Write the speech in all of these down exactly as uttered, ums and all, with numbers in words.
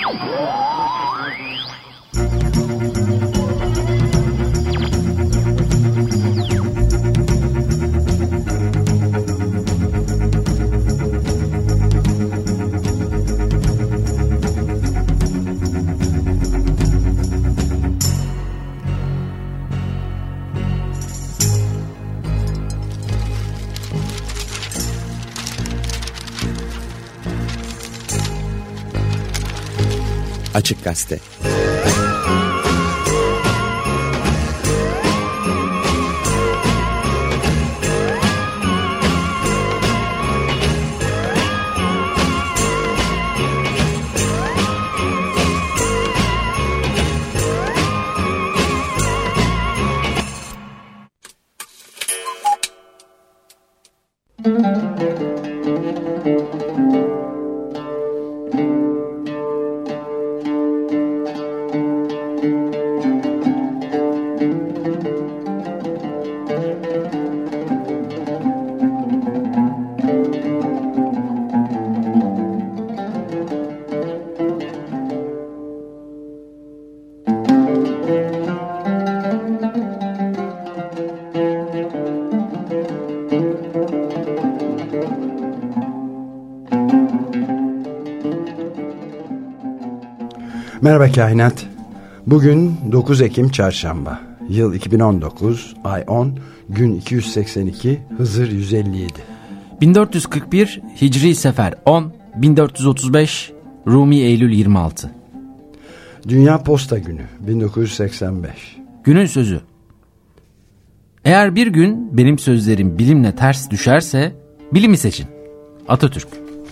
Açık Gazete. Merhaba Kainat. Bugün dokuz Ekim Çarşamba. Yıl iki bin on dokuz, ay on, gün iki yüz seksen iki, Hızır yüz elli yedi. bin dört yüz kırk bir Hicri Sefer on, bin dört yüz otuz beş Rumi Eylül yirmi altı. Dünya Posta Günü bin dokuz yüz seksen beş. Günün sözü: eğer bir gün benim sözlerim bilimle ters düşerse bilimi seçin. Atatürk.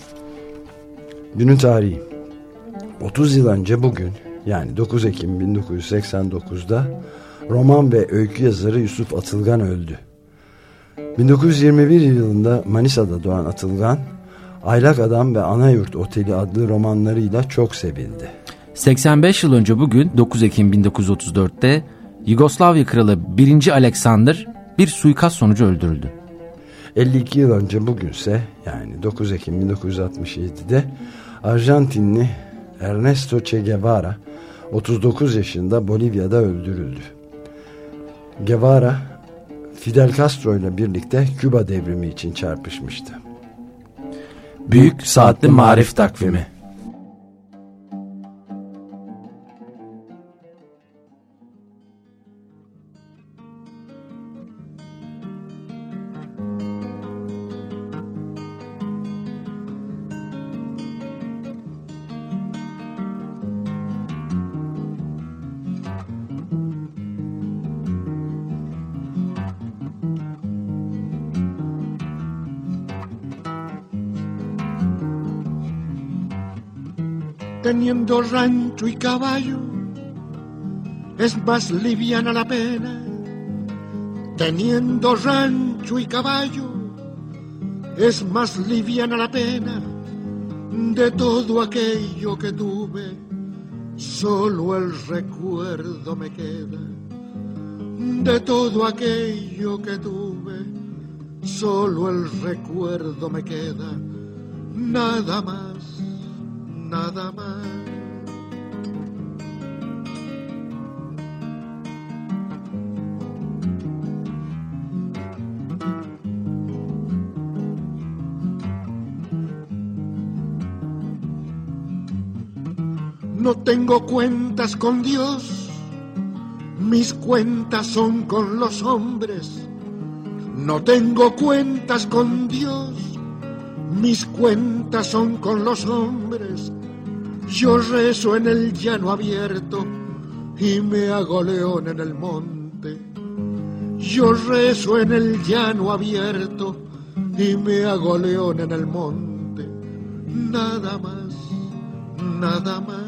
Günün tarihi: otuz yıl önce bugün, yani dokuz Ekim bin dokuz yüz seksen dokuz'da roman ve öykü yazarı Yusuf Atılgan öldü. bin dokuz yüz yirmi bir yılında Manisa'da doğan Atılgan, Aylak Adam ve Anayurt Oteli adlı romanlarıyla çok sevildi. seksen beş yıl önce bugün dokuz Ekim bin dokuz yüz otuz dört'te Yugoslavya Kralı birinci. Alexander bir suikast sonucu öldürüldü. elli iki yıl önce bugünse, yani dokuz Ekim bin dokuz yüz altmış yedi'de Arjantinli Ernesto Che Guevara otuz dokuz yaşında Bolivya'da öldürüldü. Guevara, Fidel Castro ile birlikte Küba devrimi için çarpışmıştı. Büyük Saatli Marif Takvimi. Teniendo rancho y caballo es más liviana la pena. Teniendo rancho y caballo es más liviana la pena. De todo aquello que tuve solo el recuerdo me queda. De todo aquello que tuve solo el recuerdo me queda. Nada más. Nada más. No tengo cuentas con Dios, mis cuentas son con los hombres. No tengo cuentas con Dios, mis cuentas son con los hombres. Yo rezo en el llano abierto y me hago león en el monte. Yo rezo en el llano abierto y me hago león en el monte. Nada más, nada más.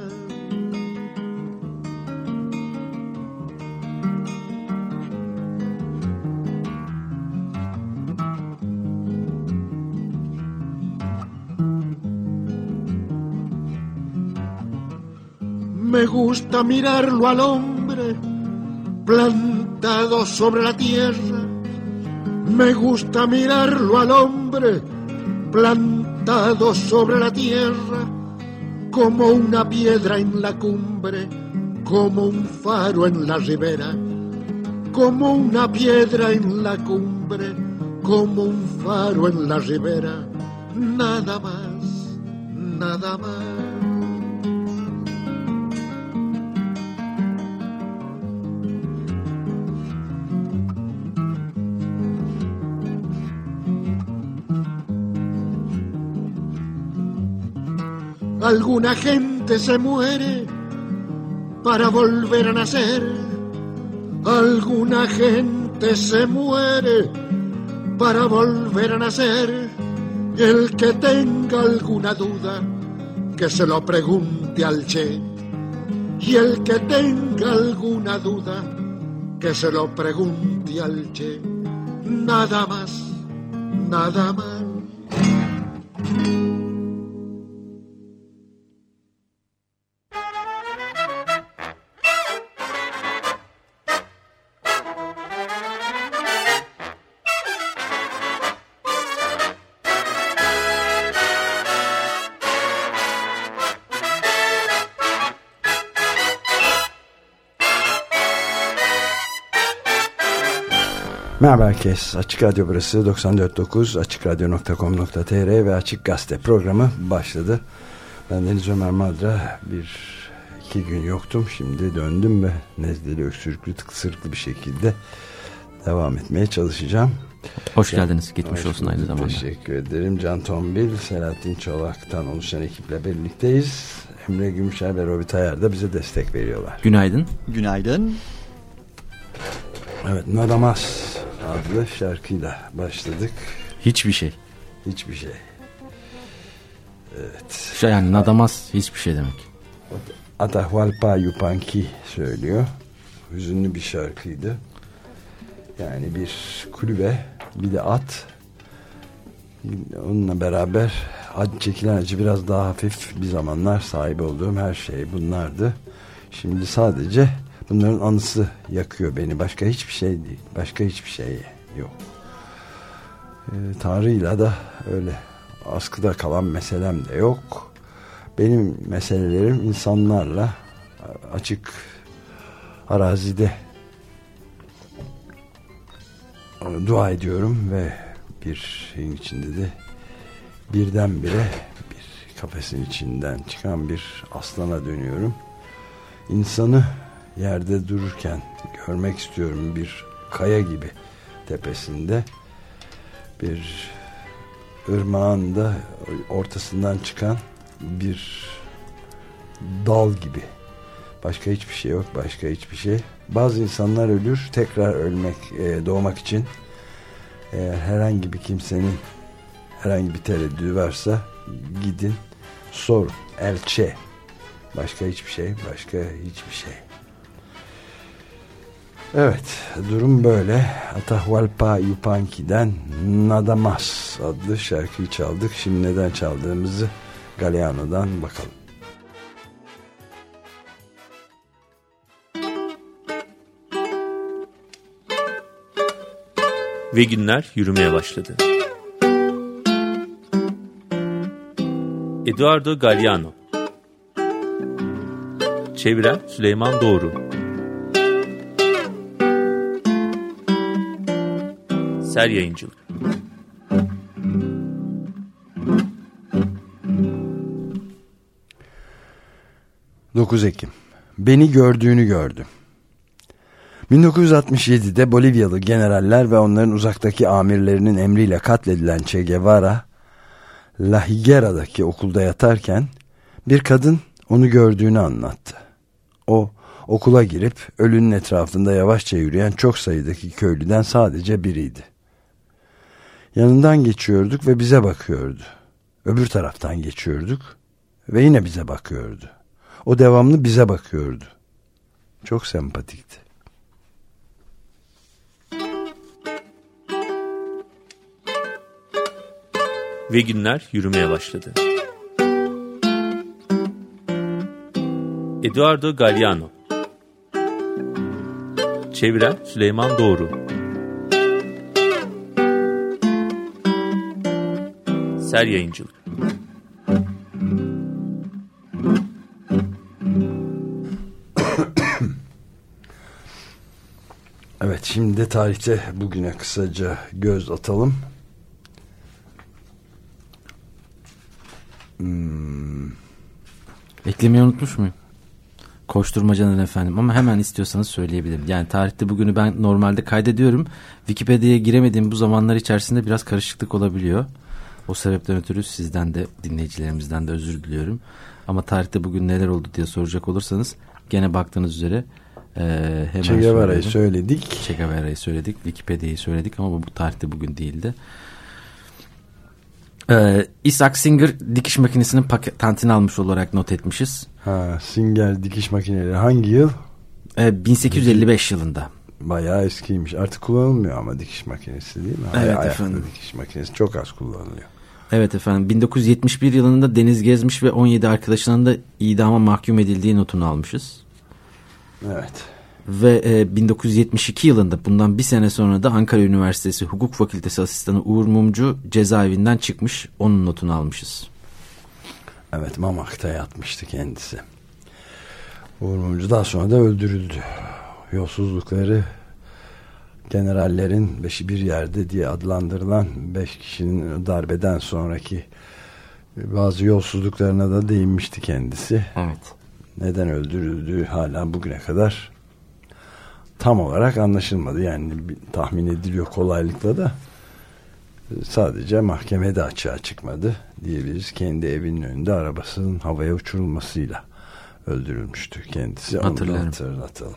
Me gusta mirarlo al hombre plantado sobre la tierra. Me gusta mirarlo al hombre plantado sobre la tierra. como una piedra en la cumbre, como un faro en la ribera, como una piedra en la cumbre, como un faro en la ribera, nada más, nada más. Alguna gente se muere para volver a nacer. Alguna gente se muere para volver a nacer. El que tenga alguna duda, que se lo pregunte al Che. Y el que tenga alguna duda, que se lo pregunte al Che. Nada más, nada más. Merhaba herkes. Açık Radyo burası doksan dört nokta dokuz, açık radyo nokta com nokta tr ve Açık Gazete programı başladı. Ben Deniz Ömer Madra. Bir iki gün yoktum. Şimdi döndüm ve nezleli, öksürüklü, tıksırıklı bir şekilde devam etmeye çalışacağım. Hoş geldiniz. Geçmiş Hoş olsun aynı zamanda. Teşekkür ederim. Can Tombil, Selahattin Çolak'tan oluşan ekiple birlikteyiz. Emre Gümüşer ve Robi Tayar da bize destek veriyorlar. Günaydın. Günaydın. Evet, Nadamas adlı şarkıyla başladık. Hiçbir şey. Hiçbir şey. Evet. Şey yani nadamas hiçbir şey demek. Atahualpa Yupanqui söylüyor. Hüzünlü bir şarkıydı. Yani bir kulübe, bir de at. Onunla beraber acı çekilen acı biraz daha hafif bir zamanlar sahip olduğum her şey bunlardı. Şimdi sadece bunların anısı yakıyor beni. Başka hiçbir şey değil. Başka hiçbir şey yok. Ee, Tanrı'yla da öyle askıda kalan meselem de yok. Benim meselelerim insanlarla açık arazide dua ediyorum ve bir şeyin içinde de birdenbire bir kafesin içinden çıkan bir aslana dönüyorum. İnsanı yerde dururken görmek istiyorum, bir kaya gibi tepesinde, bir ırmağın da ortasından çıkan bir dal gibi. Başka hiçbir şey yok, başka hiçbir şey. Bazı insanlar ölür, tekrar ölmek, doğmak için. Eğer herhangi bir kimsenin herhangi bir tereddüdü varsa gidin sorun. El Che. Başka hiçbir şey, başka hiçbir şey. Evet, durum böyle. Atahualpa Yupanqui'den Nadamas adlı şarkıyı çaldık. Şimdi neden çaldığımızı Galeano'dan bakalım. Ve günler yürümeye başladı. Eduardo Galeano. Çeviren Süleyman Doğru. Ser Yayıncılık. dokuz Ekim. Beni gördüğünü gördüm. bin dokuz yüz altmış yedide Bolivyalı generaller ve onların uzaktaki amirlerinin emriyle katledilen Che Guevara, La Higuera'daki okulda yatarken bir kadın onu gördüğünü anlattı. O, okula girip ölünün etrafında yavaşça yürüyen çok sayıdaki köylüden sadece biriydi. Yanından geçiyorduk ve bize bakıyordu. Öbür taraftan geçiyorduk ve yine bize bakıyordu. O devamlı bize bakıyordu. Çok sempatikti. Ve günler yürümeye başladı. Eduardo Galeano. Çeviren Süleyman Doğru. Ser Yayıncılık. şimdi de tarihte bugüne kısaca göz atalım. Hmm. Eklemeyi unutmuş muyum? Koşturmacanın efendim, ama hemen istiyorsanız söyleyebilirim. Yani tarihte bugünü ben normalde kaydediyorum. Wikipedia'ya giremediğim bu zamanlar içerisinde biraz karışıklık olabiliyor. O sebepten ötürü sizden de, dinleyicilerimizden de özür diliyorum. Ama tarihte bugün neler oldu diye soracak olursanız gene baktığınız üzere e, hemen Che Guevara'yı söyledik. Che Guevara'yı söyledik. Wikipedia'yı söyledik ama bu tarihte bugün değildi. Ee, Isaac Singer dikiş makinesinin patentini almış olarak not etmişiz. Ha, Singer dikiş makineleri hangi yıl? Ee, bin sekiz yüz elli beş yılında. Bayağı eskiymiş. Artık kullanılmıyor ama dikiş makinesi, değil mi? Evet Ay- efendim. Dikiş makinesi çok az kullanılıyor. Evet efendim. bin dokuz yüz yetmiş bir yılında Deniz Gezmiş ve on yedi arkadaşının da idama mahkum edildiği notunu almışız. Evet. Ve e, bin dokuz yüz yetmiş iki yılında, bundan bir sene sonra da Ankara Üniversitesi Hukuk Fakültesi asistanı Uğur Mumcu cezaevinden çıkmış. Onun notunu almışız. Evet, Mamak'ta yatmıştı kendisi. Uğur Mumcu daha sonra da öldürüldü. Yolsuzlukları, generallerin beşi bir yerde diye adlandırılan beş kişinin darbeden sonraki bazı yolsuzluklarına da değinmişti kendisi. Evet. Neden öldürüldüğü hala bugüne kadar tam olarak anlaşılmadı. Yani tahmin ediliyor kolaylıkla da, sadece mahkemede açığa çıkmadı diyebiliriz. Kendi evinin önünde arabasının havaya uçurulmasıyla öldürülmüştü kendisi. Onu da hatırlatalım.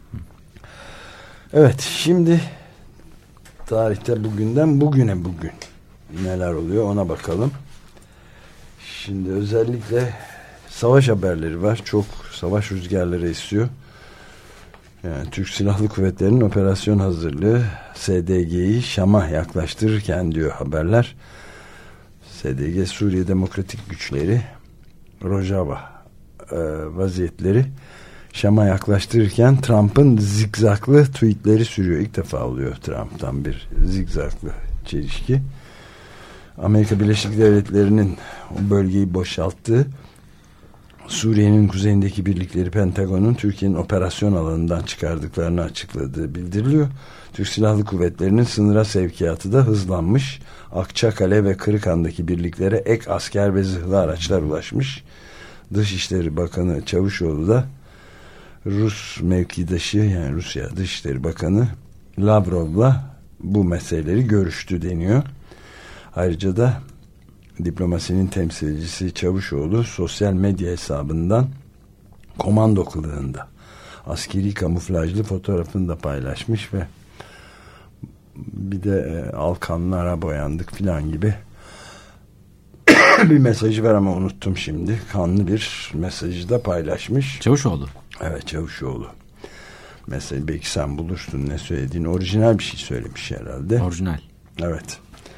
Evet, şimdi tarihte bugünden bugüne bugün neler oluyor ona bakalım. Şimdi özellikle savaş haberleri var. Çok savaş rüzgarları esiyor. Yani Türk Silahlı Kuvvetleri'nin operasyon hazırlığı S D G'yi Şam'a yaklaştırırken diyor haberler. S D G Suriye Demokratik Güçleri Rojava e, vaziyetleri Şam'a yaklaştırırken Trump'ın zigzaklı tweetleri sürüyor. İlk defa oluyor Trump'tan bir zigzaklı çelişki. Amerika Birleşik Devletleri'nin o bölgeyi boşalttığı, Suriye'nin kuzeyindeki birlikleri Pentagon'un Türkiye'nin operasyon alanından çıkardıklarını açıkladığı bildiriliyor. Türk Silahlı Kuvvetleri'nin sınıra sevkiyatı da hızlanmış. Akçakale ve Kırıkhan'daki birliklere ek asker ve zırhlı araçlar ulaşmış. Dışişleri Bakanı Çavuşoğlu da Rus mevkidaşı, yani Rusya Dışişleri Bakanı Lavrov'la bu meseleleri görüştü deniyor. Ayrıca da diplomasinin temsilcisi Çavuşoğlu sosyal medya hesabından komando kılığında askeri kamuflajlı fotoğrafını da paylaşmış ve bir de e, Alkanlara boyandık filan gibi bir mesajı var ama unuttum şimdi. Kanlı bir mesajı da paylaşmış. Çavuşoğlu. Evet, Çavuşoğlu. Mesela belki sen bulursun ne söylediğini. Orijinal bir şey söylemiş herhalde. Orijinal. Evet.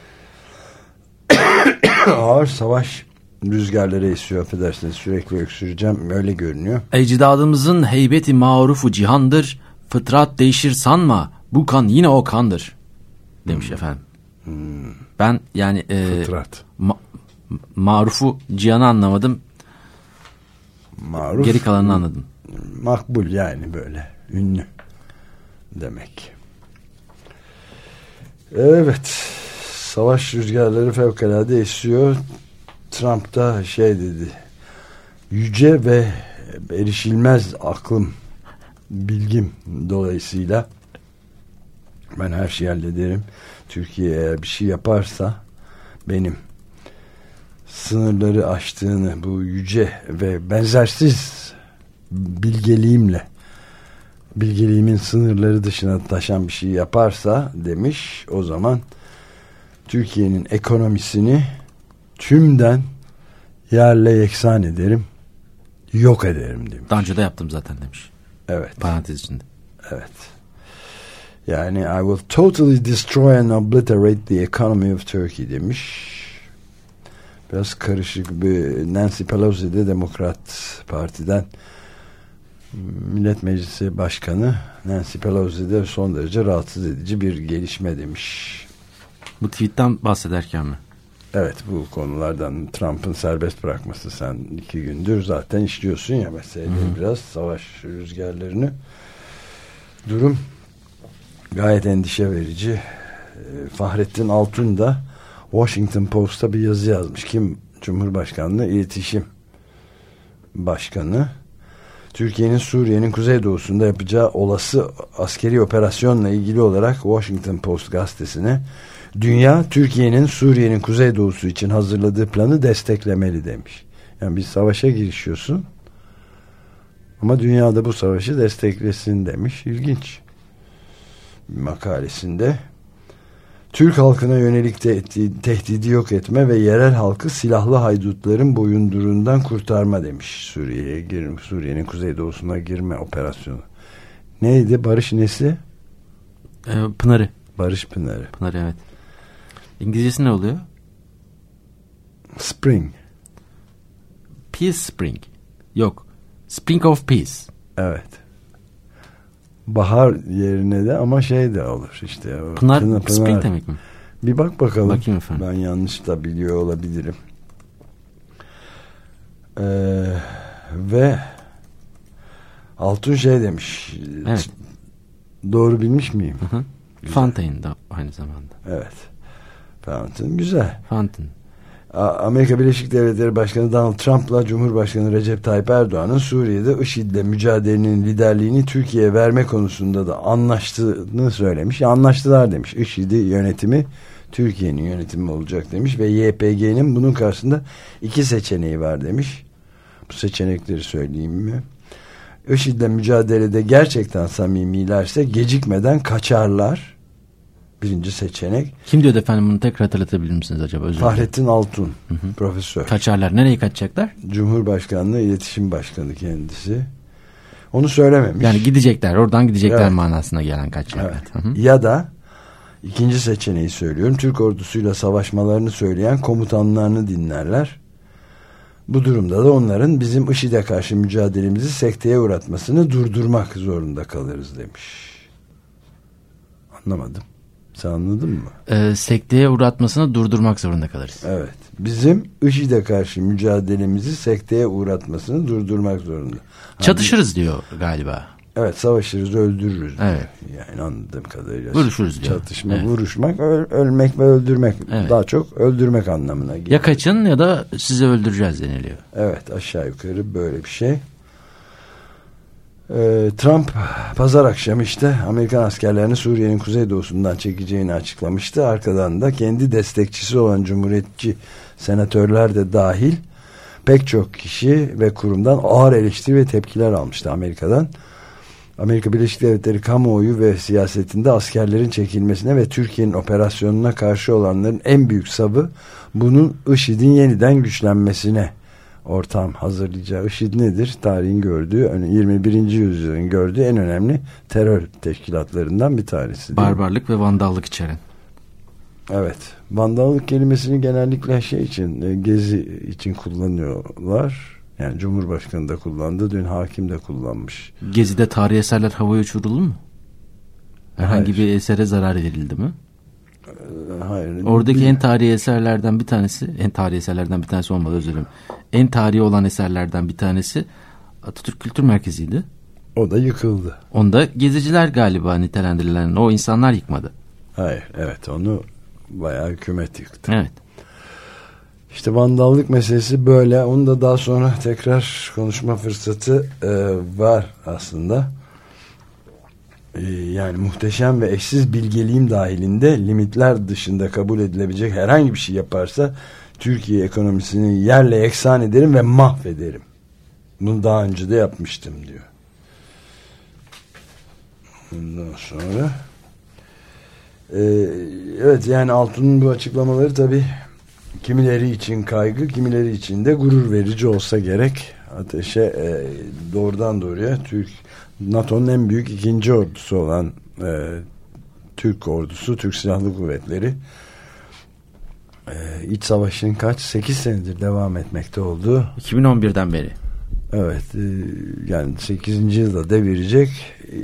Ağır savaş rüzgarları esiyor, affedersiniz, sürekli öksüreceğim, öyle görünüyor. Ecdadımızın heybeti marufu cihandır, fıtrat değişir sanma, bu kan yine o kandır demiş hmm. efendim. Hmm. Ben yani e, fıtrat ma, marufu cihanı anlamadım. Maruf, geri kalanını anladım. Makbul, yani böyle ünlü demek. Evet, savaş rüzgarları fevkalade esiyor. Trump da şey dedi, yüce ve erişilmez aklım, bilgim dolayısıyla ben her şeyi hallederim. Türkiye eğer bir şey yaparsa benim sınırları aştığını, bu yüce ve benzersiz bilgeliğimle, bilgeliğimin sınırları dışına taşan bir şey yaparsa demiş, o zaman Türkiye'nin ekonomisini tümden yerle yeksan ederim, yok ederim demiş. Daha önce de yaptım zaten demiş. Evet. Parantez içinde. Evet. Yani I will totally destroy and obliterate the economy of Turkey demiş. Biraz karışık bir. Nancy Pelosi de Demokrat Parti'den Millet Meclisi Başkanı Nancy Pelosi de son derece rahatsız edici bir gelişme demiş. Bu tweetten bahsederken mi? Evet, bu konulardan, Trump'ın serbest bırakması, sen iki gündür zaten işliyorsun ya meseleleri, biraz savaş rüzgarlarını. Durum Gayet endişe verici. Fahrettin Altun da Washington Post'ta bir yazı yazmış. Kim? Cumhurbaşkanlığı İletişim Başkanı. Türkiye'nin Suriye'nin kuzeydoğusunda yapacağı olası askeri operasyonla ilgili olarak Washington Post gazetesine dünya Türkiye'nin Suriye'nin kuzeydoğusu için hazırladığı planı desteklemeli demiş. Yani bir savaşa girişiyorsun ama dünyada bu savaşı desteklesin demiş. İlginç. Bir makalesinde Türk halkına yönelik tehdidi, tehdidi yok etme ve yerel halkı silahlı haydutların boyunduruğundan kurtarma demiş. Suriye'ye girme, Suriye'nin kuzeydoğusuna girme operasyonu. Neydi? Barış nesi? Ee, Pınarı. Barış Pınarı. Pınarı, evet. İngilizcesi ne oluyor? Spring. Peace Spring. Yok. Spring of Peace. Evet. Bahar yerine de ama şey de olur işte. Pınar, Pınar, Pınar. Spring demek mi? Bir bak bakalım. Bakayım efendim. Ben yanlış da biliyor olabilirim. Ee, ve Altun şey demiş. Evet. Doğru bilmiş miyim? Hı hı. Fountain da aynı zamanda. Evet. Fountain güzel. Fountain. Amerika Birleşik Devletleri Başkanı Donald Trump'la Cumhurbaşkanı Recep Tayyip Erdoğan'ın Suriye'de IŞİD'le mücadelenin liderliğini Türkiye'ye verme konusunda da anlaştığını söylemiş. Anlaştılar demiş. IŞİD'i yönetimi Türkiye'nin yönetimi olacak demiş ve Y P G'nin bunun karşısında iki seçeneği var demiş. Bu seçenekleri söyleyeyim mi? IŞİD'le mücadelede gerçekten samimilerse gecikmeden kaçarlar. Birinci seçenek. Kim diyor efendim, bunu tekrar hatırlatabilir misiniz acaba? Özür Fahrettin Altun, hı hı. profesör. Kaçarlar. Nereye kaçacaklar? Cumhurbaşkanlığı İletişim Başkanı kendisi. Onu söylememiş. Yani gidecekler. Oradan gidecekler, evet. Manasına gelen kaçacaklar. Evet. Hı hı. Ya da ikinci seçeneği söylüyorum. Türk ordusuyla savaşmalarını söyleyen komutanlarını dinlerler. Bu durumda da onların bizim IŞİD'e karşı mücadelemizi sekteye uğratmasını durdurmak zorunda kalırız demiş. Anlamadım. Sen anladın mı? Ee, sekteye uğratmasını durdurmak zorunda kalırız. Evet. Bizim IŞİD'e karşı mücadelemizi sekteye uğratmasını durdurmak zorunda. Çatışırız hani, diyor galiba. Evet, savaşırız, öldürürüz. Evet. Diyor. Yani anladığım kadarıyla. Vuruşuruz diyor. Çatışma, evet. vuruşmak, öl, ölmek ve öldürmek. Evet. Daha çok öldürmek anlamına geliyor. Ya kaçın ya da sizi öldüreceğiz deniliyor. Evet, aşağı yukarı böyle bir şey. Trump pazar akşamı işte Amerikan askerlerini Suriye'nin kuzeydoğusundan çekeceğini açıklamıştı. Arkadan da kendi destekçisi olan Cumhuriyetçi senatörler de dahil pek çok kişi ve kurumdan ağır eleştiri ve tepkiler almıştı Amerika'dan. Amerika Birleşik Devletleri kamuoyu ve siyasetinde askerlerin çekilmesine ve Türkiye'nin operasyonuna karşı olanların en büyük sabı bunun IŞİD'in yeniden güçlenmesine ortam hazırlayacağı. IŞİD nedir? Tarihin gördüğü, yirmi birinci yüzyılın gördüğü en önemli terör teşkilatlarından bir tanesi. Barbarlık ve vandallık içeren. Evet. Vandallık kelimesini genellikle şey için, gezi için kullanıyorlar. Yani Cumhurbaşkanı da kullandı. Dün hakim de kullanmış. Gezi'de tarihi eserler havaya uçuruldu mu? Herhangi Hayır. bir esere zarar verildi mi? Hayır. Oradaki bir... en tarihi eserlerden bir tanesi, en tarihi eserlerden bir tanesi olmadı, özür dilerim. En tarihi olan eserlerden bir tanesi Atatürk Kültür Merkezi'ydi. O da yıkıldı. Onda geziciler galiba nitelendirilen, o insanlar yıkmadı. Hayır, evet, onu bayağı hükümet yıktı. Evet. İşte vandallık meselesi böyle. Onu da daha sonra tekrar konuşma fırsatı e, var aslında. E, yani muhteşem ve eşsiz bilgeliğim dahilinde limitler dışında kabul edilebilecek herhangi bir şey yaparsa Türkiye ekonomisini yerle yeksan ederim ve mahvederim. Bunu daha önce de yapmıştım diyor. Bundan sonra e, evet, yani Altun'un bu açıklamaları tabii kimileri için kaygı, kimileri için de gurur verici olsa gerek. Ateşe e, doğrudan doğruya Türk, NATO'nun en büyük ikinci ordusu olan e, Türk ordusu, Türk Silahlı Kuvvetleri e, iç savaşın kaç? sekiz senedir devam etmekte olduğu. iki bin on birden beri. Evet, e, yani sekizinci yılda devirecek. E,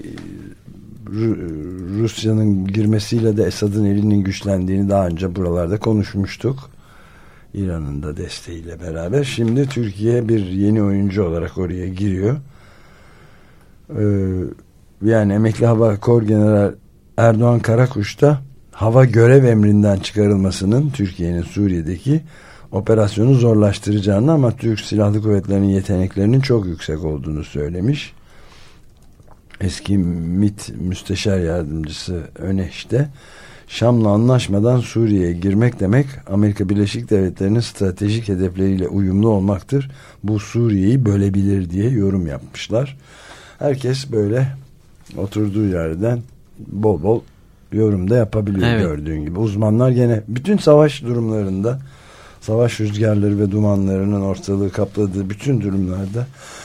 Rusya'nın girmesiyle de Esad'ın elinin güçlendiğini daha önce buralarda konuşmuştuk. İran'ın da desteğiyle beraber. Şimdi Türkiye bir yeni oyuncu olarak oraya giriyor. Ee, yani emekli hava kor general Erdoğan Karakuş da hava görev emrinden çıkarılmasının Türkiye'nin Suriye'deki operasyonu zorlaştıracağını ama Türk Silahlı Kuvvetleri'nin yeteneklerinin çok yüksek olduğunu söylemiş. Eski MİT Müsteşar Yardımcısı Öneş de Şam'la anlaşmadan Suriye'ye girmek demek Amerika Birleşik Devletleri'nin stratejik hedefleriyle uyumlu olmaktır. Bu Suriye'yi bölebilir diye yorum yapmışlar. Herkes böyle oturduğu yerden bol bol yorum da yapabiliyor, evet. Gördüğün gibi. Uzmanlar gene bütün savaş durumlarında, savaş rüzgarları ve dumanlarının ortalığı kapladığı bütün durumlarda,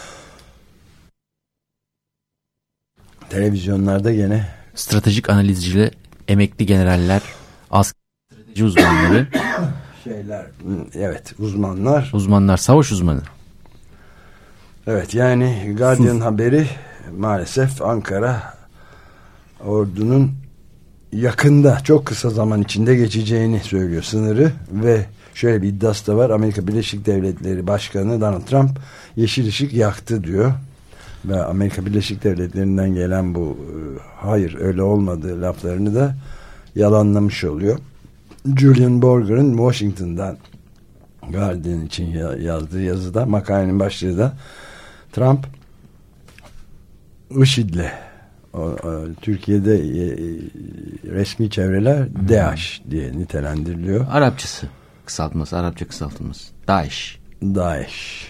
televizyonlarda gene stratejik analizciler, emekli generaller, askeri strateji uzmanları şeyler, evet, uzmanlar uzmanlar savaş uzmanı. Evet, yani Guardian haberi maalesef Ankara ordunun yakında, çok kısa zaman içinde geçeceğini söylüyor sınırı ve şöyle bir iddiası da var. Amerika Birleşik Devletleri Başkanı Donald Trump yeşil ışık yaktı diyor ve Amerika Birleşik Devletleri'nden gelen bu hayır öyle olmadığı laflarını da yalanlamış oluyor. Julian Borger'ın Washington'dan Guardian için yazdığı yazıda, makalenin başlığı da Trump IŞİD'le, o, o, Türkiye'de e, resmi çevreler DAEŞ diye nitelendiriliyor. Arapçası kısaltması, Arapça kısaltılması. DAEŞ. DAEŞ.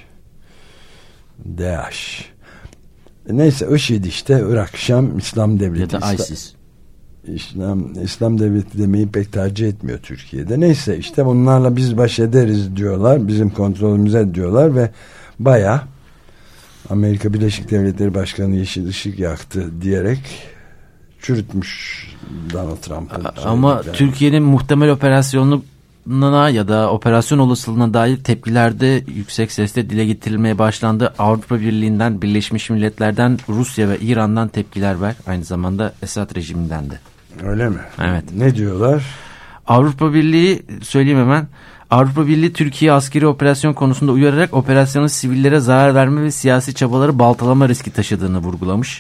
DAEŞ. Neyse, IŞİD işte, Irak, Şam, İslam Devleti. Ya da ISIS. İslam, İslam Devleti demeyi pek tercih etmiyor Türkiye'de. Neyse işte bunlarla biz baş ederiz diyorlar. Bizim kontrolümüze diyorlar ve bayağı Amerika Birleşik Devletleri Başkanı yeşil ışık yaktı diyerek çürütmüş Donald Trump'ın. Ama Türkiye'nin muhtemel operasyonuna ya da operasyon olasılığına dair tepkilerde yüksek sesle dile getirilmeye başlandı. Avrupa Birliği'nden, Birleşmiş Milletler'den, Rusya ve İran'dan tepkiler var. Aynı zamanda Esad rejiminden de. Öyle mi? Evet. Ne diyorlar? Avrupa Birliği, söyleyeyim hemen. Avrupa Birliği Türkiye askeri operasyon konusunda uyararak operasyonun sivillere zarar verme ve siyasi çabaları baltalama riski taşıdığını vurgulamış.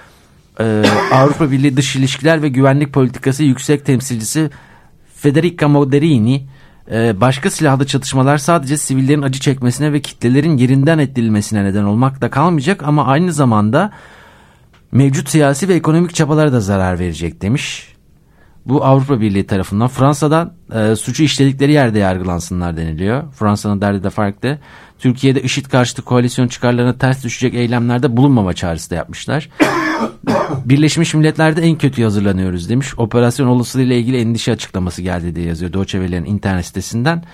Ee, Avrupa Birliği Dış İlişkiler ve Güvenlik Politikası Yüksek Temsilcisi Federica Mogherini, e, başka silahlı çatışmalar sadece sivillerin acı çekmesine ve kitlelerin yerinden edilmesine neden olmakla kalmayacak ama aynı zamanda mevcut siyasi ve ekonomik çabalara da zarar verecek demiş. Bu Avrupa Birliği tarafından. Fransa'dan e, suçu işledikleri yerde yargılansınlar deniliyor. Fransa'nın derdi de farklı. Türkiye'de IŞİD karşıtı koalisyon çıkarlarına ters düşecek eylemlerde bulunmama çağrısı da yapmışlar. Birleşmiş Milletler'de en kötüye hazırlanıyoruz demiş. Operasyon olasılığıyla ilgili endişe açıklaması geldi diye yazıyor Deutsche Welle'nin internet sitesinden.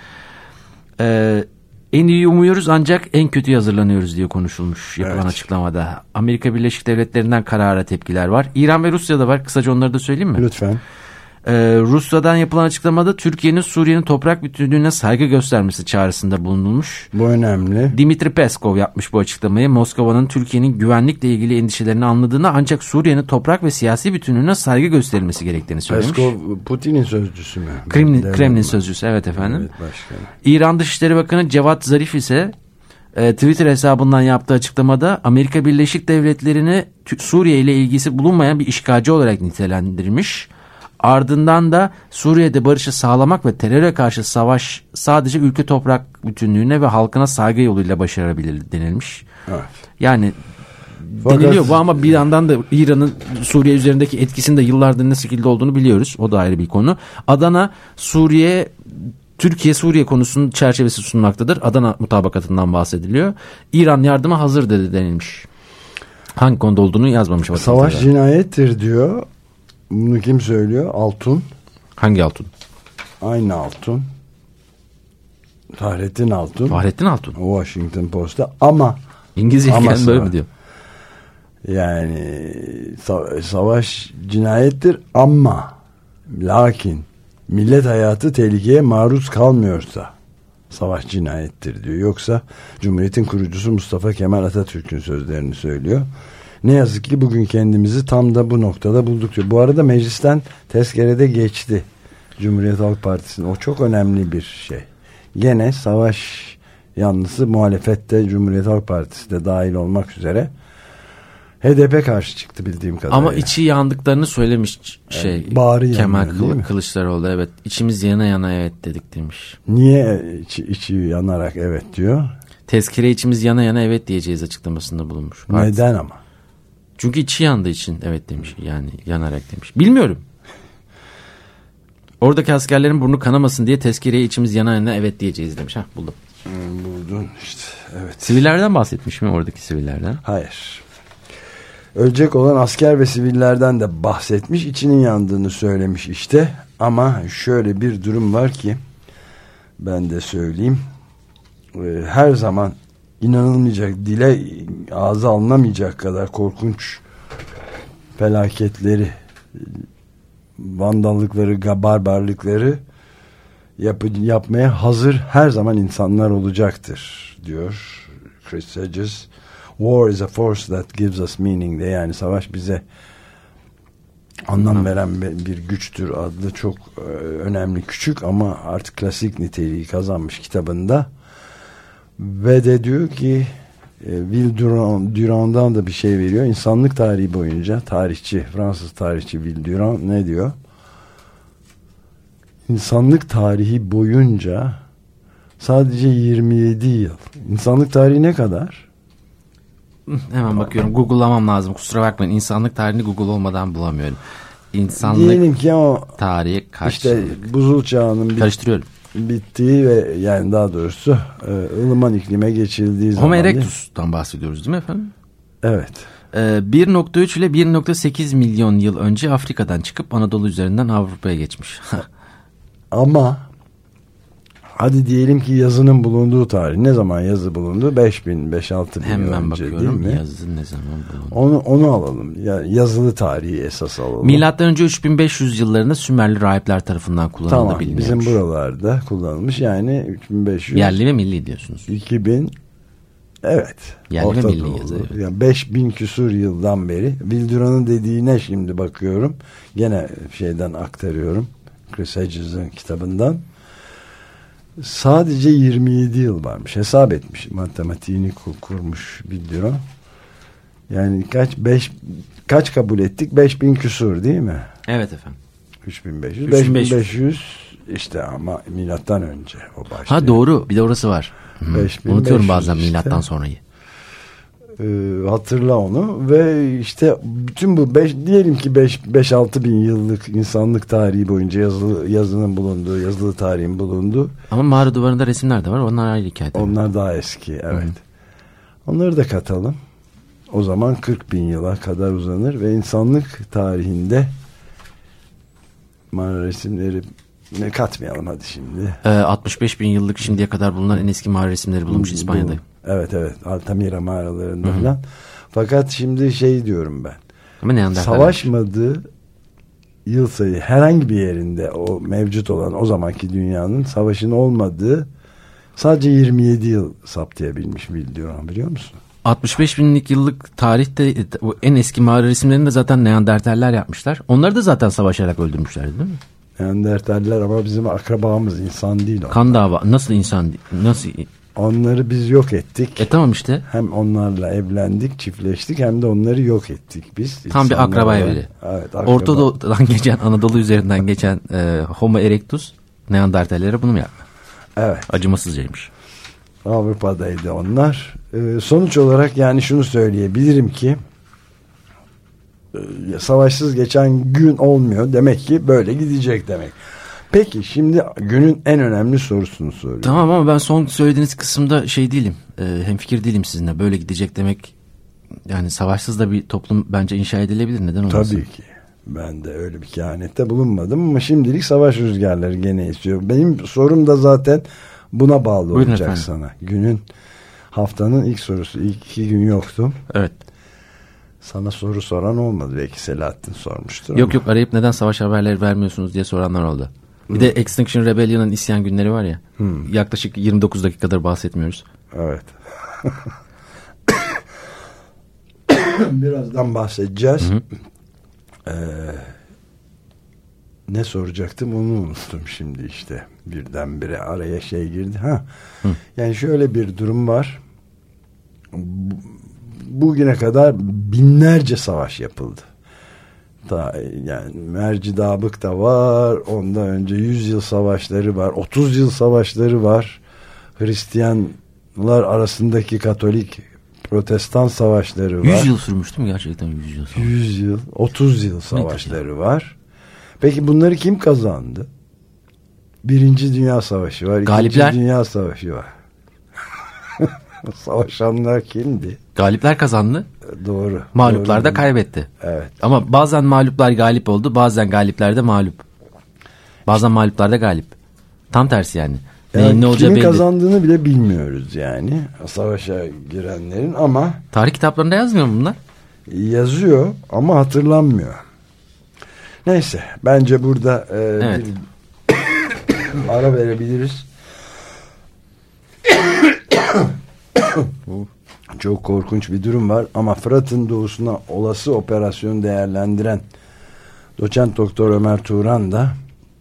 Ee, en iyi umuyoruz ancak en kötüye hazırlanıyoruz diye konuşulmuş yapılan, evet, açıklamada. Amerika Birleşik Devletleri'nden karara tepkiler var. İran ve Rusya'da var. Kısaca onları da söyleyeyim mi? Lütfen. Ee, Rusya'dan yapılan açıklamada Türkiye'nin Suriye'nin toprak bütünlüğüne saygı göstermesi çağrısında bulunulmuş. Bu önemli. Dimitri Peskov yapmış bu açıklamayı. Moskova'nın Türkiye'nin güvenlikle ilgili endişelerini anladığını ancak Suriye'nin toprak ve siyasi bütünlüğüne saygı gösterilmesi gerektiğini söylemiş. Peskov Putin'in sözcüsü mü? Kremlin, Kremlin sözcüsü, evet efendim. Evet, İran Dışişleri Bakanı Cevat Zarif ise e, Twitter hesabından yaptığı açıklamada Amerika Birleşik Devletleri'ni Suriye ile ilgisi bulunmayan bir işgalci olarak nitelendirmiş. Ardından da Suriye'de barışı sağlamak ve teröre karşı savaş sadece ülke toprak bütünlüğüne ve halkına saygı yoluyla başarabilir denilmiş. Evet. Yani Fakat... deniliyor bu ama bir yandan da İran'ın Suriye üzerindeki etkisinin de yıllardır ne şekilde olduğunu biliyoruz. O da ayrı bir konu. Adana, Suriye, Türkiye Suriye konusunun çerçevesi sunmaktadır. Adana mutabakatından bahsediliyor. İran yardıma hazır dedi denilmiş. Hangi konuda olduğunu yazmamış. Savaş da cinayettir diyor. Bunu kim söylüyor? Altun. Hangi Altun? Aynı Altun. Fahrettin Altun. Fahrettin Altun. Washington Post'ta ama İngilizce yani böyle mi diyor? Yani savaş cinayettir ama lakin millet hayatı tehlikeye maruz kalmıyorsa savaş cinayettir diyor. Yoksa Cumhuriyet'in kurucusu Mustafa Kemal Atatürk'ün sözlerini söylüyor. Ne yazık ki bugün kendimizi tam da bu noktada bulduk diyor. Bu arada meclisten tezkerede geçti Cumhuriyet Halk Partisi'nin. O çok önemli bir şey. Gene savaş yanlısı muhalefette Cumhuriyet Halk Partisi de dahil olmak üzere H D P karşı çıktı bildiğim kadarıyla. Ama içi yandıklarını söylemiş şey. Yani bağrı Kemal yanıyor, değil mi? Kılıçdaroğlu, evet. İçimiz yana yana evet dedik demiş. Niye içi, içi yanarak evet diyor? Tezkere içimiz yana yana evet diyeceğiz açıklamasında bulunmuş. Neden ama? Çünkü içi yandığı için evet demiş. Yani yanarak demiş. Bilmiyorum. Oradaki askerlerin burnu kanamasın diye tezkereye içimiz yana yana evet diyeceğiz demiş. Hah, buldum. Hmm, buldun işte, evet. Sivillerden bahsetmiş mi, oradaki sivillerden? Hayır. Ölecek olan asker ve sivillerden de bahsetmiş. İçinin yandığını söylemiş işte. Ama şöyle bir durum var ki ben de söyleyeyim. Her zaman inanılmayacak, dile ağza alınamayacak kadar korkunç felaketleri, vandallıkları, barbarlıkları yap yapmaya hazır her zaman insanlar olacaktır diyor Chris Hedges. War is a force that gives us meaning de, yani savaş bize anlam veren bir güçtür adlı çok önemli, küçük ama artık klasik niteliği kazanmış kitabında. Ve de diyor ki Will Durand, Durand'dan da bir şey veriyor. İnsanlık tarihi boyunca tarihçi, Fransız tarihçi Will Durand ne diyor? İnsanlık tarihi boyunca sadece yirmi yedi yıl. İnsanlık tarihi ne kadar? Hemen bakıyorum. Google'lamam lazım. Kusura bakmayın. İnsanlık tarihini Google olmadan bulamıyorum. İnsanlık diyelim ki o tarihi kaç? İşte buzul çağının bit, karıştırıyorum. bittiği ve yani daha doğrusu ılıman iklime geçildiği zaman. Homo erectus'tan bahsediyoruz değil mi efendim? Evet. bir nokta üç ile bir nokta sekiz milyon yıl önce Afrika'dan çıkıp Anadolu üzerinden Avrupa'ya geçmiş. Ama hadi diyelim ki yazının bulunduğu tarih. Ne zaman yazı bulundu? beş bin, beş altı bin Hemen önce bakıyorum. değil mi? Yazı ne zaman bulundu? Onu, onu alalım. Yani yazılı tarihi esas alalım. Milattan önce üç bin beş yüz yıllarında Sümerli rahipler tarafından kullanıldı, tamam, biliniyormuş. bizim buralarda kullanılmış. Yani üç bin beş yüz. Yerli ve milli diyorsunuz. iki bin. Evet. Yerli ve milli yazı. Evet. Yani beş bin küsur yıldan beri. Vilduran'ın dediğine şimdi bakıyorum. Gene şeyden aktarıyorum. Chris Hedges'in kitabından. Sadece yirmi yedi yıl varmış. Hesap etmiş. Matematiğini kurmuş Vilduran. Yani kaç beş kaç kabul ettik? beş bin küsur değil mi? Evet efendim. üç bin beş yüz. beş bin beş yüz işte ama milattan önce o başlıyor. Ha doğru. Bir de orası var. Unutuyorum bazen işte. Milattan sonrayı. Ee, hatırla onu ve işte bütün bu beş, diyelim ki beş altı bin yıllık insanlık tarihi boyunca yazılı, yazının bulunduğu, yazılı tarihin bulunduğu. Ama mağara duvarında resimler de var. Onlar ayrı hikaye. Onlar daha eski, evet. Hı-hı. Onları da katalım. O zaman kırk bin yıla kadar uzanır ve insanlık tarihinde mağara resimleri ne katmayalım hadi şimdi. Ee, altmış beş bin yıllık şimdiye kadar bulunan en eski mağara resimleri bulunmuş İspanya'da. Evet evet, Altamira mağaralarında Hı-hı. falan. Fakat şimdi şey diyorum ben. Ama savaşmadığı yıl sayı herhangi bir yerinde o mevcut olan o zamanki dünyanın savaşın olmadığı sadece yirmi yedi yıl saptayabilmiş biliyorum, biliyor musun? altmış beş binlik yıllık tarihte o en eski mağara resimlerini de zaten Neandertaller yapmışlar. Onları da zaten savaşarak öldürmüşler değil mi? Neandertaller ama bizim akrabamız, insan değil onlar. Kan dava nasıl insan nasıl? Onları biz yok ettik. E tamam işte. Hem onlarla evlendik, çiftleştik hem de onları yok ettik biz. Tam bir akraba evli. Evet, akraba. Orta Doğu'dan geçen, Anadolu üzerinden geçen e, Homo erectus Neandertallere bunu mu yaptı? Evet. Acımasızcaymış. Avrupa'daydı onlar. Ee, sonuç olarak yani şunu söyleyebilirim ki e, savaşsız geçen gün olmuyor. Demek ki böyle gidecek demek. Peki şimdi günün en önemli sorusunu soruyorum. Tamam ama ben son söylediğiniz kısımda şey değilim. E, hemfikir değilim sizinle. Böyle gidecek demek, yani savaşsız da bir toplum bence inşa edilebilir. Neden olmasın? Tabii ki. Ben de öyle bir kehanette bulunmadım ama şimdilik savaş rüzgarları gene esiyor. Benim sorum da zaten buna bağlı Buyurun olacak efendim. sana. Günün, haftanın ilk sorusu. İlk iki gün yoktum. Evet. Sana soru soran olmadı. Belki Selahattin sormuştur. Yok ama. yok, arayıp neden savaş haberleri vermiyorsunuz diye soranlar oldu. Bir hmm. de Extinction Rebellion'ın isyan günleri var ya. Hmm. Yaklaşık yirmi dokuz dakikadır bahsetmiyoruz. Evet. Birazdan bahsedeceğiz. Ee, ne soracaktım onu unuttum şimdi işte. Birdenbire araya şey girdi. Ha. Yani şöyle bir durum var. Bugüne kadar binlerce savaş yapıldı. Da, yani Mercidabık da var, ondan önce yüz yıl savaşları var, otuz yıl savaşları var. Hristiyanlar arasındaki Katolik Protestan savaşları var. yüz yıl sürmüş değil mi gerçekten yüz yıl? Savaş. yüz yıl, otuz yıl savaşları var. Peki bunları kim kazandı? Birinci Dünya Savaşı var, Galipler. İkinci Dünya Savaşı var. Savaşanlar kimdi? Galipler kazandı. Doğru. Mağluplar doğru. da kaybetti. Evet. Ama bazen mağluplar galip oldu, bazen galipler de mağlup. Bazen mağluplar da galip. Tam tersi yani. Yani ne olacağı kimin belli. kazandığını bile bilmiyoruz yani. Savaşa girenlerin ama Tarih kitaplarında yazmıyor mu bunlar? yazıyor ama hatırlanmıyor. Neyse, bence burada e, Evet. bir ara verebiliriz. Çok korkunç bir durum var ama Fırat'ın doğusuna olası operasyonu değerlendiren doçent doktor Ömer Turan da,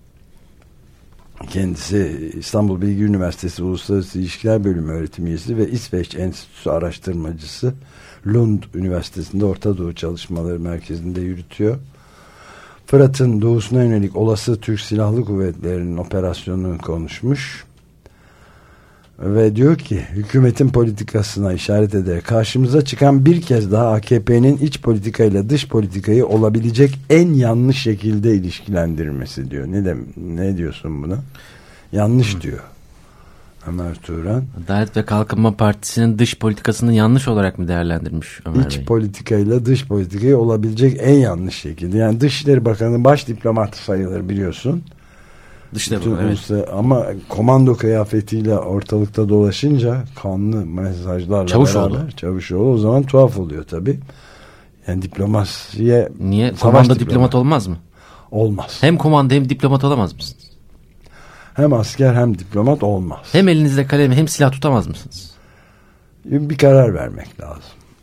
kendisi İstanbul Bilgi Üniversitesi Uluslararası İlişkiler Bölümü öğretim üyesi ve İsveç Enstitüsü araştırmacısı, Lund Üniversitesi'nde Orta Doğu Çalışmaları Merkezi'nde yürütüyor. Fırat'ın doğusuna yönelik olası Türk Silahlı Kuvvetleri'nin operasyonunu konuşmuş ve diyor ki, hükümetin politikasına işaret ederek karşımıza çıkan bir kez daha A K P'nin iç politikayla dış politikayı olabilecek en yanlış şekilde ilişkilendirmesi diyor. Ne de, ne diyorsun buna? Yanlış Hı. diyor Ömer Turan. Adalet ve Kalkınma Partisi'nin dış politikasını yanlış olarak mı değerlendirmiş Ömer İç Bey? politikayla dış politikayı olabilecek en yanlış şekilde. Yani Dışişleri Bakanı baş diplomat sayılır, biliyorsun. Dışişleri Bakanı, evet. Uluslar, ama komando kıyafetiyle ortalıkta dolaşınca, kanlı mesajlarla Çavuşoğlu. beraber, Çavuşoğlu, o zaman tuhaf oluyor tabii. Yani diplomasiye... Niye? Komando diplomat olmaz mı? Olmaz. Hem komando hem diplomat olamaz mısınız? Hem asker hem diplomat olmaz. Hem elinizde kalem hem silah tutamaz mısınız? Bir karar vermek lazım.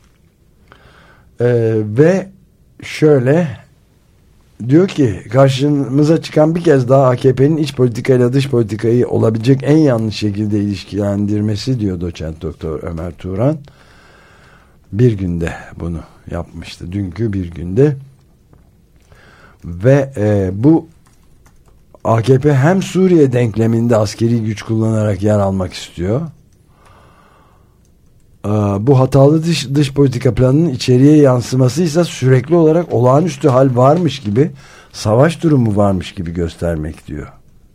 Ee, ve şöyle diyor ki, karşımıza çıkan bir kez daha A K P'nin iç politikayla dış politikayı olabilecek en yanlış şekilde ilişkilendirmesi diyor doçent doktor Ömer Turan. Bir günde bunu yapmıştı. Dünkü bir günde. Ve e, bu A K P hem Suriye denkleminde askeri güç kullanarak yer almak istiyor. Ee, bu hatalı dış, dış politika planının içeriye yansıması ise sürekli olarak olağanüstü hal varmış gibi, savaş durumu varmış gibi göstermek diyor.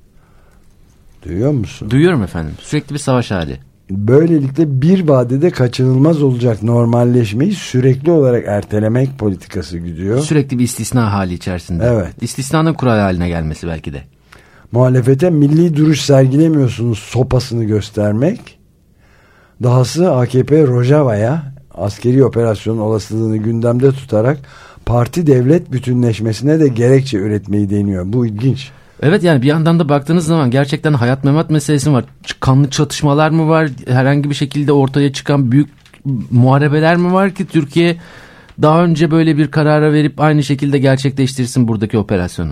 Duyuyor musun? Duyuyorum efendim. Sürekli bir savaş hali. Böylelikle bir vadede kaçınılmaz olacak normalleşmeyi sürekli olarak ertelemek politikası güdüyor. Sürekli bir istisna hali içerisinde. Evet. İstisnanın kural haline gelmesi belki de. Muhalefete milli duruş sergilemiyorsunuz sopasını göstermek. Dahası A K P Rojava'ya askeri operasyonun olasılığını gündemde tutarak parti devlet bütünleşmesine de gerekçe üretmeyi deniyor. Bu ilginç. Evet, yani bir yandan da baktığınız zaman gerçekten hayat memat meselesi var. Kanlı çatışmalar mı var? Herhangi bir şekilde ortaya çıkan büyük muharebeler mi var ki Türkiye daha önce böyle bir karara verip aynı şekilde gerçekleştirsin buradaki operasyonu?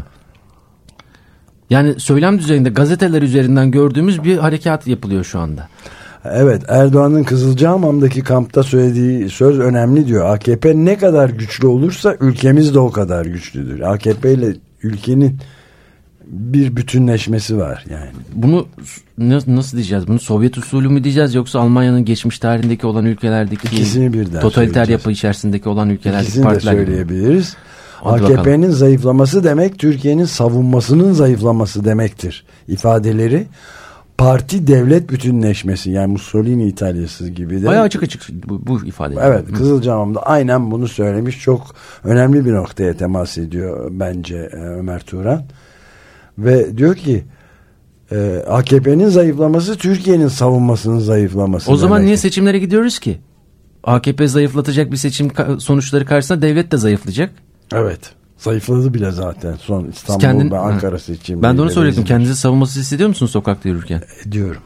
Yani söylem düzeyinde gazeteler üzerinden gördüğümüz bir harekat yapılıyor şu anda. Evet, Erdoğan'ın Kızılcahamam'daki kampta söylediği söz önemli diyor. A K P ne kadar güçlü olursa ülkemiz de o kadar güçlüdür. A K P ile ülkenin bir bütünleşmesi var yani. Bunu nasıl diyeceğiz? Bunu Sovyet usulü mü diyeceğiz, yoksa Almanya'nın geçmiş tarihindeki olan ülkelerdeki İkisini birden totaliter yapı içerisindeki olan ülkelerdeki İkisini partiler de söyleyebiliriz. Hadi A K P'nin zayıflaması demek Türkiye'nin savunmasının zayıflaması demektir ifadeleri. Parti devlet bütünleşmesi, yani Mussolini İtalyası gibi de. Bayağı açık açık bu, bu ifade. Evet, Kızılcahamam'da aynen bunu söylemiş. Çok önemli bir noktaya temas ediyor bence Ömer Turan. Ve diyor ki e, A K P'nin zayıflaması Türkiye'nin savunmasının zayıflaması. O zaman demek. niye seçimlere gidiyoruz ki? A K P zayıflatacak bir seçim sonuçları karşısında devlet de zayıflayacak. Evet. Zayıfladı bile zaten son İstanbul Kendin, ve Ankara seçimleri. Ben de onu soracaktım. Kendinizi savunmasız hissediyor musunuz sokakta yürürken? Ediyorum.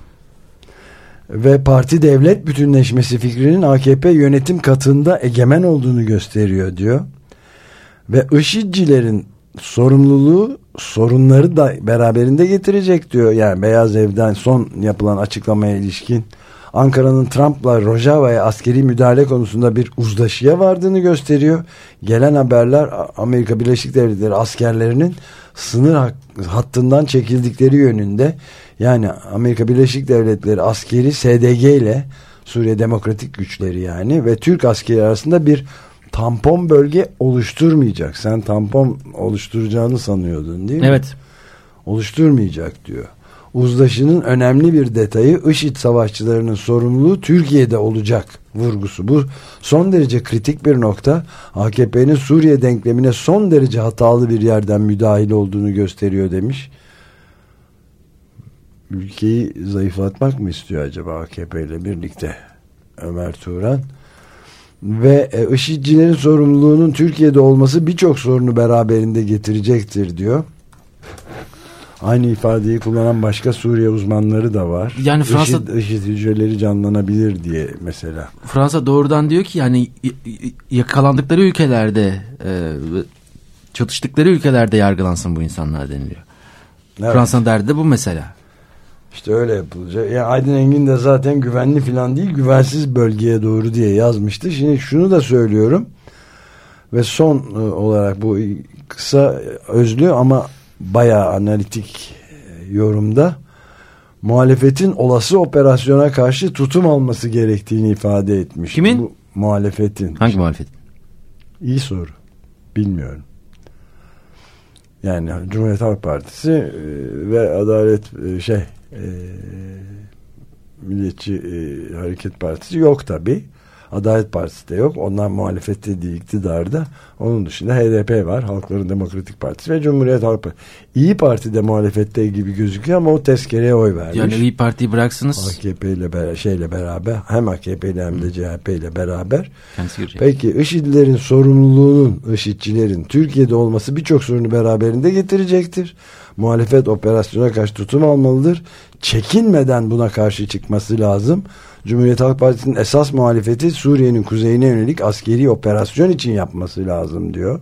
Ve parti devlet bütünleşmesi fikrinin A K P yönetim katında egemen olduğunu gösteriyor diyor. Ve IŞİD'cilerin sorumluluğu sorunları da beraberinde getirecek diyor. Yani Beyaz Ev'den son yapılan açıklamaya ilişkin Ankara'nın Trump'la Rojava'ya askeri müdahale konusunda bir uzlaşıya vardığını gösteriyor. Gelen haberler Amerika Birleşik Devletleri askerlerinin sınır hattından çekildikleri yönünde. Yani Amerika Birleşik Devletleri askeri S D G ile Suriye Demokratik Güçleri yani ve Türk askeri arasında bir tampon bölge oluşturmayacak. Sen tampon oluşturacağını sanıyordun değil mi? Evet. Oluşturmayacak diyor. Uzlaşının önemli bir detayı IŞİD savaşçılarının sorumluluğu Türkiye'de olacak vurgusu. Bu son derece kritik bir nokta. A K P'nin Suriye denklemine son derece hatalı bir yerden müdahil olduğunu gösteriyor demiş. Ülkeyi zayıflatmak mı istiyor acaba A K P ile birlikte Ömer Turan? Ve e, IŞİD'cilerin sorumluluğunun Türkiye'de olması birçok sorunu beraberinde getirecektir diyor. Aynı ifadeyi kullanan başka Suriye uzmanları da var. Yani Fransa IŞİD, IŞİD hücreleri canlanabilir diye mesela. Fransa doğrudan diyor ki yani yakalandıkları ülkelerde, e, çatıştıkları ülkelerde yargılansın bu insanlar deniliyor. Evet. Fransa'nın derdi de bu mesela. İşte öyle yapılacak. Yani Aydın Engin de zaten güvenli falan değil, güvensiz bölgeye doğru diye yazmıştı. Şimdi şunu da söylüyorum ve son olarak bu kısa özlü ama bayağı analitik yorumda muhalefetin olası operasyona karşı tutum alması gerektiğini ifade etmiş. Kimin? Bu muhalefetin. Hangi muhalefetin? İyi soru. Bilmiyorum. Yani Cumhuriyet Halk Partisi ve Adalet şey e, Milliyetçi e, Hareket Partisi yok tabi. Adalet Partisi de yok. Onlar muhalefette değil, iktidarda. Onun dışında H D P var. Halkların Demokratik Partisi ve Cumhuriyet Halk Partisi. İyi Parti de muhalefette gibi gözüküyor ama o tezkereye oy vermiş. Yani İyi Parti'yi bıraksınız. A K P ile beraber, şeyle beraber hem A K P ile hem de C H P ile beraber. Peki IŞİD'lerin sorumluluğunun, IŞİD'cilerin Türkiye'de olması birçok sorunu beraberinde getirecektir. Muhalefet operasyona karşı tutum almalıdır. Çekinmeden buna karşı çıkması lazım. Cumhuriyet Halk Partisi'nin esas muhalefeti Suriye'nin kuzeyine yönelik askeri operasyon için yapması lazım diyor.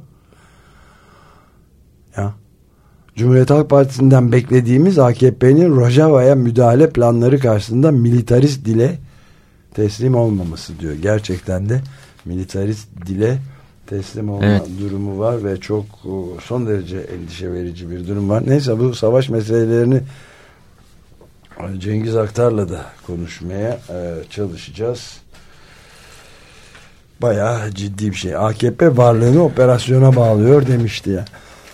Ya. Cumhuriyet Halk Partisi'nden beklediğimiz A K P'nin Rojava'ya müdahale planları karşısında militarist dile teslim olmaması diyor. Gerçekten de militarist dile teslim olma evet. durumu var ve çok son derece endişe verici bir durum var. Neyse bu savaş meselelerini Cengiz Aktar'la da konuşmaya e, çalışacağız. Bayağı ciddi bir şey. A K P varlığını operasyona bağlıyor demişti ya.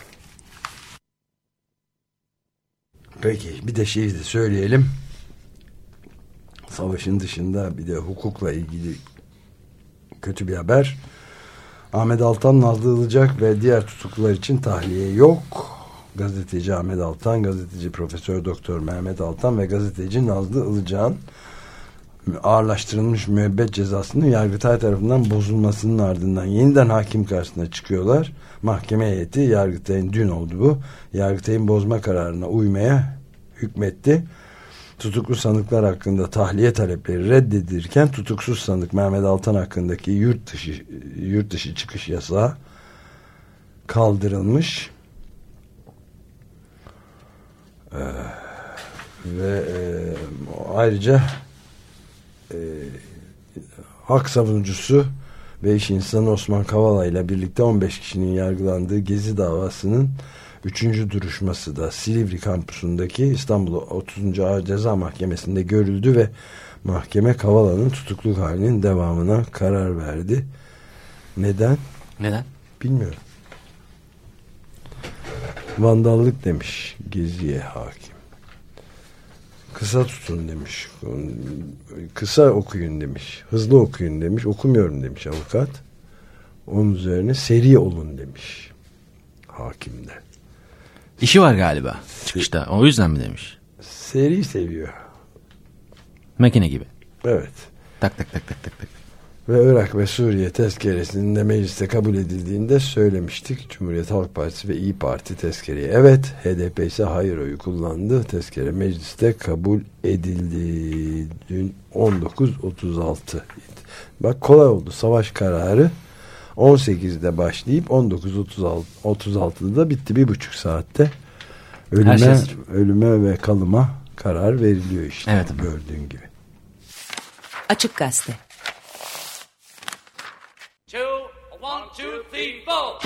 Peki bir de şeyi de söyleyelim. Savaşın dışında bir de hukukla ilgili kötü bir haber. Ahmet Altan, Nazlı Ilıcak ve diğer tutuklular için tahliye yok. Gazeteci Ahmet Altan, gazeteci Profesör Doktor Mehmet Altan ve gazeteci Nazlı Ilıcak'ın ağırlaştırılmış müebbet cezasının Yargıtay tarafından bozulmasının ardından yeniden hakim karşısına çıkıyorlar. Mahkeme heyeti, Yargıtay'ın dün oldu bu, Yargıtay'ın bozma kararına uymaya hükmetti. Tutuklu sanıklar hakkında tahliye talepleri reddedilirken tutuksuz sanık Mehmet Altan hakkındaki yurt dışı yurt dışı çıkış yasağı kaldırılmış. Ee, ve e, ayrıca e, hak savunucusu ve iş insanı Osman Kavala ile birlikte on beş kişinin yargılandığı Gezi davasının üçüncü duruşması da Silivri kampüsündeki İstanbul otuzuncu Ağır Ceza Mahkemesi'nde görüldü ve mahkeme Kavala'nın tutukluk halinin devamına karar verdi. Neden? Neden? Bilmiyorum. Vandallık demiş Gezi'ye hakim. Kısa tutun demiş. Kısa okuyun demiş. Hızlı okuyun demiş. Okumuyorum demiş avukat. Onun üzerine seri olun demiş hakim de. İşi var galiba çıkışta. O yüzden mi demiş? Seri seviyor. Makine gibi. Evet. Tak tak tak tak tak tak. Ve Irak ve Suriye tezkeresinin de mecliste kabul edildiğinde söylemiştik. Cumhuriyet Halk Partisi ve İyi Parti tezkereye evet, H D P ise hayır oyu kullandı. Tezkere mecliste kabul edildi. Dün on dokuz otuz altı. Bak kolay oldu. Savaş kararı on sekizde başlayıp on dokuz otuz altıda bitti. Bir buçuk saatte ölüme, ölüme ve kalıma karar veriliyor işte. Evet. Gördüğün gibi. Açık Gazete. Two, one, two, three, four.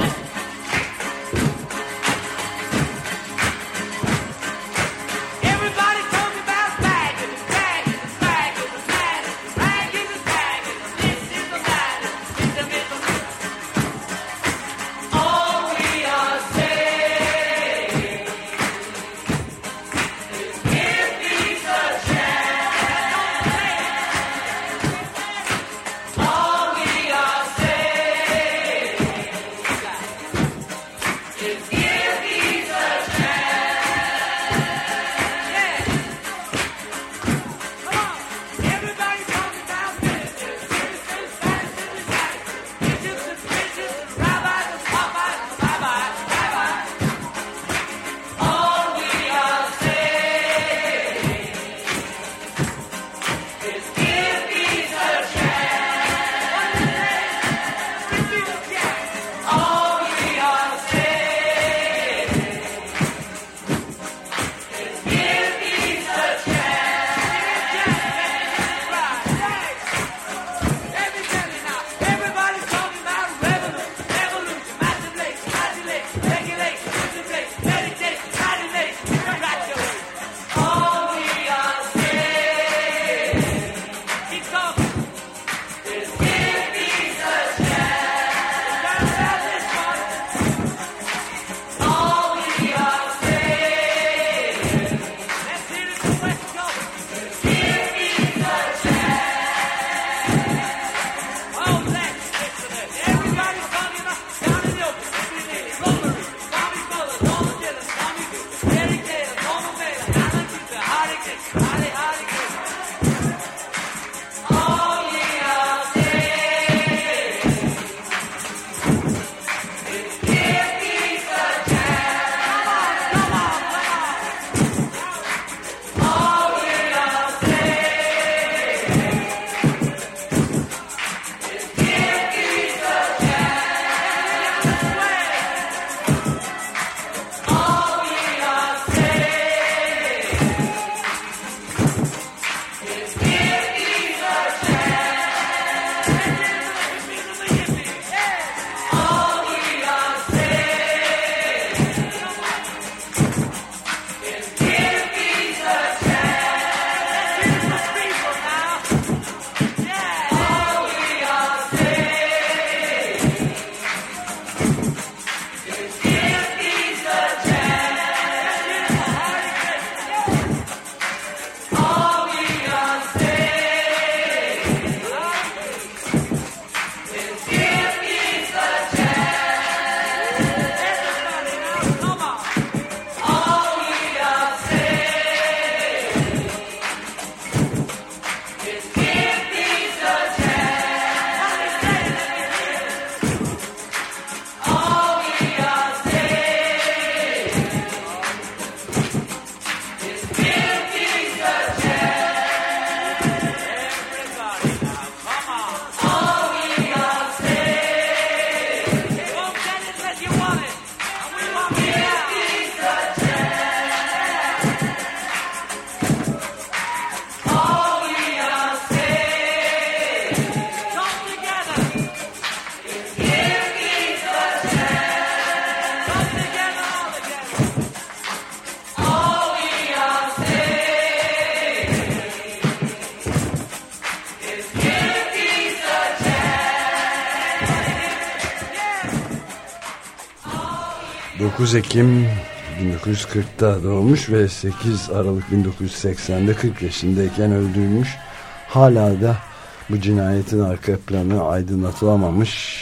dokuz Ekim bin dokuz yüz kırkta doğmuş ve sekiz Aralık bin dokuz yüz seksende kırk yaşındayken öldürülmüş. Hala da bu cinayetin arka planı aydınlatılamamış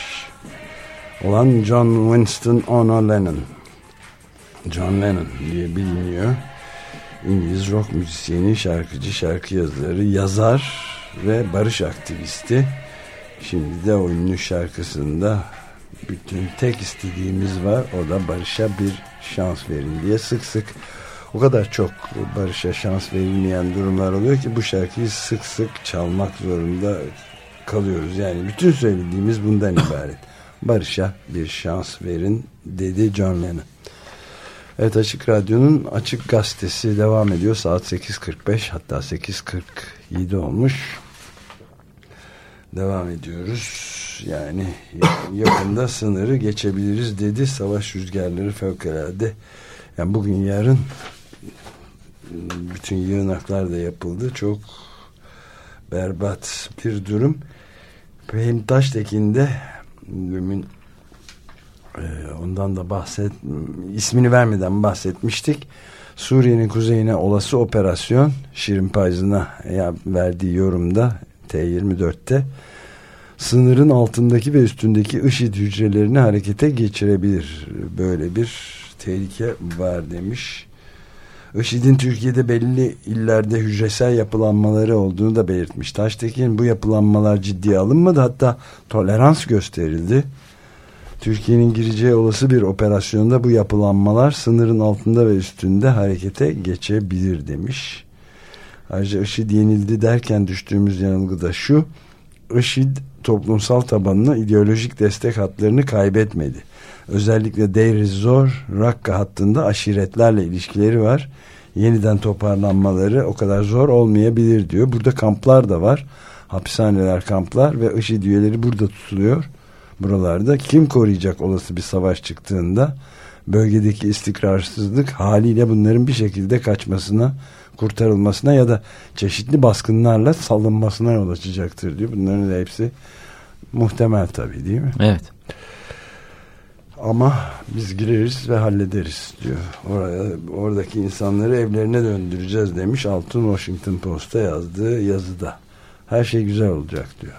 olan John Winston Ono Lennon. John Lennon diye biliniyor. İngiliz rock müzisyeni, şarkıcı, şarkı yazarı, yazar ve barış aktivisti. Şimdi de o ünlü şarkısında bütün tek istediğimiz var, o da barışa bir şans verin diye sık sık, o kadar çok barışa şans verilmeyen durumlar oluyor ki bu şarkıyı sık sık çalmak zorunda kalıyoruz. Yani bütün söylediğimiz bundan ibaret. Barışa bir şans verin dedi John Lennon. Evet, Açık Radyo'nun Açık Gazetesi devam ediyor. Saat sekiz kırk beş, hatta sekiz kırk yedi olmuş. Devam ediyoruz. Yani yakında sınırı geçebiliriz dedi. Savaş rüzgarları fevkalade. Yani bugün yarın bütün yığınaklar da yapıldı. Çok berbat bir durum. Fehim Taştekin de mümin, ondan da bahset, ismini vermeden bahsetmiştik. Suriye'nin kuzeyine olası operasyon, Şirin Payzı'na verdiği yorumda T yirmi dörtte sınırın altındaki ve üstündeki IŞİD hücrelerini harekete geçirebilir. Böyle bir tehlike var demiş. IŞİD'in Türkiye'de belli illerde hücresel yapılanmaları olduğunu da belirtmiş. Taştekin bu yapılanmalar ciddiye alınmadı, hatta tolerans gösterildi. Türkiye'nin gireceği olası bir operasyonda bu yapılanmalar sınırın altında ve üstünde harekete geçebilir demiş. Ayrıca IŞİD yenildi derken düştüğümüz yanılgı da şu: IŞİD toplumsal tabanına ideolojik destek hatlarını kaybetmedi. Özellikle Deir ez-Zor, Rakka hattında aşiretlerle ilişkileri var. Yeniden toparlanmaları o kadar zor olmayabilir diyor. Burada kamplar da var. Hapishaneler, kamplar ve IŞİD üyeleri burada tutuluyor. Buralarda kim koruyacak olası bir savaş çıktığında? Bölgedeki istikrarsızlık haliyle bunların bir şekilde kaçmasına, kurtarılmasına ya da çeşitli baskınlarla salınmasına yol açacaktır diyor. Bunların da hepsi muhtemel tabii, değil mi? Evet. Ama biz gireriz ve hallederiz diyor. Oraya, oradaki insanları evlerine döndüreceğiz demiş Altın Washington Post'a yazdığı yazıda. Her şey güzel olacak diyor.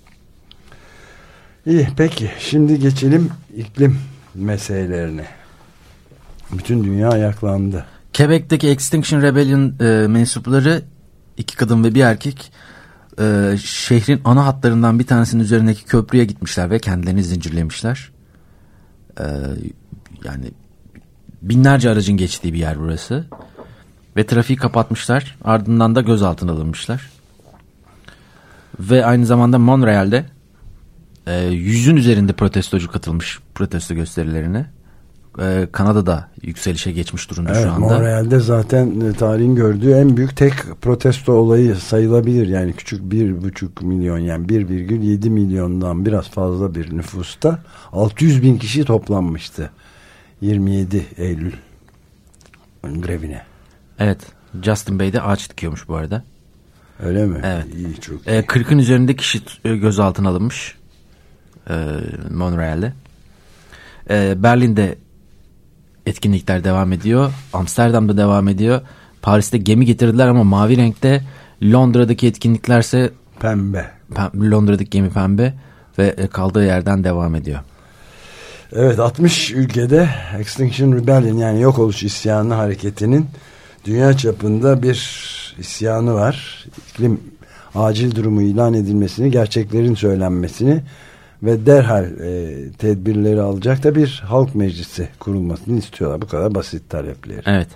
İyi, peki şimdi geçelim iklim meselelerine. Bütün dünya ayaklandı. Quebec'teki Extinction Rebellion e, mensupları, iki kadın ve bir erkek, e, şehrin ana hatlarından bir tanesinin üzerindeki köprüye gitmişler ve kendilerini zincirlemişler. E, yani binlerce aracın geçtiği bir yer burası. Ve trafiği kapatmışlar. Ardından da gözaltına alınmışlar. Ve aynı zamanda Montreal'de e, yüzün üzerinde protestocu katılmış protesto gösterilerine. E, Kanada'da yükselişe geçmiş durumda evet, şu anda. Montreal'de zaten e, tarihin gördüğü en büyük tek protesto olayı sayılabilir. Yani küçük bir buçuk milyon, yani bir virgül yedi milyondan biraz fazla bir nüfusta altı yüz bin kişi toplanmıştı yirmi yedi Eylül grevine. Evet, Justin Bey de ağaç dikiyormuş bu arada. Öyle mi? Evet. İyi, çok iyi. E, kırkın üzerinde kişi gözaltına alınmış e, Montreal'de. E, Berlin'de etkinlikler devam ediyor. Amsterdam'da devam ediyor. Paris'te gemi getirdiler ama mavi renkte. Londra'daki etkinliklerse pembe. Pem, Londra'daki gemi pembe ve kaldığı yerden devam ediyor. Evet, altmış ülkede Extinction Rebellion, yani yok oluş isyanı hareketinin dünya çapında bir isyanı var. İklim acil durumu ilan edilmesini, gerçeklerin söylenmesini ve derhal e, tedbirleri alacak da bir halk meclisi kurulmasını istiyorlar. Bu kadar basit talepleri. Evet.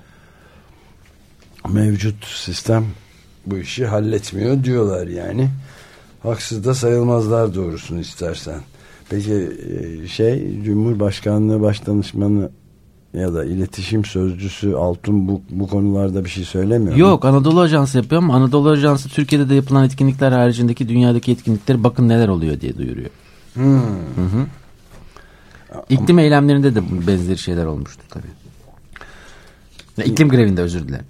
Mevcut sistem bu işi halletmiyor diyorlar yani. Haksız da sayılmazlar doğrusunu istersen. Peki şey, Cumhurbaşkanlığı Başdanışmanı ya da iletişim sözcüsü Altun bu, bu konularda bir şey söylemiyor Yok mu? Anadolu Ajansı yapıyor ama Anadolu Ajansı Türkiye'de de yapılan etkinlikler haricindeki dünyadaki etkinlikleri bakın neler oluyor diye duyuruyor. Hmm. Hı hı. İklim eylemlerinde de benzeri şeyler olmuştu tabii. Ya, iklim grevinde, özür dilerim.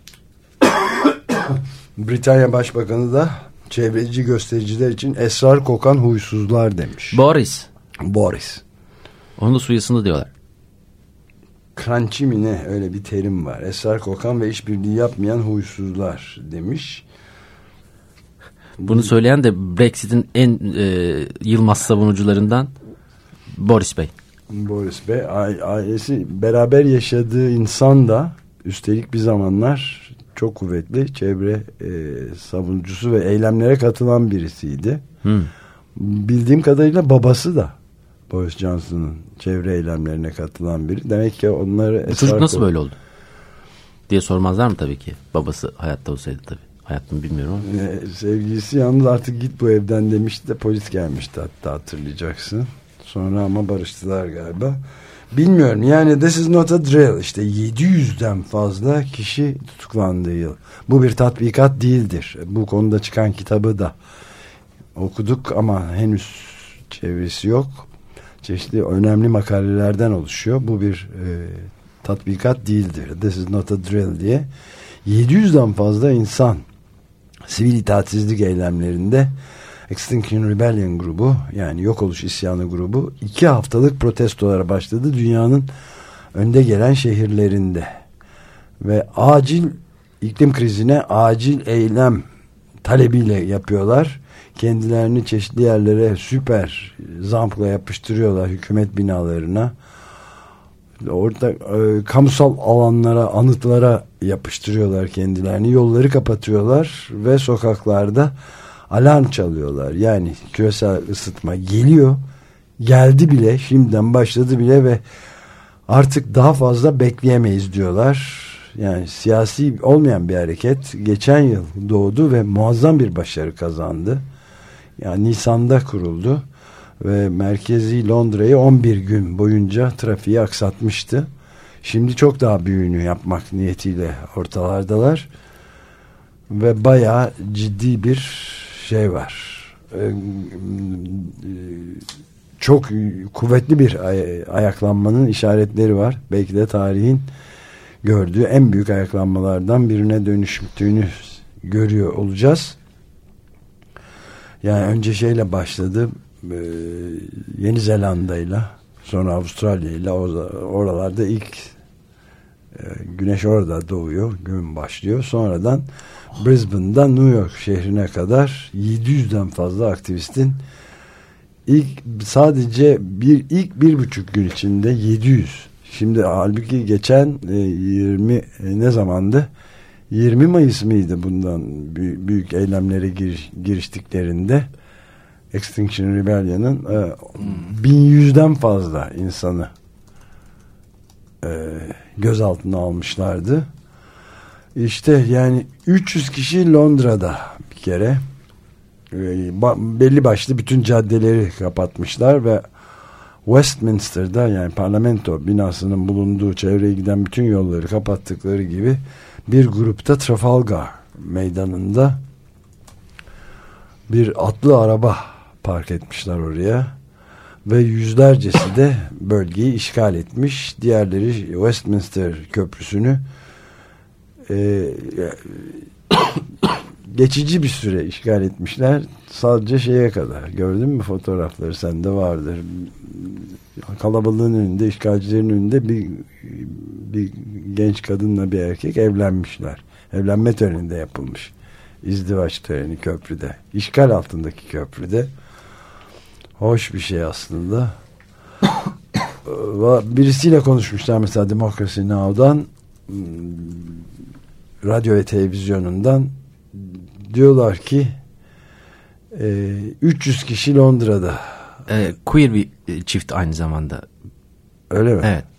Britanya Başbakanı da çevreci göstericiler için esrar kokan huysuzlar demiş. Boris. Boris. Onun da suyasını diyorlar. Crunchy mi ne, öyle bir terim var. Esrar kokan ve işbirliği yapmayan huysuzlar demiş. Bunu söyleyen de Brexit'in en e, yılmaz savunucularından Boris Bey. Boris Bey ailesi, beraber yaşadığı insan da üstelik bir zamanlar çok kuvvetli çevre e, savunucusu ve eylemlere katılan birisiydi. Hmm. Bildiğim kadarıyla babası da Boris Johnson'ın çevre eylemlerine katılan biri. Demek ki onları... Bu çocuk nasıl böyle oldu diye sormazlar mı tabii ki? Babası hayatta olsaydı tabii. Hayatını bilmiyorum ama. Ee, sevgilisi yalnız artık git bu evden demişti de polis gelmişti hatta, hatırlayacaksın. Sonra ama barıştılar galiba. Bilmiyorum yani, this is not a drill. İşte yedi yüzden fazla kişi tutuklandığı yıl. Bu bir tatbikat değildir. Bu konuda çıkan kitabı da okuduk ama henüz çevirisi yok. Çeşitli önemli makalelerden oluşuyor. Bu bir e, tatbikat değildir. This is not a drill diye. yedi yüzden fazla insan sivil itaatsizlik eylemlerinde Extinction Rebellion grubu, yani yok oluş isyanı grubu iki haftalık protestolara başladı dünyanın önde gelen şehirlerinde ve acil iklim krizine acil eylem talebiyle yapıyorlar. Kendilerini çeşitli yerlere süper zampla yapıştırıyorlar, hükümet binalarına. Orada e, kamusal alanlara, anıtlara yapıştırıyorlar kendilerini. Yolları kapatıyorlar ve sokaklarda alarm çalıyorlar. Yani küresel ısıtma geliyor. Geldi bile, şimdiden başladı bile ve artık daha fazla bekleyemeyiz diyorlar. Yani siyasi olmayan bir hareket geçen yıl doğdu ve muazzam bir başarı kazandı. Yani Nisan'da kuruldu ve merkezi Londra'yı on bir gün boyunca trafiği aksatmıştı. Şimdi çok daha büyüğünü yapmak niyetiyle ortalardalar ve bayağı ciddi bir şey var. Ee, çok kuvvetli bir ay- ayaklanmanın işaretleri var. Belki de tarihin gördüğü en büyük ayaklanmalardan birine dönüştüğünü görüyor olacağız. Yani önce şeyle başladı, e, Yeni Zelanda'yla, sonra Avustralya'yla, oralarda ilk e, güneş orada doğuyor, gün başlıyor. Sonradan Brisbane'dan New York şehrine kadar yedi yüzden fazla aktivistin ilk sadece bir ilk bir buçuk gün içinde yedi yüz. Şimdi halbuki geçen e, yirmi e, ne zamandı? yirmi Mayıs mıydı bundan büyük, büyük eylemlere giriş, giriştiklerinde Extinction Rebellion'ın e, bin yüzden fazla insanı e, gözaltına almışlardı. İşte yani üç yüz kişi Londra'da bir kere e, ba, belli başlı bütün caddeleri kapatmışlar ve Westminster'da, yani parlamento binasının bulunduğu çevreye giden bütün yolları kapattıkları gibi bir grupta Trafalgar meydanında bir atlı araba park etmişler oraya ve yüzlercesi de bölgeyi işgal etmiş. Diğerleri Westminster Köprüsü'nü e, geçici bir süre işgal etmişler. Sadece şeye kadar. Gördün mü fotoğrafları? Sende vardır. Kalabalığın önünde, işgalcilerin önünde bir, bir genç kadınla bir erkek evlenmişler. Evlenme töreninde yapılmış. İzdivaç töreni köprüde. İşgal altındaki köprüde. Hoş bir şey aslında. Birisiyle konuşmuşlar mesela Democracy Now'dan, radyo ve televizyonundan. Diyorlar ki e, üç yüz kişi Londra'da. E, queer bir çift aynı zamanda. Öyle mi? Evet.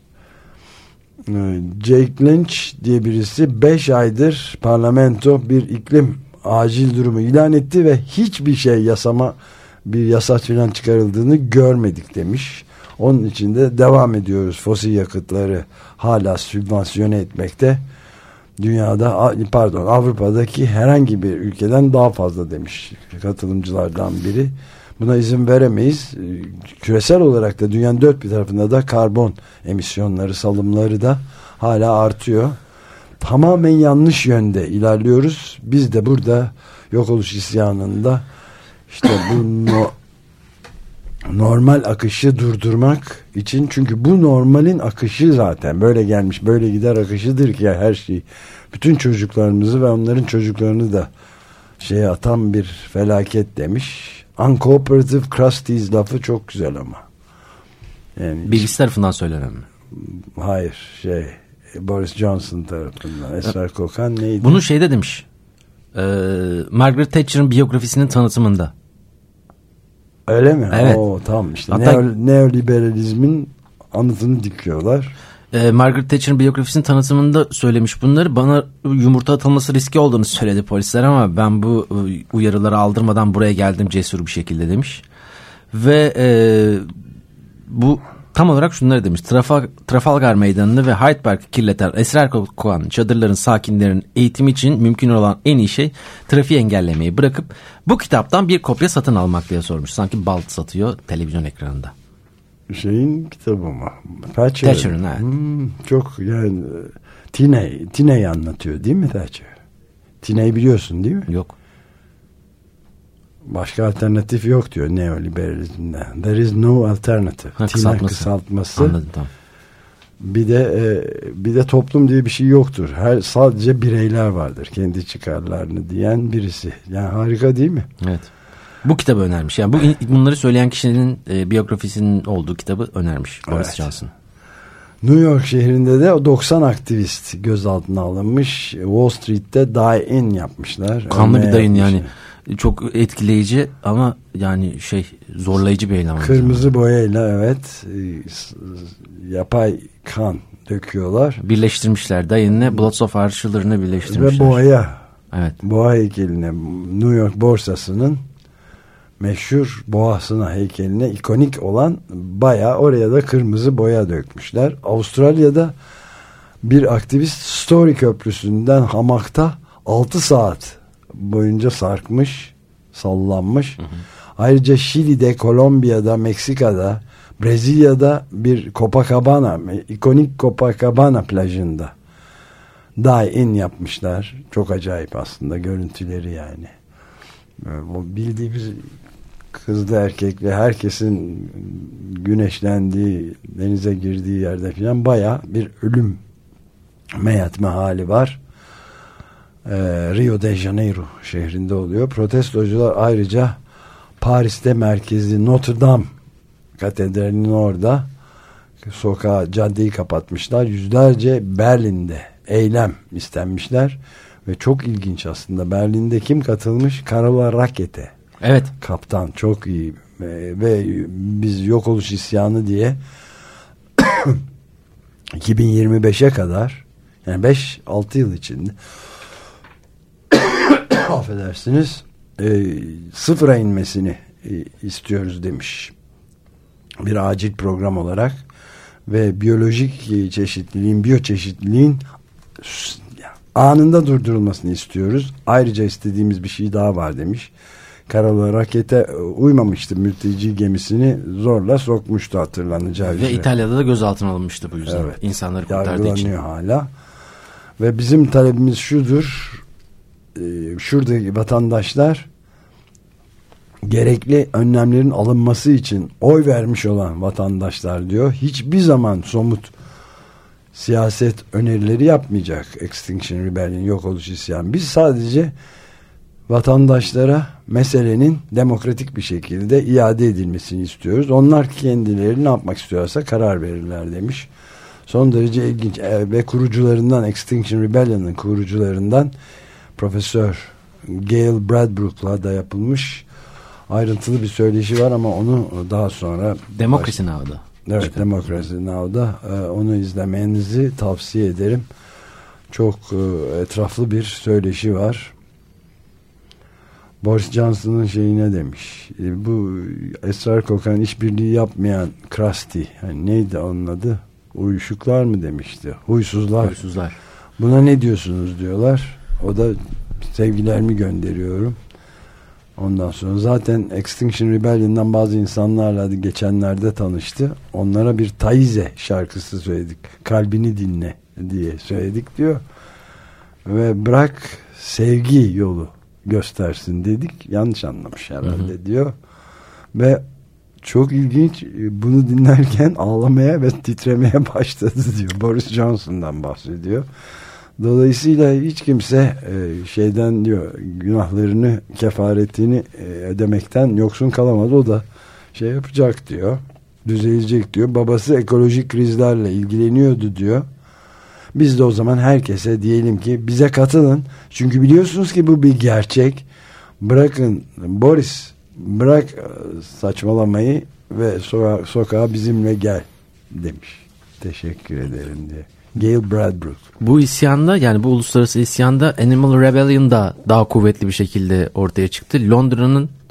Jake Lynch diye birisi beş aydır parlamento bir iklim acil durumu ilan etti ve hiçbir şey yasama, bir yasa falan çıkarıldığını görmedik demiş. Onun için de devam ediyoruz fosil yakıtları hala sübvansiyone etmekte. Dünyada, pardon Avrupa'daki herhangi bir ülkeden daha fazla demiş katılımcılardan biri. Buna izin veremeyiz. Küresel olarak da dünyanın dört bir tarafında da karbon emisyonları, salımları da hala artıyor. Tamamen yanlış yönde ilerliyoruz. Biz de burada yok oluş isyanında işte bu no, normal akışı durdurmak için, çünkü bu normalin akışı zaten böyle gelmiş böyle gider akışıdır ki her şey, bütün çocuklarımızı ve onların çocuklarını da şeye atan bir felaket demiş. Uncooperative Crusties lafı çok güzel ama. Yani bilgisi tarafından söylenen mi? Hayır, şey Boris Johnson tarafından. Esrar Kokan neydi? Bunu şeyde demiş. Ee, Margaret Thatcher'ın biyografisinin tanıtımında. Öyle mi? Evet. Oo, tamam işte. Hatta, Neo, neoliberalizmin anıtını dikiyorlar. E, Margaret Thatcher'ın biyografisinin tanıtımında söylemiş bunları. Bana yumurta atılması riski olduğunu söyledi polisler ama ben bu uyarıları aldırmadan buraya geldim cesur bir şekilde demiş. Ve e, bu tam olarak şunları demiş. Trafal- Trafalgar Meydanı'nı ve Hyde Park'ı kirleten, esrar kokan çadırların sakinlerin eğitimi için mümkün olan en iyi şey trafiği engellemeyi bırakıp bu kitaptan bir kopya satın almak diye sormuş. Sanki bal satıyor televizyon ekranında. Şeyin kitabı mı? Thatcher'ın. Thatcher'ın, evet. Hmm, çok yani Tiney, Tiney'i anlatıyor değil mi Thatcher? Tiney'i biliyorsun değil mi? Yok. Başka alternatif yok diyor neoliberalizmde. There is no alternative. Ha, Tiney kısaltması. kısaltması. Anladım, tamam. Bir de e, bir de toplum diye bir şey yoktur. Her sadece bireyler vardır. Kendi çıkarlarını diyen birisi. Yani harika değil mi? Evet. Bu kitabı önermiş. Yani bu bunları söyleyen kişinin e, biyografisinin olduğu kitabı önermiş Boris Evet. Johnson. New York şehrinde de o doksan aktivist gözaltına alınmış. Wall Street'te die-in yapmışlar. Kanlı bir dayın yapmışlar. yani. Çok etkileyici ama yani şey zorlayıcı bir eylem. Kırmızı boyayla evet yapay kan döküyorlar. Birleştirmişler. Dayınla Bloods of Our Children'ı birleştirmişler. Ve boğaya. Evet. Boğa heykeline, New York borsasının meşhur boğasına, heykeline ikonik olan bayağı oraya da kırmızı boya dökmüşler. Avustralya'da bir aktivist Story Köprüsü'nden hamakta altı saat boyunca sarkmış, sallanmış. Hı hı. Ayrıca Şili'de, Kolombiya'da, Meksika'da, Brezilya'da bir Copacabana, ikonik Copacabana plajında die-in yapmışlar. Çok acayip aslında görüntüleri yani. O bildiğimiz kızlı erkekli herkesin güneşlendiği, denize girdiği yerde falan bayağı bir ölüm meyatme hali var. Ee, Rio de Janeiro şehrinde oluyor. Protestocular ayrıca Paris'te merkezi Notre Dame katedralinin orada sokağı, caddeyi kapatmışlar. Yüzlerce Berlin'de eylem istenmişler ve çok ilginç aslında. Berlin'de kim katılmış? Carola Rackete. Evet. Kaptan çok iyi ve biz yok oluş isyanı diye iki bin yirmi beşe kadar yani beş altı yıl içinde affedersiniz e, sıfıra inmesini e, istiyoruz demiş. Bir acil program olarak ve biyolojik çeşitliliğin, biyoçeşitliliğin anında durdurulmasını istiyoruz. Ayrıca istediğimiz bir şey daha var demiş. Carola Rackete uymamıştı, mülteci gemisini zorla sokmuştu hatırlanacağı üzere. Ve İtalya'da da gözaltına alınmıştı bu yüzden. Evet. İnsanları kurtardığı için. Yargılanıyor hala. Ve bizim talebimiz şudur. E, şuradaki vatandaşlar gerekli önlemlerin alınması için oy vermiş olan vatandaşlar diyor. Hiçbir zaman somut siyaset önerileri yapmayacak Extinction Rebellion, yok oluş isyan. Biz sadece vatandaşlara meselenin demokratik bir şekilde iade edilmesini istiyoruz. Onlar kendileri ne yapmak istiyorsa karar verirler demiş. Son derece ilginç ve kurucularından, Extinction Rebellion'ın kurucularından Profesör Gail Bradbrook'la da yapılmış ayrıntılı bir söyleşi var ama onu daha sonra Democracy Now'da. Evet, Çıkan. Democracy Now'da onu izlemenizi tavsiye ederim. Çok etraflı bir söyleşi var. Boris Johnson'ın şeyine demiş. Bu esrar kokan, işbirliği yapmayan Krusty, yani neydi onun adı? Uyuşuklar mı demişti? Huysuzlar. Huysuzlar. Buna ne diyorsunuz diyorlar. O da sevgilerimi gönderiyorum. Ondan sonra zaten Extinction Rebellion'dan bazı insanlarla geçenlerde tanıştı. Onlara bir Taize şarkısı söyledik. Kalbini dinle diye söyledik diyor. Ve bırak sevgi yolu göstersin dedik. Yanlış anlamış herhalde, hı hı, diyor. Ve çok ilginç, bunu dinlerken ağlamaya ve titremeye başladı diyor. Boris Johnson'dan bahsediyor. Dolayısıyla hiç kimse e, şeyden diyor, günahlarını, kefaretini e, ödemekten yoksun kalamadı. O da şey yapacak diyor. Düzelecek diyor. Babası ekolojik krizlerle ilgileniyordu diyor. Biz de o zaman herkese diyelim ki bize katılın. Çünkü biliyorsunuz ki bu bir gerçek. Bırakın Boris, bırak saçmalamayı ve soka- sokağa bizimle gel demiş. Teşekkür ederim diye. Gail Bradbrook. Bu isyanda, yani bu uluslararası isyanda Animal Rebellion da daha kuvvetli bir şekilde ortaya çıktı. Londra'nın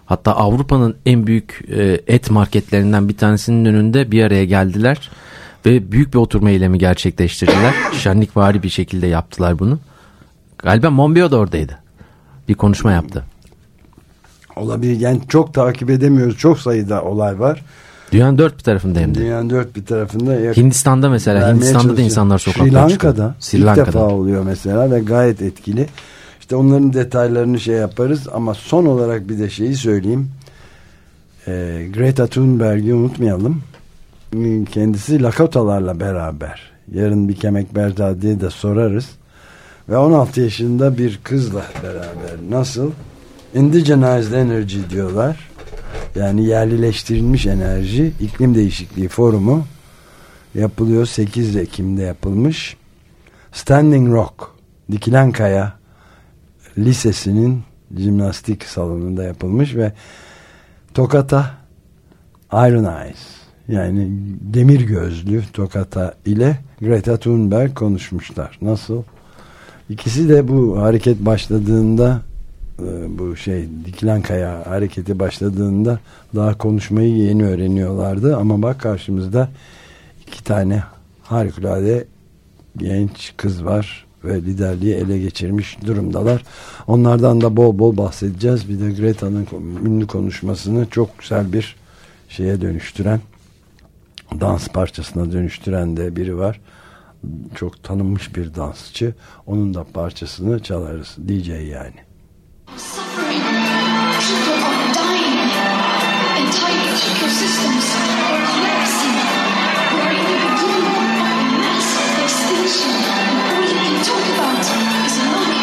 Hatta Avrupa'nın en büyük e, et marketlerinden bir tanesinin önünde bir araya geldiler ve büyük bir oturma eylemi gerçekleştirdiler. Şenlikvari bir şekilde yaptılar bunu. Galiba Monbiot da oradaydı. Bir konuşma yaptı. Olabilir. Yani çok takip edemiyoruz. Çok sayıda olay var. Dünyanın dört bir tarafında hem de. Dünyanın dört bir tarafında. Hindistan'da mesela. Hindistan'da da insanlar sokakta Sri Lanka'da Sri ilk Lanka'da. defa oluyor mesela ve gayet etkili. İşte onların detaylarını şey yaparız ama son olarak bir de şeyi söyleyeyim. Ee, Greta Thunberg'i unutmayalım. Kendisi Lakotalarla beraber. Yarın bir Kemek Berda diye de sorarız. Ve on altı yaşında bir kızla beraber. Nasıl? Indigenized Energy diyorlar. Yani yerlileştirilmiş enerji, iklim değişikliği forumu yapılıyor. sekiz Ekim'de yapılmış. Standing Rock, Dikilen Kaya Lisesi'nin jimnastik salonunda yapılmış ve Tokata Iron Eyes, yani demir gözlü Tokata ile Greta Thunberg konuşmuşlar. Nasıl? İkisi de bu hareket başladığında, bu şey Dikilen Kaya hareketi başladığında daha konuşmayı yeni öğreniyorlardı ama bak karşımızda iki tane harikulade genç kız var ve liderliği ele geçirmiş durumdalar. Onlardan da bol bol bahsedeceğiz. Bir de Greta'nın ünlü konuşmasını çok güzel bir şeye dönüştüren, dans parçasına dönüştüren de biri var. Çok tanınmış bir dansçı. Onun da parçasını çalarız. D J yani. Suffering, people are dying, entire ecosystems are collapsing. We are in the beginning of mass extinction, and all you can talk about is money.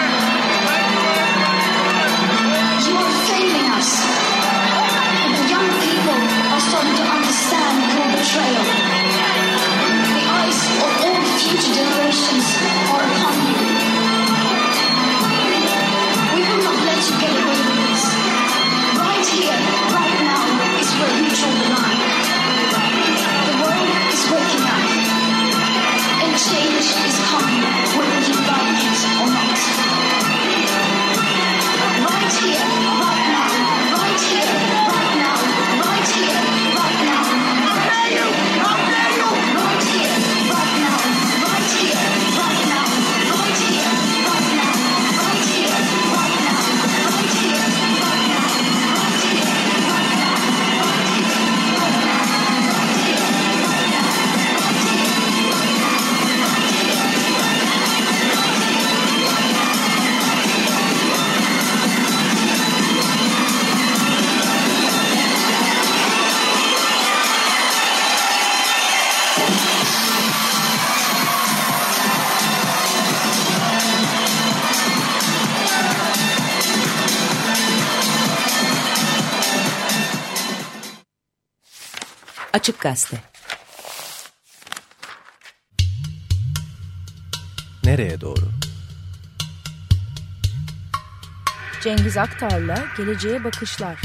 You are failing us, and the young people are starting to understand your betrayal. The eyes of all future generations are upon you. We will not let you get away with this. Right here, right now, is where we draw the line. The world is waking up, and change is coming, whether you like it or not. Right here, right now, right here, right now, right here, right now. How dare you? How dare you? Right here, right now, right here, right now, right here, right now, right here, right now, right here, right now, right here, right now, Açık Gazete. Nereye doğru? Cengiz Aktar'la Geleceğe Bakışlar.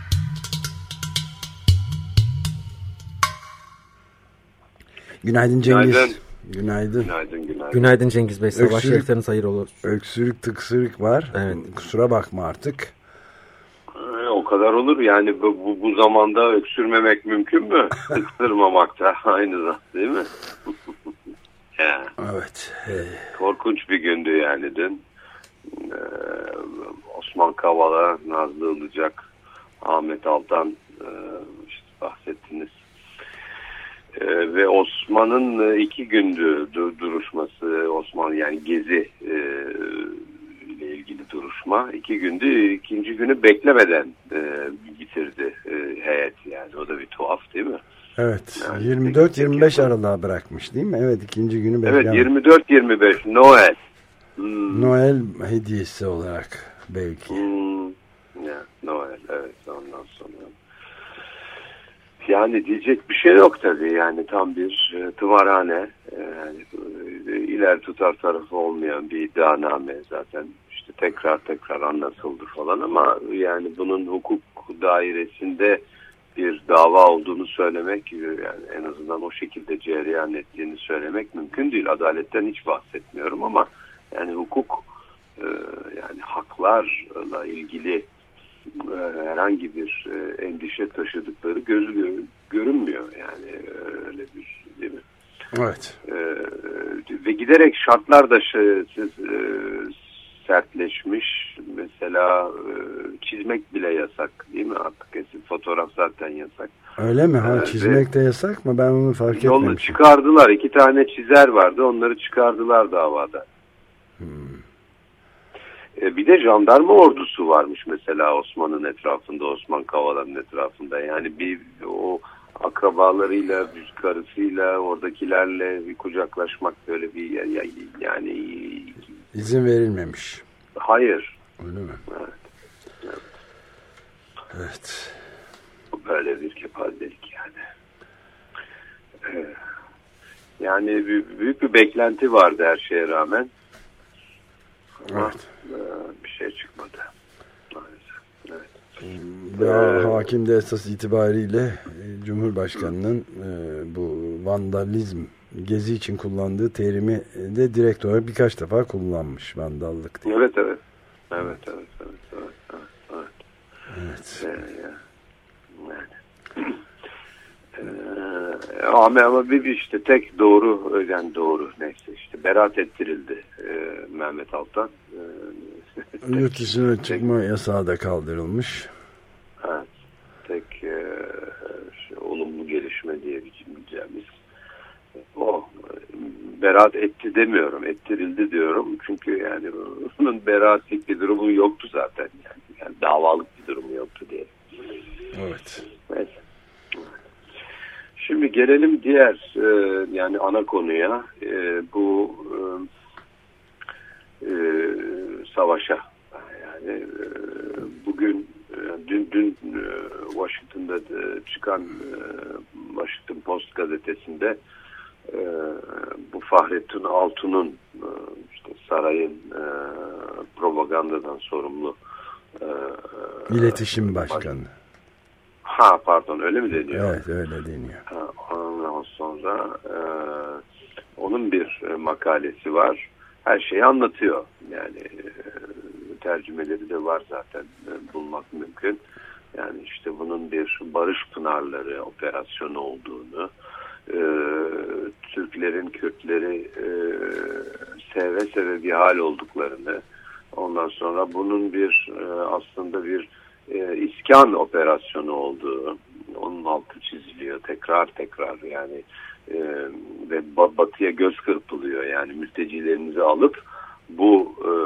Günaydın Cengiz. Günaydın. Günaydın. Günaydın, günaydın. Günaydın Cengiz Bey. Sabah Öksürük- şerifleriniz hayır olur. Öksürük tıksırık var. Evet. Kusura bakma artık. Ee, O kadar olur yani bu, bu, bu zamanda öksürmemek mümkün mü? Tıksırmamak da aynı zamanda değil mi? Ya, Evet. korkunç bir gündü yani dün. Ee, Osman Kavala, Nazlı Ilıcak, Ahmet Altan e, işte bahsettiniz. Ee, ve Osman'ın iki gündü du- duruşması, Osman yani Gezi e, ile ilgili duruşma. iki gündü, ikinci günü beklemeden e, bitirdi e, heyet yani. O da bir tuhaf değil mi? Evet. Yani yirmi dört yirmi beş peki- aralığa bırakmış değil mi? Evet, ikinci günü Evet, bekleme. yirmi dört yirmi beş Noel. Hmm. Noel hediyesi olarak belki. Hmm. Ya, Noel evet, ondan sonra. Yani diyecek bir şey yok tabii yani tam bir e, tımarhane e, yani, e, iler tutar tarafı olmayan bir iddianame zaten işte tekrar tekrar anlatıldı falan ama yani bunun hukuk dairesinde bir dava olduğunu söylemek yani en azından o şekilde cereyan ettiğini söylemek mümkün değil. Adaletten hiç bahsetmiyorum ama yani hukuk e, yani haklarla ilgili e, herhangi bir e, endişe taşıdıkları gözü gö- görünmüyor yani e, öyle bir değil mi? Evet. E, ve giderek şartlar da şey, e, sertleşmiş. Mesela e, çizmek bile yasak değil mi? Artık fotoğraf zaten yasak. Öyle mi? Ha, Ee, çizmek de yasak mı? Ben onu fark yolu etmemişim. çıkardılar. İki tane çizer vardı. Onları çıkardılar davada. Hmm. Ee, bir de jandarma ordusu varmış mesela Osman'ın etrafında, Osman Kavala'nın etrafında. Yani bir o akrabalarıyla, bir karısıyla, oradakilerle bir kucaklaşmak böyle bir yani izin verilmemiş. Hayır. Öyle mi? Evet. Evet. Evet. Böyle bir kepazelik yani. Ee, yani büyük bir beklenti vardı her şeye rağmen. Ama evet. e, bir şey çıkmadı. Maalesef. Evet. Daha ee, hakim de esas itibariyle e, Cumhurbaşkanı'nın e, bu vandalizm gezi için kullandığı terimi de direkt olarak birkaç defa kullanmış, vandallık diye. Evet evet. Evet evet evet evet. Evet. Evet. Evet. Ee, ya. Yani. Ee, ama, ama bir işte tek doğru yani doğru neyse işte beraat ettirildi e, Mehmet Altan. E, Yurt dışına çıkma yasağı da kaldırılmış. Evet. Tek e, şey, olumlu gelişme diyebileceğimiz o. Beraat etti demiyorum, ettirildi diyorum. Çünkü yani onun beraatlik bir durumu yoktu zaten. Yani, yani davalık bir durumu yoktu diye. Evet. Evet. Şimdi gelelim diğer e, yani ana konuya. E, bu e, e, savaşa. Yani e, bugün e, dün dün e, Washington'da e, çıkan e, Washington Post gazetesinde e, bu Fahrettin Altun'un e, işte sarayın e, propagandadan sorumlu e, İletişim Başkanı. Ha pardon öyle mi deniyor? Evet öyle deniyor. Ha, ondan sonra e, onun bir e, makalesi var. Her şeyi anlatıyor. Yani e, tercümeleri de var zaten e, bulmak mümkün. Yani işte bunun bir Barış Pınarları operasyonu olduğunu, e, Türklerin, Kürtleri e, seve seve bir hal olduklarını, ondan sonra bunun bir e, aslında bir e, iskan operasyonu olduğu, onun altı çiziliyor tekrar tekrar yani e, ve batıya göz kırpılıyor yani mültecilerimizi alıp bu e,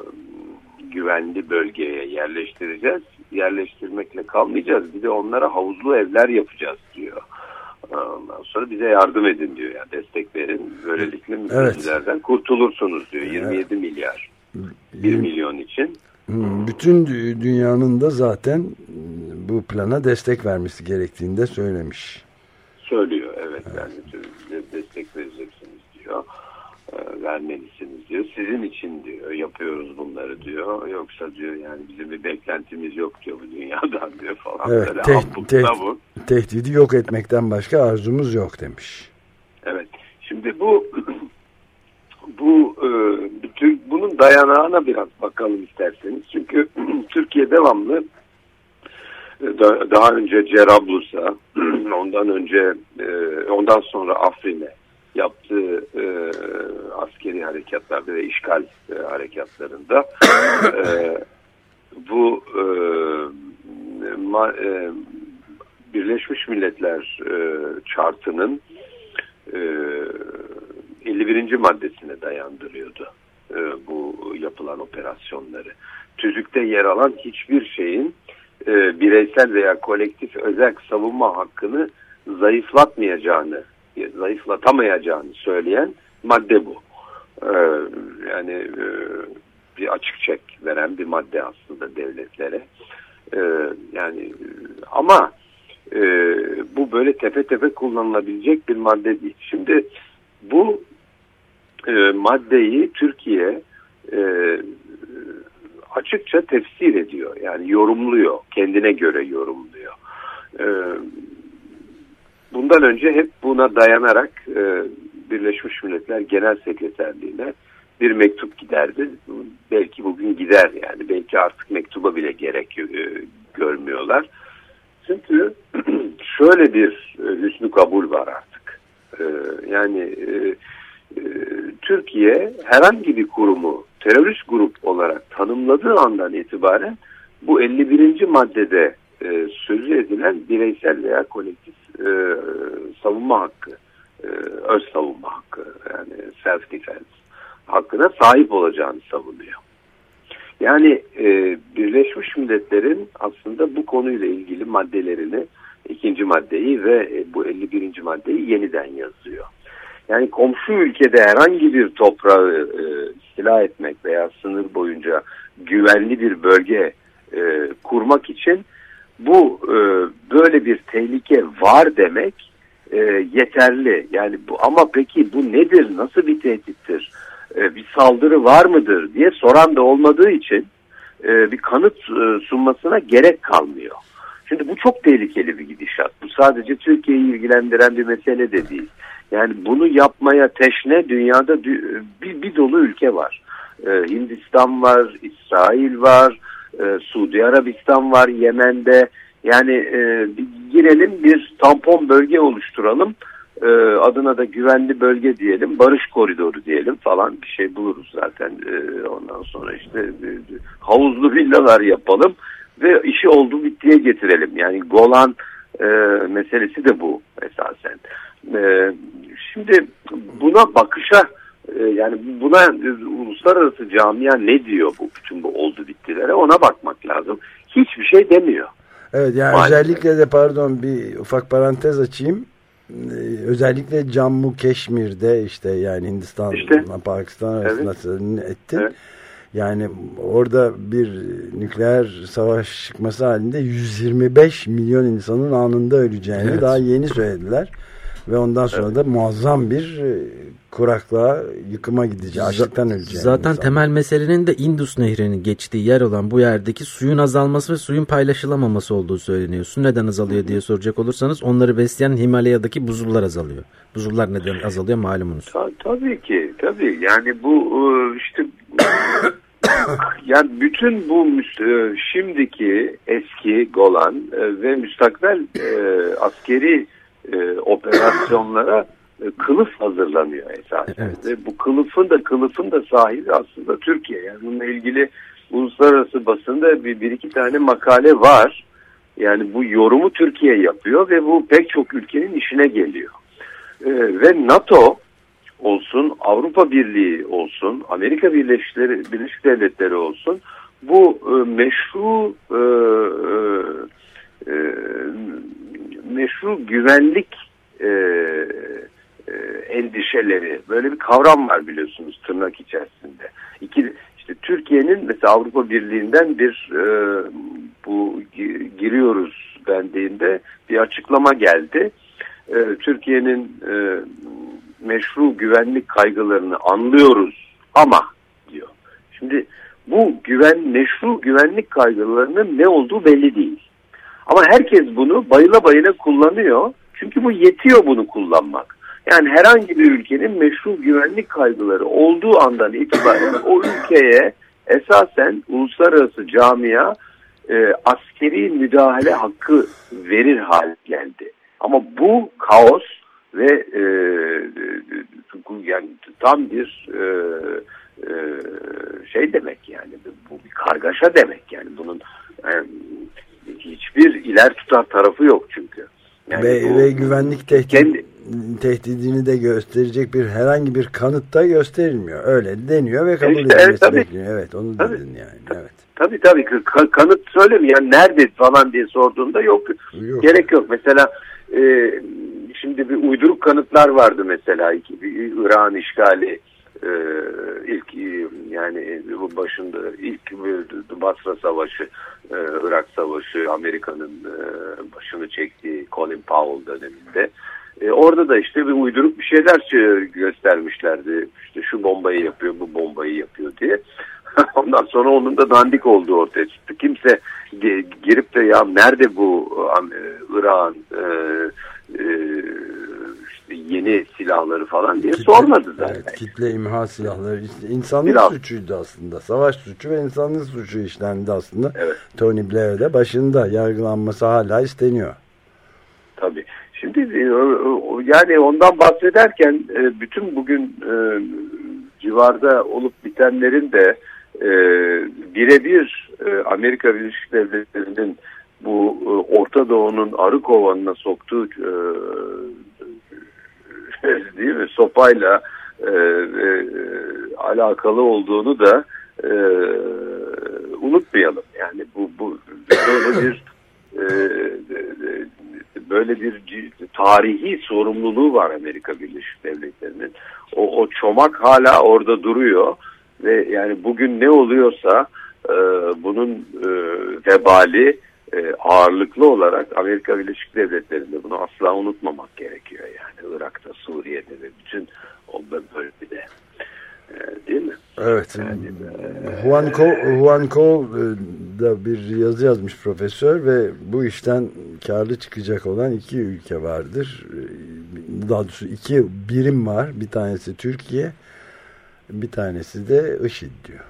güvenli bölgeye yerleştireceğiz, yerleştirmekle kalmayacağız, bir de onlara havuzlu evler yapacağız diyor. Ondan sonra bize yardım edin diyor, yani destek verin, böylelikle mültecilerden evet. kurtulursunuz diyor. yirmi yedi evet. milyar bir milyon için. Bütün dünyanın da zaten bu plana destek vermesi gerektiğini de söylemiş. Söylüyor evet, evet. Yani destek vereceksiniz diyor, e, vermelisiniz diyor, sizin için diyor yapıyoruz bunları diyor, yoksa diyor yani bizim bir beklentimiz yok diyor bu dünyadan diyor falan. Evet, böyle tehdit, tehdit, bu. tehdidi yok etmekten başka arzumuz yok demiş. Evet, şimdi bu bu e, bütün bunun dayanağına biraz bakalım isterseniz, çünkü Türkiye devamlı da, daha önce Cerablus'a, ondan önce e, ondan sonra Afrin'e yaptığı e, askeri harekatlarda ve işgal e, harekatlarında e, bu e, ma, e, Birleşmiş Milletler e, Chartı'nın e, elli birinci maddesine dayandırıyordu e, bu yapılan operasyonları. Tüzükte yer alan hiçbir şeyin e, bireysel veya kolektif özel savunma hakkını zayıflatmayacağını, zayıflatamayacağını söyleyen madde bu. E, yani e, bir açık çek veren bir madde aslında devletlere. E, yani ama e, bu böyle tepe tepe kullanılabilecek bir madde değil. Şimdi bu e, maddeyi Türkiye e, açıkça tefsir ediyor. Yani yorumluyor. Kendine göre yorumluyor. E, bundan önce hep buna dayanarak e, Birleşmiş Milletler Genel Sekreterliğine bir mektup giderdi. Belki bugün gider yani. Belki artık mektuba bile gerek e, görmüyorlar. Çünkü şöyle bir e, hüsnü kabul var artık. E, yani e, e, Türkiye herhangi bir kurumu terörist grup olarak tanımladığı andan itibaren bu elli birinci maddede e, sözü edilen bireysel veya kolektif e, savunma hakkı, e, öz savunma hakkı, yani self defense hakkına sahip olacağını savunuyor. Yani e, Birleşmiş Milletler'in aslında bu konuyla ilgili maddelerini, ikinci maddeyi ve e, bu elli birinci maddeyi yeniden yazıyor. Yani komşu ülkede herhangi bir toprağı e, istila etmek veya sınır boyunca güvenli bir bölge e, kurmak için bu e, böyle bir tehlike var demek e, yeterli. Yani bu, ama peki bu nedir, nasıl bir tehdittir, e, bir saldırı var mıdır diye soran da olmadığı için e, bir kanıt e, sunmasına gerek kalmıyor. Şimdi bu çok tehlikeli bir gidişat. Bu sadece Türkiye'yi ilgilendiren bir mesele de değil. Yani bunu yapmaya teşne dünyada bir, bir dolu ülke var. Ee, Hindistan var, İsrail var, e, Suudi Arabistan var, Yemen'de. Yani e, bir girelim, bir tampon bölge oluşturalım. E, adına da güvenli bölge diyelim, barış koridoru diyelim falan, bir şey buluruz zaten. E, ondan sonra işte e, havuzlu villalar yapalım ve işi oldu bittiye getirelim. Yani Golan e, meselesi de bu esasen. E, şimdi buna bakışa e, yani buna e, uluslararası camia ne diyor bu bütün bu oldu bittilere, ona bakmak lazım. Hiçbir şey demiyor. Evet, yani maalesef. Özellikle de pardon bir ufak parantez açayım. Ee, özellikle Cammu Keşmir'de işte yani Hindistan işte, Pakistan arasında evet. ettin. Evet. Yani orada bir nükleer savaş çıkması halinde yüz yirmi beş milyon insanın anında öleceğini evet. daha yeni söylediler. Ve ondan sonra evet. da muazzam bir kuraklığa, yıkıma gideceği, açlıktan öleceği. Zaten insanlar. Temel meselenin de Indus Nehri'nin geçtiği yer olan bu yerdeki suyun azalması ve suyun paylaşılamaması olduğu söyleniyor. Su neden azalıyor diye soracak olursanız onları besleyen Himalaya'daki buzullar azalıyor. Buzullar neden azalıyor malumunuz. Ta, tabii ki, tabii. Yani bu işte yani bütün bu şimdiki eski Golan ve müstakbel askeri E, operasyonlara e, kılıf hazırlanıyor esasen. Evet. Ve bu kılıfın da kılıfın da sahibi aslında Türkiye. Yani bununla ilgili uluslararası basında bir, bir iki tane makale var. Yani bu yorumu Türkiye yapıyor ve bu pek çok ülkenin işine geliyor. E, ve NATO olsun, Avrupa Birliği olsun, Amerika Birleşik, Birleşik Devletleri olsun, bu e, meşru e, e, meşru güvenlik e, e, endişeleri, böyle bir kavram var biliyorsunuz tırnak içerisinde. İki, işte Türkiye'nin mesela Avrupa Birliği'nden bir e, bu giriyoruz dendiğinde bir açıklama geldi. E, Türkiye'nin e, meşru güvenlik kaygılarını anlıyoruz ama diyor. Şimdi bu güven meşru güvenlik kaygılarının ne olduğu belli değil. Ama herkes bunu bayıla bayıla kullanıyor. Çünkü bu yetiyor bunu kullanmak. Yani herhangi bir ülkenin meşru güvenlik kaygıları olduğu andan itibaren o ülkeye esasen uluslararası camia e, askeri müdahale hakkı verir hale geldi. Ama bu kaos ve e, yani tam bir e, e, şey demek yani bu bir kargaşa demek yani bunun yani, hiçbir iler tutar tarafı yok çünkü. Yani ve, bu, ve güvenlik tehdit, kendi, tehdidini de gösterecek bir herhangi bir kanıt da gösterilmiyor. Öyle deniyor ve kabul işte, edilmesi evet, bekleniyor. Evet, onu tabii, dedin yani. Evet. Tabii tabii kanıt söylemiyor. Yani nerede falan diye sorduğunda yok. yok. Gerek yok. Mesela e, şimdi bir uyduruk kanıtlar vardı mesela. İran işgali e, ilk yani bu başında ilk Basra Savaşı, e, Irak Savaşı, Amerika'nın e, başını çektiği Colin Powell döneminde. E, orada da işte bir uyduruk bir şeyler göstermişlerdi. İşte şu bombayı yapıyor, bu bombayı yapıyor diye. Ondan sonra onun da dandik olduğu ortaya çıktı. Kimse girip de ya nerede bu Irak'ın e, e, işte yeni silahları falan diye kitle, sormadı zaten. Evet, kitle imha silahları. İnsanlık Biraz. suçuydu aslında. Savaş suçu ve insanlık suçu işlendi aslında. Evet. Tony Blair de başında, yargılanması hala isteniyor. Tabii. Şimdi yani ondan bahsederken bütün bugün civarda olup bitenlerin de birebir Amerika Birleşik Devletleri'nin bu Orta Doğu'nun arı kovanına soktuğu değil mi sopayla e, e, alakalı olduğunu da e, unutmayalım. Yani bu bu böyle bir e, böyle bir tarihi sorumluluğu var Amerika Birleşik Devletleri'nin. O, o çomak hala orada duruyor ve yani bugün ne oluyorsa e, bunun e, vebali e, ağırlıklı olarak Amerika Birleşik Devletleri'nde bunu asla unutmamak gerekiyor. Yani Irak'ta, Suriye'de ve bütün o bölgede. E, değil mi? Evet. Yani, e, Juan Cole, Juan Cole da bir yazı yazmış profesör ve bu işten karlı çıkacak olan iki ülke vardır. Daha doğrusu iki birim var. Bir tanesi Türkiye, bir tanesi de IŞİD diyor.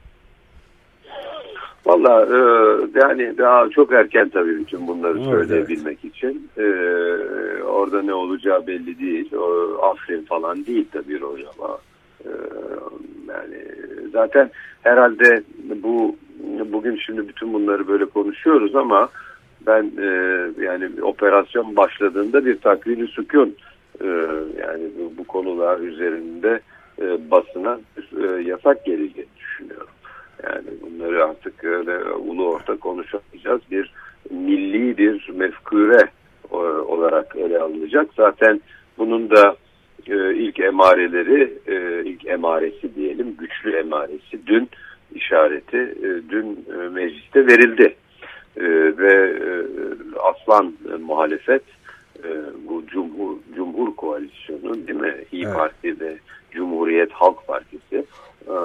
Valla e, yani daha çok erken tabii bütün bunları evet, söyleyebilmek evet. için. E, orada ne olacağı belli değil. O, Afrin falan değil tabii Rojava. E, yani zaten herhalde bu bugün şimdi bütün bunları böyle konuşuyoruz ama ben e, yani operasyon başladığında bir takvim-i sükun e, yani bu, bu konular üzerinde e, basına e, yasak geleceğini düşünüyorum. Yani bunları artık öyle ulu orta konuşamayacağız. Bir milli bir mefkure e, olarak ele alınacak. Zaten bunun da e, ilk emareleri, e, ilk emaresi diyelim, güçlü emaresi dün işareti, e, dün e, mecliste verildi. E, ve e, aslan e, muhalefet e, bu Cumhur, Cumhur Koalisyonu değil mi? İYİ evet. Parti ve Cumhuriyet Halk Partisi e,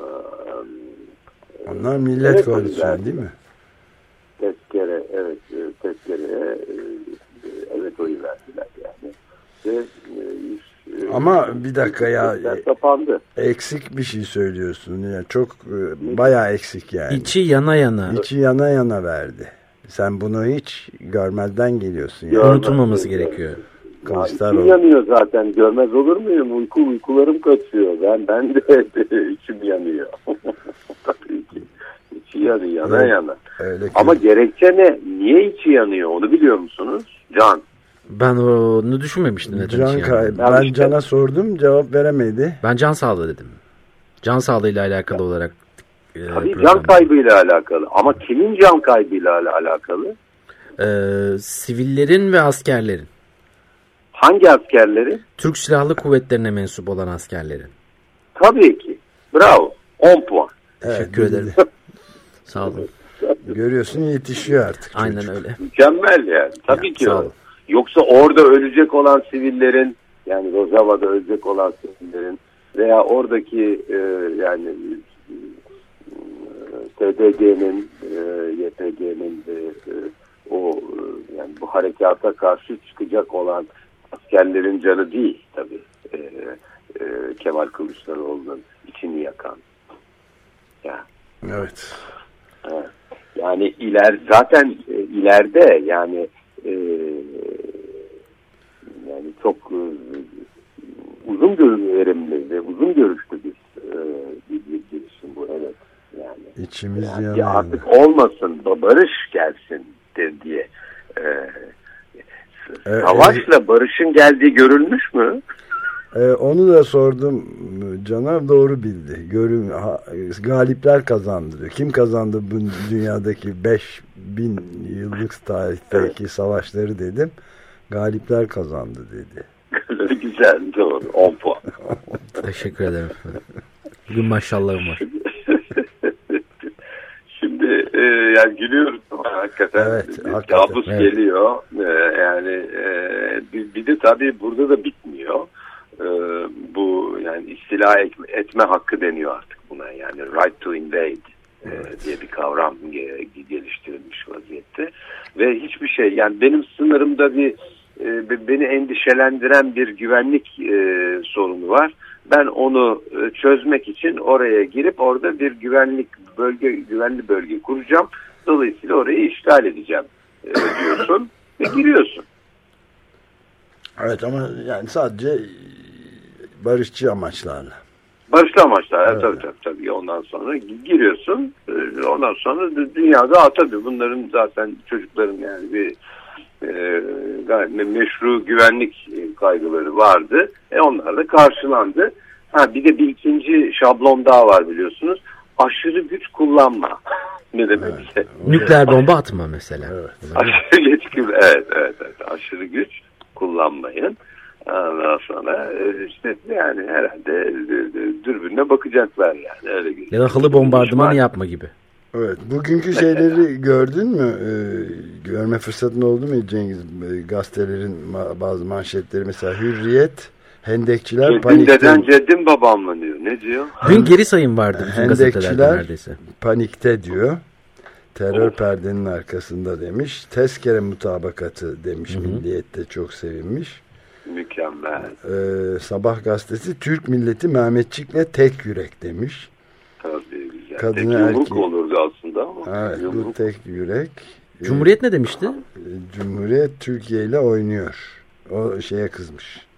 onlar millet evet, koalisyonu değil mi? Tezkere, evet, tezkereye evet oyu verdiler yani. Ve, ama bir dakika ya, kapandı. Eksik bir şey söylüyorsun. Yani çok bayağı eksik yani. İçi yana yana. İçi yana yana verdi. Sen bunu hiç görmezden geliyorsun. Yani. Unutulmaması gerekiyor. İçim yanıyor zaten. Görmez olur muyum? Uyku uykularım kaçıyor. Ben ben de içim yanıyor. Tabii ki. İçi yanıyor, yana evet, yana. Ama gerekçe ne? Niye içi yanıyor? Onu biliyor musunuz? Can. Ben onu düşünmemiştim. Neden Can kay- ben işte, Can'a sordum, cevap veremedi. Ben can sağlığı dedim. Can sağlığıyla alakalı ya. olarak. E, Tabii can kaybıyla alakalı. Ama kimin can kaybıyla alakalı? Ee, sivillerin ve askerlerin. Hangi askerleri? Türk Silahlı Kuvvetlerine mensup olan askerlerin. Tabii ki. Bravo. on puan. Evet, teşekkür ederim. Sağ olun. Görüyorsun yetişiyor artık. Aynen çocuk. öyle. Mükemmel yani. Tabii ya, ki öyle. Yoksa orada ölecek olan sivillerin, yani Rojava'da ölecek olan sivillerin veya oradaki e, yani T D G'nin, e, Y P G'nin e, e, o e, yani bu harekata karşı çıkacak olan askerlerin canı değil tabii. E, e, Kemal Kılıçdaroğlu'nun içini yakan. Ya. Evet. Yani iler zaten e, ileride yani e, yani çok e, uzun görüşmeli ve uzun görüşlü bir e, bir, bir girişim bu, evet. Yani, İçimiz yani yanıyor. artık olmasın, barış gelsin diye. E, e, savaşla e, barışın geldiği görülmüş mü? E, onu da sordum Can'a, doğru bildi. Görün, ha, galipler kazandı diyor. Kim kazandı bu dünyadaki beş bin yıllık tarihteki evet. savaşları dedim. Galipler kazandı dedi. Güzel, doğru. on puan. Teşekkür ederim. Bugün maşallahım var. Şimdi e, yani gülüyoruz ama hakikaten, evet, hakikaten. kabus evet. geliyor. E, yani e, bir, bir de tabii burada da bitmiyor. Ee, bu yani istila etme hakkı deniyor artık buna, yani right to invade evet. e, diye bir kavram ge- geliştirilmiş vaziyette ve hiçbir şey, yani benim sınırımda bir e, beni endişelendiren bir güvenlik e, sorunu var. Ben onu e, çözmek için oraya girip orada bir güvenlik bölge, güvenli bölge kuracağım. Dolayısıyla orayı işgal edeceğim e, diyorsun ve giriyorsun. Evet ama yani sadece barışçı amaçlarla. Barışlı amaçlar. Evet. Tabii, tabii tabii. Ondan sonra giriyorsun. Ondan sonra dünyada tabii bunların zaten çocukların yani bir e, meşru güvenlik kaygıları vardı. E onlar da karşılandı. Ha bir de bir ikinci şablon daha var biliyorsunuz. Aşırı güç kullanma. Ne demek Evet. işte? Nükleer bomba atma mesela. Evet. Aşırı güç, evet, evet, evet. Aşırı güç kullanmayın. Ondan sonra işte yani herhalde dürbünle bakacaklar yani öyle gibi. Ya da halı bombardımanı yapma gibi. Evet, bugünkü şeyleri gördün mü? Ee, görme fırsatın oldu mu Cengiz? Ee, gazetelerin ma- bazı manşetleri mesela Hürriyet, Hendekçiler Ceddin panikte. deden ceddin babam mı diyor? Ne diyor? Dün geri sayım vardı bütün gazetelerde Hendekçiler neredeyse. panikte diyor. Terör perdenin arkasında demiş. Tezkere mutabakatı demiş. Hı hı. Milliyet'te çok sevinmiş. Mükemmel. Ee, Sabah gazetesi Türk milleti Mehmetçik'le tek yürek demiş. Tabii güzel. Kadını tek yumruk erkeği. olurdu aslında ama. Evet, yumruk. bu tek yürek. Cumhuriyet ne demişti? Ee, Cumhuriyet Türkiye ile oynuyor. O şeye kızmış.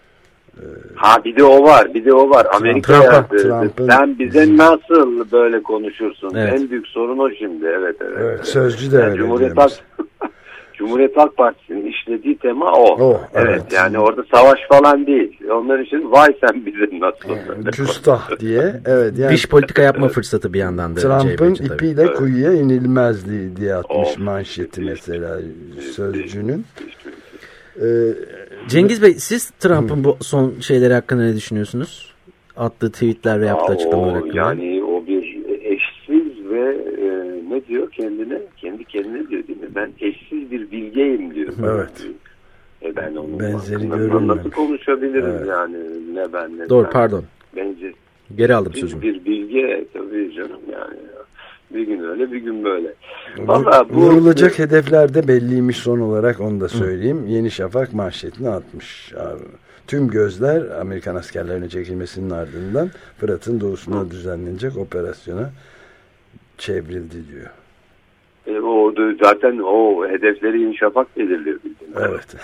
Ee, ha bir de o var. Bir de o var. Amerika'ya sen bize nasıl böyle konuşursun? Evet. En büyük sorun o şimdi. Evet evet. Evet, sözcü de yani öyle. Cumhuriyet Halk Cumhuriyet Halk Partisi'nin işlediği tema o. O, evet. evet. Yani orada savaş falan değil. Onlar için vay sen bize nasıl Yani, küstah diye. Evet yani dış politika yapma fırsatı bir yandan da. Trump'ın C H P'ci ipiyle tabii. kuyuya inilmezdi diye atmış Of. manşeti mesela sözcünün. Ee, Cengiz Bey siz Trump'ın bu son şeyleri hakkında ne düşünüyorsunuz? Attığı tweetler ve yaptığı Aa, açıklamalar o, hakkında. yani o bir eşsiz ve e, ne diyor kendine? Kendi kendine diyor değil mi? Ben eşsiz bir bilgeyim diyor. Evet. E ben onun Benzeri hakkında görülmemiş. nasıl konuşabilirim Evet. yani ne ben ne Doğru sen. pardon. Bence Geri aldım sözümü. bir bilge tabii canım yani. Bir gün öyle bir gün böyle. Vallahi bu vurulacak hedefler de belliymiş son olarak onu da söyleyeyim. Hı. Yeni Şafak manşetini atmış. Abi, tüm gözler Amerikan askerlerine çekilmesinin ardından Fırat'ın doğusuna düzenlenecek operasyona çevrildi diyor. E, o zaten o hedefleri Yeni Şafak belirliyor bildiğin. Evet.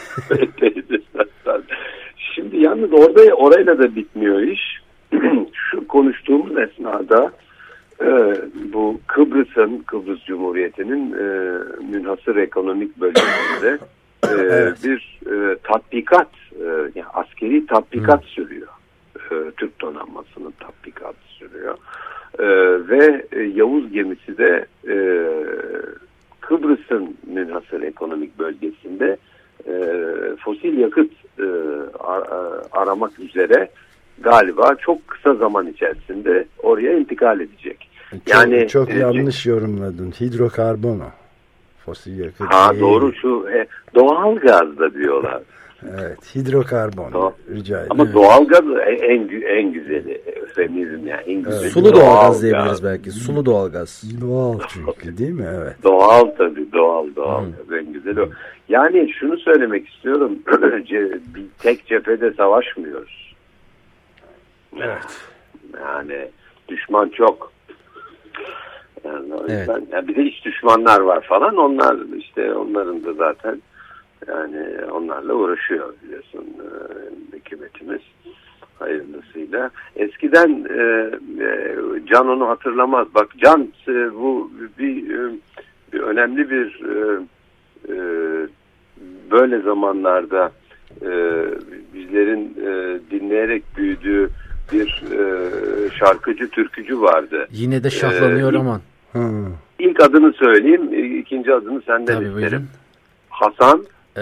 Şimdi yalnız orada orayla da bitmiyor iş. Şu konuştuğumuz esnada e, bu Kıbrıs'ın, Kıbrıs Cumhuriyeti'nin e, münhasır ekonomik bölgesinde e, evet. bir e, tatbikat, e, yani askeri tatbikat Hı. sürüyor. E, Türk donanmasının tatbikatı sürüyor. E, ve e, Yavuz gemisi de e, Kıbrıs'ın münhasır ekonomik bölgesinde e, fosil yakıt e, ar, aramak üzere galiba çok kısa zaman içerisinde oraya intikal edecek. Çok, yani çok e, yanlış yorumladın. Hidrokarbon o. Fosil yakıt. Ha değil. Doğru şu e, doğal gaz da diyorlar. Evet, hidrokarbon. Doğal. Rica ederim. Ama doğal gaz en en güzeli. Efemizm yani en güzeli. Evet. Sulu doğal gaz diyebiliriz belki. Sulu doğal gaz. Doğal çünkü değil mi? Evet. Doğal tabii doğal doğal Hmm. en güzeli o. Yani şunu söylemek istiyorum. Bir tek cephede savaşmıyoruz. Evet. Yani düşman çok. Yani o Evet. yüzden, yani bir de iç düşmanlar var falan. Onlar işte onların da zaten yani onlarla uğraşıyor biliyorsun e, hükümetimiz hayırlısıyla. Eskiden e, e, Can onu hatırlamaz. Bak Can e, bu bir, e, bir önemli bir e, e, böyle zamanlarda e, bizlerin e, dinleyerek büyüdüğü bir e, şarkıcı, türkücü vardı. Yine de şahlanıyor ee, aman. Hmm. İlk adını söyleyeyim, ikinci adını senden Tabii, isterim. buyurun. Hasan. Ee,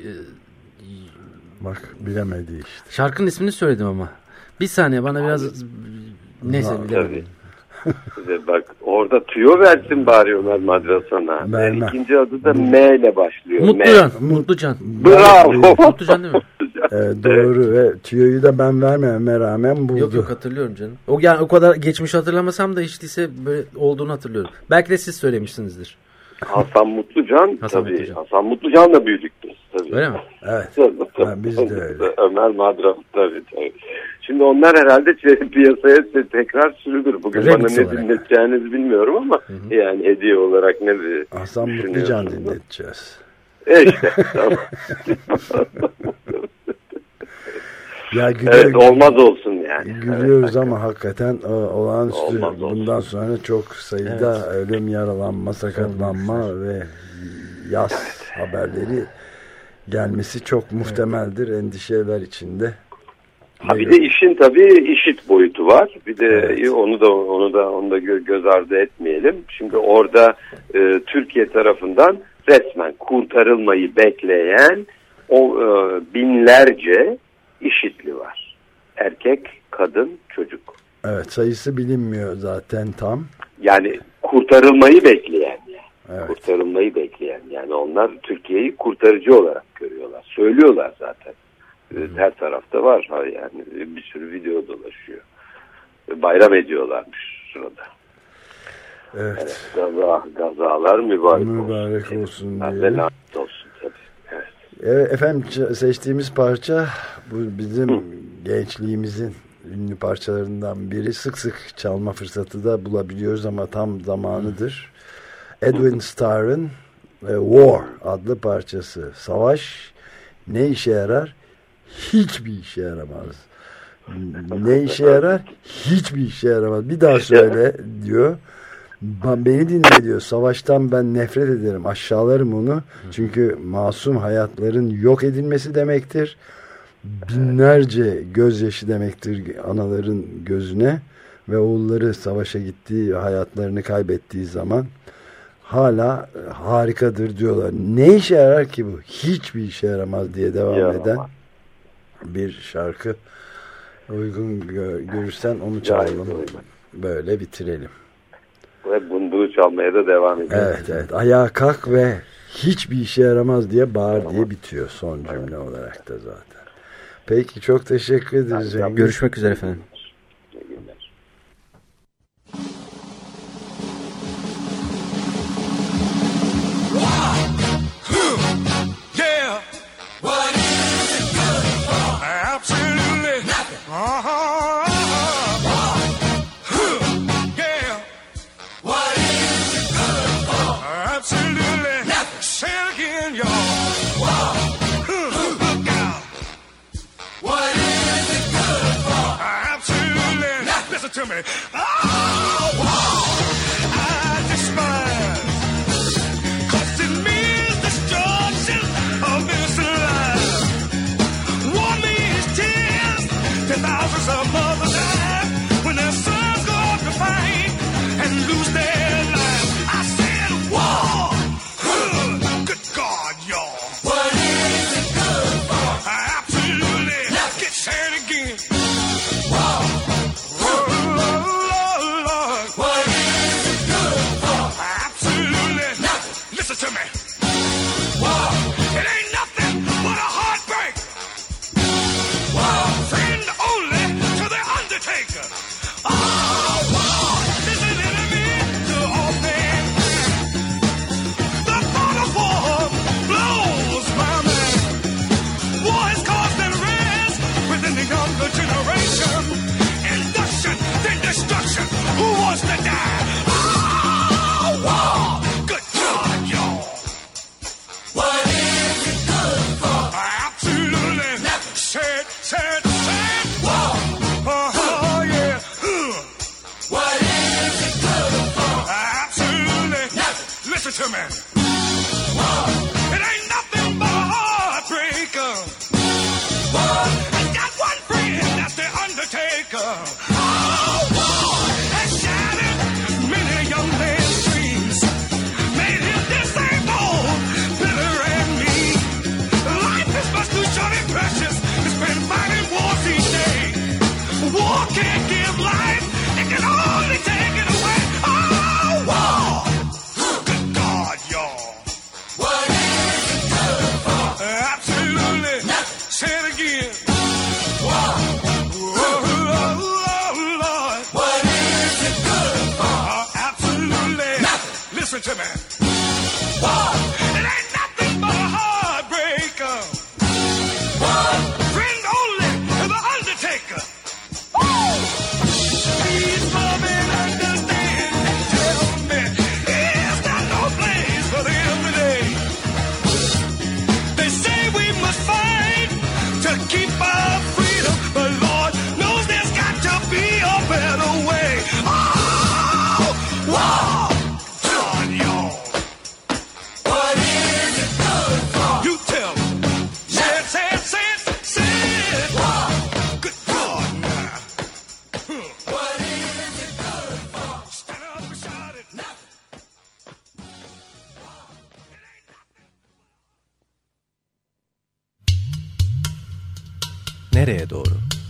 Bak bilemedi işte. şarkının ismini söyledim ama. Bir saniye bana biraz neyse Ha, bilemedim. Bak orada tüyo versin bari Ömer Madrasana. Vermem. İkinci adı da M ile başlıyor. Mutlucan. M. Mutlucan. Bravo. Mutlucan değil mi? Evet, doğru evet. Ve tüyoyu da ben vermememe rağmen buldu. Yok yok hatırlıyorum canım. O yani o kadar geçmiş hatırlamasam da hiç değilse böyle olduğunu hatırlıyorum. Belki de siz söylemişsinizdir. Hasan Mutlucan Hasan tabii. Mutlucan. Hasan Mutlucan'la büyüdük biz tabii. Öyle mi? Evet. Tabii. Ha, biz de öyle. Ömer Madra tabii tabii. Şimdi onlar herhalde piyasaya tekrar sürülür. Bugün Remix bana ne olarak. dinleteceğinizi bilmiyorum ama hı hı. Yani hediye olarak ne Hasan Mutlucan dinleteceğiz. E işte. Tamam. Ya gülüyor, evet olmaz olsun yani. Gülüyoruz evet, ama hakikaten olağanüstü. Olmaz Bundan olsun. sonra çok sayıda evet. ölüm, yaralanma, sakatlanma ve yas evet. haberleri gelmesi çok muhtemeldir. Evet. Endişeler içinde. Ha bir de işin tabii işit boyutu var. Bir de evet. onu da onu da onu da göz ardı etmeyelim. Şimdi orada e, Türkiye tarafından resmen kurtarılmayı bekleyen o e, binlerce IŞİD'li var. Erkek, kadın, çocuk. Evet, sayısı bilinmiyor zaten tam. Yani kurtarılmayı bekleyen. Evet. Kurtarılmayı bekleyen. Yani onlar Türkiye'yi kurtarıcı olarak görüyorlar. Söylüyorlar zaten. Hmm. Her tarafta var. Yani bir sürü video dolaşıyor. Bayram ediyorlarmış sırada. Evet. evet gaza, gazalar mübarek, mübarek olsun. olsun. olsun diye. Lanet olsun tabii. Evet. Evet, efendim seçtiğimiz parça bu bizim Hı. gençliğimizin ünlü parçalarından biri. Sık sık çalma fırsatı da bulabiliyoruz ama tam zamanıdır. Hı. Edwin Starr'ın e, War adlı parçası. Savaş ne işe yarar? Hiçbir işe yaramaz. Ne işe yarar? Hiçbir işe yaramaz. Bir daha söyle diyor. Beni dinle diyor. Savaştan ben nefret ederim. Aşağılarım onu. Çünkü masum hayatların yok edilmesi demektir. Binlerce gözyaşı demektir anaların gözüne. Ve oğulları savaşa gittiği, hayatlarını kaybettiği zaman hala harikadır diyorlar. Ne işe yarar ki bu? Hiçbir işe yaramaz diye devam Yaramaz. eden bir şarkı. Uygun gö- görürsen onu çalalım. Böyle bitirelim. Ve bunduğu çalmaya da devam ediyor. Evet evet. Ayağa kalk ve hiçbir işe yaramaz diye bağır tamam. diye bitiyor son cümle evet. olarak da zaten. Peki çok teşekkür ederiz. Yani, görüşmek üzere efendim. Yeah. What is it good for? Absolutely nothing. Uh-huh. Yeah. What is it good for? Absolutely nothing. Say it again, y'all. Look out. What is it good for? Absolutely nothing. Listen to me. Oh, wow. I despise. Cause it means destruction of innocent lives. War means tears. Ten thousands of mothers die when their sons go off to fight and lose their lives. I said war. Good God, y'all. What is it good for? Absolutely. Let's get sad again. War. Oh, Lord. What is it good for? Absolutely. Nothing. Listen to me. War. It ain't nothing but a heartbreak. War. Friend only to the undertaker. Oh, war is an enemy to all things. The thought of war blows my mind. War has caused unrest within the younger generation. Induction, then destruction. Who wants to die? Oh, war. Good God, y'all. What is it good for? Absolutely nothing. Said, said, said. War. Oh, yeah. Ugh. What is it good for? Absolutely nothing. Listen to me. War. It ain't nothing but a heartbreaker. War. I got one friend, that's the undertaker. Oh, war has shattered many young men's dreams. Made him disabled, bitter and mean. Life is much too short and precious to spend fighting wars each day. War can't give life, it can only take it away. Oh, war! Good God, y'all. What is it good for? Absolutely nothing. Say it again. War. Oh, oh, Lord. What is it good for? Absolutely nothing. Listen to me. nereye doğru?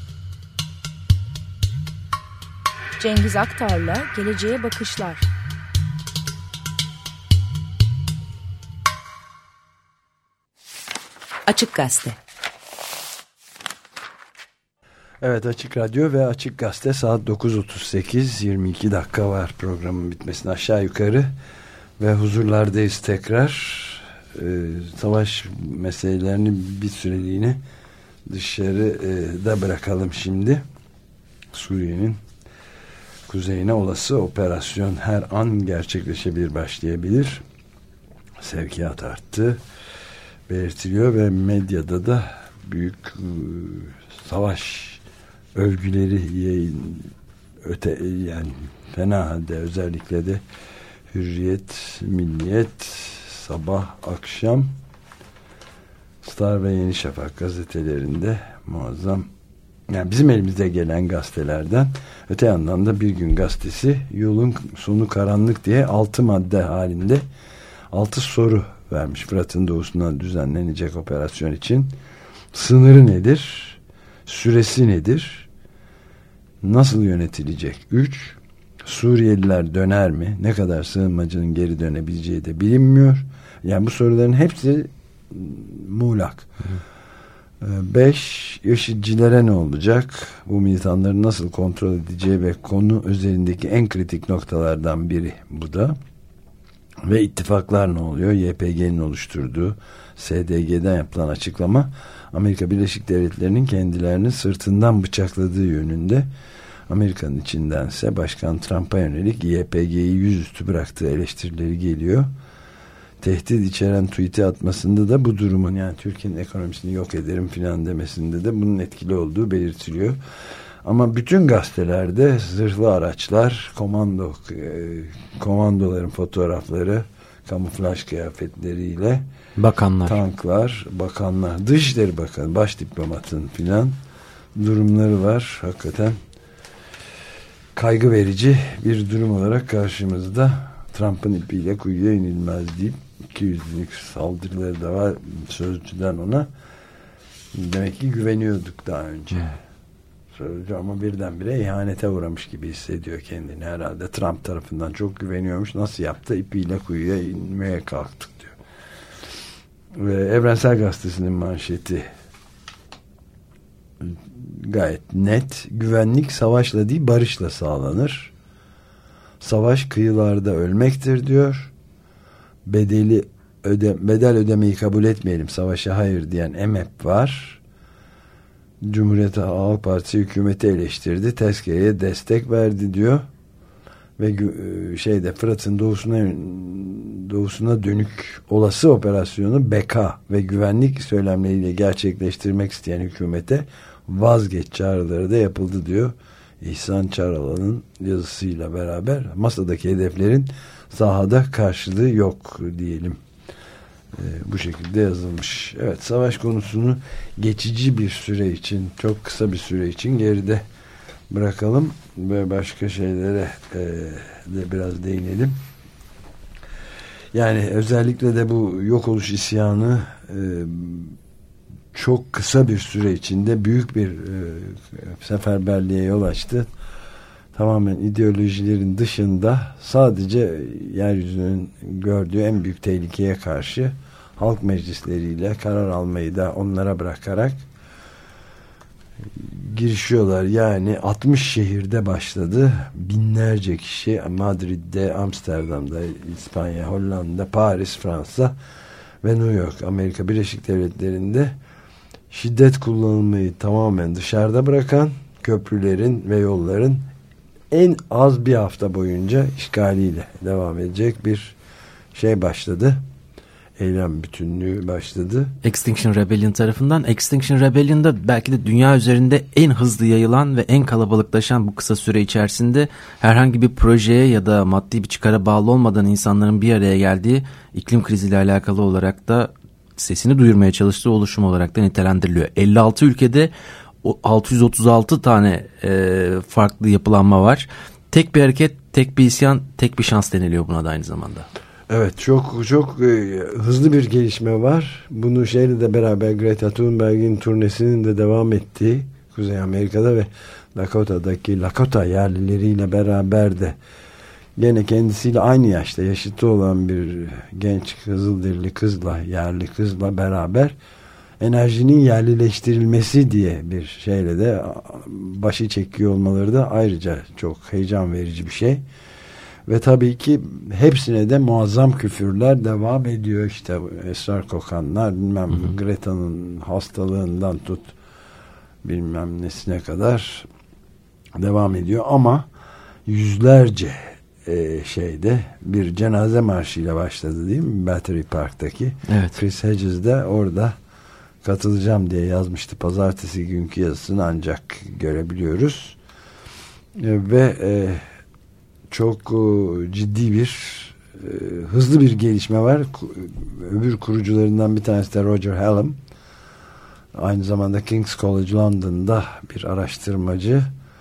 Cengiz Aktar'la Geleceğe Bakışlar. Açık Gazete. Evet, Açık Radyo ve Açık Gazete, saat dokuz otuz sekiz, yirmi iki dakika var programın bitmesine aşağı yukarı ve huzurlardayız tekrar. Ee, savaş meselelerini bir süreliğine dışarıda bırakalım şimdi. Suriye'nin kuzeyine olası operasyon her an gerçekleşebilir, başlayabilir. Sevkiyat arttı belirtiliyor ve medyada da büyük e, savaş övgüleri yayın, öte yani fena halde, özellikle de Hürriyet, Milliyet, Sabah, Akşam, Star ve Yeni Şafak gazetelerinde muazzam, yani bizim elimizde gelen gazetelerden. Öte yandan da Bir Gün Gazetesi yolun sonu karanlık diye altı madde halinde altı soru vermiş Fırat'ın doğusuna düzenlenecek operasyon için. Sınırı nedir? Süresi nedir? Nasıl yönetilecek? üç. Suriyeliler döner mi? Ne kadar sığınmacının geri dönebileceği de bilinmiyor. Yani bu soruların hepsi muğlak. beş. IŞİD'cilere ne olacak? Bu militanları nasıl kontrol edeceği ve konu üzerindeki en kritik noktalardan biri bu da. Ve ittifaklar ne oluyor? Y P G'nin oluşturduğu S D G'den yapılan açıklama, Amerika Birleşik Devletleri'nin kendilerini sırtından bıçakladığı yönünde. Amerika'nın içindense Başkan Trump'a yönelik Y P G'yi yüzüstü bıraktığı eleştirileri geliyor. Tehdit içeren tweet'i atmasında da bu durumun, yani Türkiye'nin ekonomisini yok ederim filan demesinde de bunun etkili olduğu belirtiliyor. Ama bütün gazetelerde zırhlı araçlar, komando e, komandoların fotoğrafları, kamuflaj kıyafetleriyle, bakanlar, tanklar, bakanlar, Dışişleri Bakanı, baş diplomatın filan durumları var. Hakikaten kaygı verici bir durum olarak karşımızda. Trump'ın ipiyle kuyuya inilmez deyip iki yüzlük saldırıları da var sözcüden ona. Demek ki güveniyorduk daha önce. Sözcü ama birdenbire ihanete uğramış gibi hissediyor kendini herhalde. Trump tarafından çok güveniyormuş. Nasıl yaptı? İpiyle kuyuya inmeye kalktık diyor. Ve Evrensel Gazetesi'nin manşeti gayet net. Güvenlik savaşla değil, barışla sağlanır. Savaş kıyılarda ölmektir diyor. Bedeli öde, bedel ödemeyi kabul etmeyelim, savaşa hayır diyen E M E P var. Cumhuriyet Halk Partisi hükümeti eleştirdi, tezkereye destek verdi diyor. Ve şeyde Fırat'ın doğusuna doğusuna dönük olası operasyonu beka ve güvenlik söylemleriyle gerçekleştirmek isteyen hükümete vazgeç çağrıları da yapıldı diyor. İhsan Çaralan'ın yazısıyla beraber masadaki hedeflerin sahada karşılığı yok diyelim. Ee, bu şekilde yazılmış. Evet, savaş konusunu geçici bir süre için, çok kısa bir süre için geride bırakalım ve başka şeylere e, de biraz değinelim. Yani özellikle de bu yok oluş isyanı e, çok kısa bir süre içinde büyük bir e, seferberliğe yol açtı. Tamamen ideolojilerin dışında sadece yeryüzünün gördüğü en büyük tehlikeye karşı halk meclisleriyle karar almayı da onlara bırakarak girişiyorlar. Yani altmış şehirde başladı. Binlerce kişi Madrid'de, Amsterdam'da, İspanya, Hollanda, Paris, Fransa ve New York, Amerika Birleşik Devletleri'nde şiddet kullanılmayı tamamen dışarıda bırakan köprülerin ve yolların en az bir hafta boyunca işgaliyle devam edecek bir şey başladı. Eylem bütünlüğü başladı. Extinction Rebellion tarafından. Extinction Rebellion'da belki de dünya üzerinde en hızlı yayılan ve en kalabalıklaşan bu kısa süre içerisinde herhangi bir projeye ya da maddi bir çıkara bağlı olmadan insanların bir araya geldiği, iklim kriziyle alakalı olarak da sesini duyurmaya çalıştığı oluşum olarak da nitelendiriliyor. elli altı ülkede altı yüz otuz altı tane e, farklı yapılanma var. Tek bir hareket, tek bir isyan, tek bir şans deniliyor buna da aynı zamanda. Evet, çok çok e, hızlı bir gelişme var. Bunu şeyle de beraber Greta Thunberg'in turnesinin de devam ettiği Kuzey Amerika'da ve Dakota'daki Lakota yerlileriyle beraber de gene kendisiyle aynı yaşta yaşıtı olan bir genç Kızılderili kızla, yerli kızla beraber enerjinin yerlileştirilmesi diye bir şeyle de başı çekiyor olmaları da ayrıca çok heyecan verici bir şey. Ve tabii ki hepsine de muazzam küfürler devam ediyor. İşte esrar kokanlar, bilmem Greta'nın hastalığından tut bilmem nesine kadar devam ediyor. Ama yüzlerce e, şeyde bir cenaze marşıyla başladı değil mi? Battery Park'taki. Evet. Chris Hedges de orada katılacağım diye yazmıştı. Pazartesi günkü yazısını ancak görebiliyoruz. E, ve e, çok e, ciddi bir e, hızlı bir gelişme var. Öbür kurucularından bir tanesi de Roger Hallam. Aynı zamanda King's College London'da bir araştırmacı.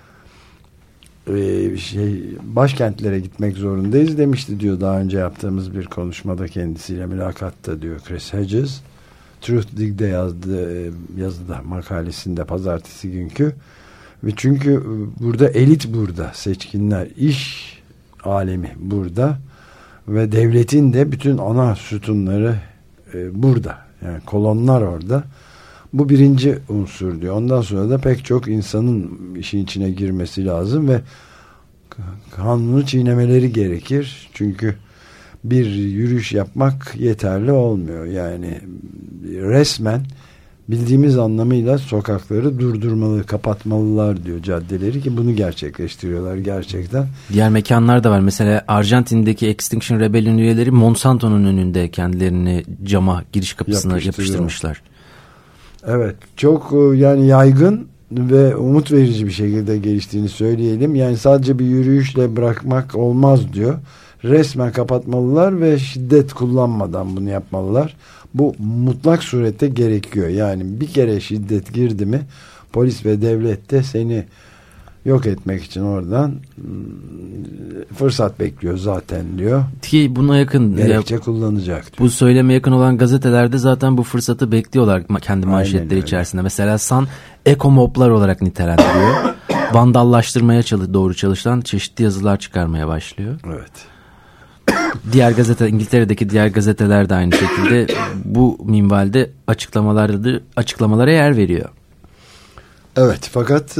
Ee, şey başkentlere gitmek zorundayız demişti diyor, daha önce yaptığımız bir konuşmada kendisiyle mülakatta diyor Chris Hedges. Truth Dig'de yazdığı yazıda makalesinde pazartesi günkü. Ve çünkü burada elit, burada seçkinler, iş alemi burada ve devletin de bütün ana sütunları e, burada, yani kolonlar orada. Bu birinci unsur diyor. Ondan sonra da pek çok insanın işin içine girmesi lazım ve kanunu çiğnemeleri gerekir. Çünkü bir yürüyüş yapmak yeterli olmuyor. Yani resmen bildiğimiz anlamıyla sokakları durdurmalı, kapatmalılar diyor, caddeleri, ki bunu gerçekleştiriyorlar gerçekten. Diğer mekanlar da var. Mesela Arjantin'deki Extinction Rebellion üyeleri Monsanto'nun önünde kendilerini cama, giriş kapısına yapıştırmışlar. Evet, çok yani yaygın ve umut verici bir şekilde geliştiğini söyleyelim. Yani sadece bir yürüyüşle bırakmak olmaz diyor. Resmen kapatmalılar ve şiddet kullanmadan bunu yapmalılar. Bu mutlak surette gerekiyor. Yani bir kere şiddet girdi mi polis ve devlet de seni yok etmek için oradan fırsat bekliyor zaten diyor. Ki buna yakın gerekçe kullanacak diyor. Bu söyleme yakın olan gazetelerde zaten bu fırsatı bekliyorlar kendi manşetleri içerisinde. Mesela Sun ekomoblar olarak nitelendiriyor. Vandallaştırmaya çalış, doğru çalışılan çeşitli yazılar çıkarmaya başlıyor. Evet. Diğer gazete, İngiltere'deki diğer gazeteler de aynı şekilde bu minvalde açıklamaları açıklamalara yer veriyor. Evet, fakat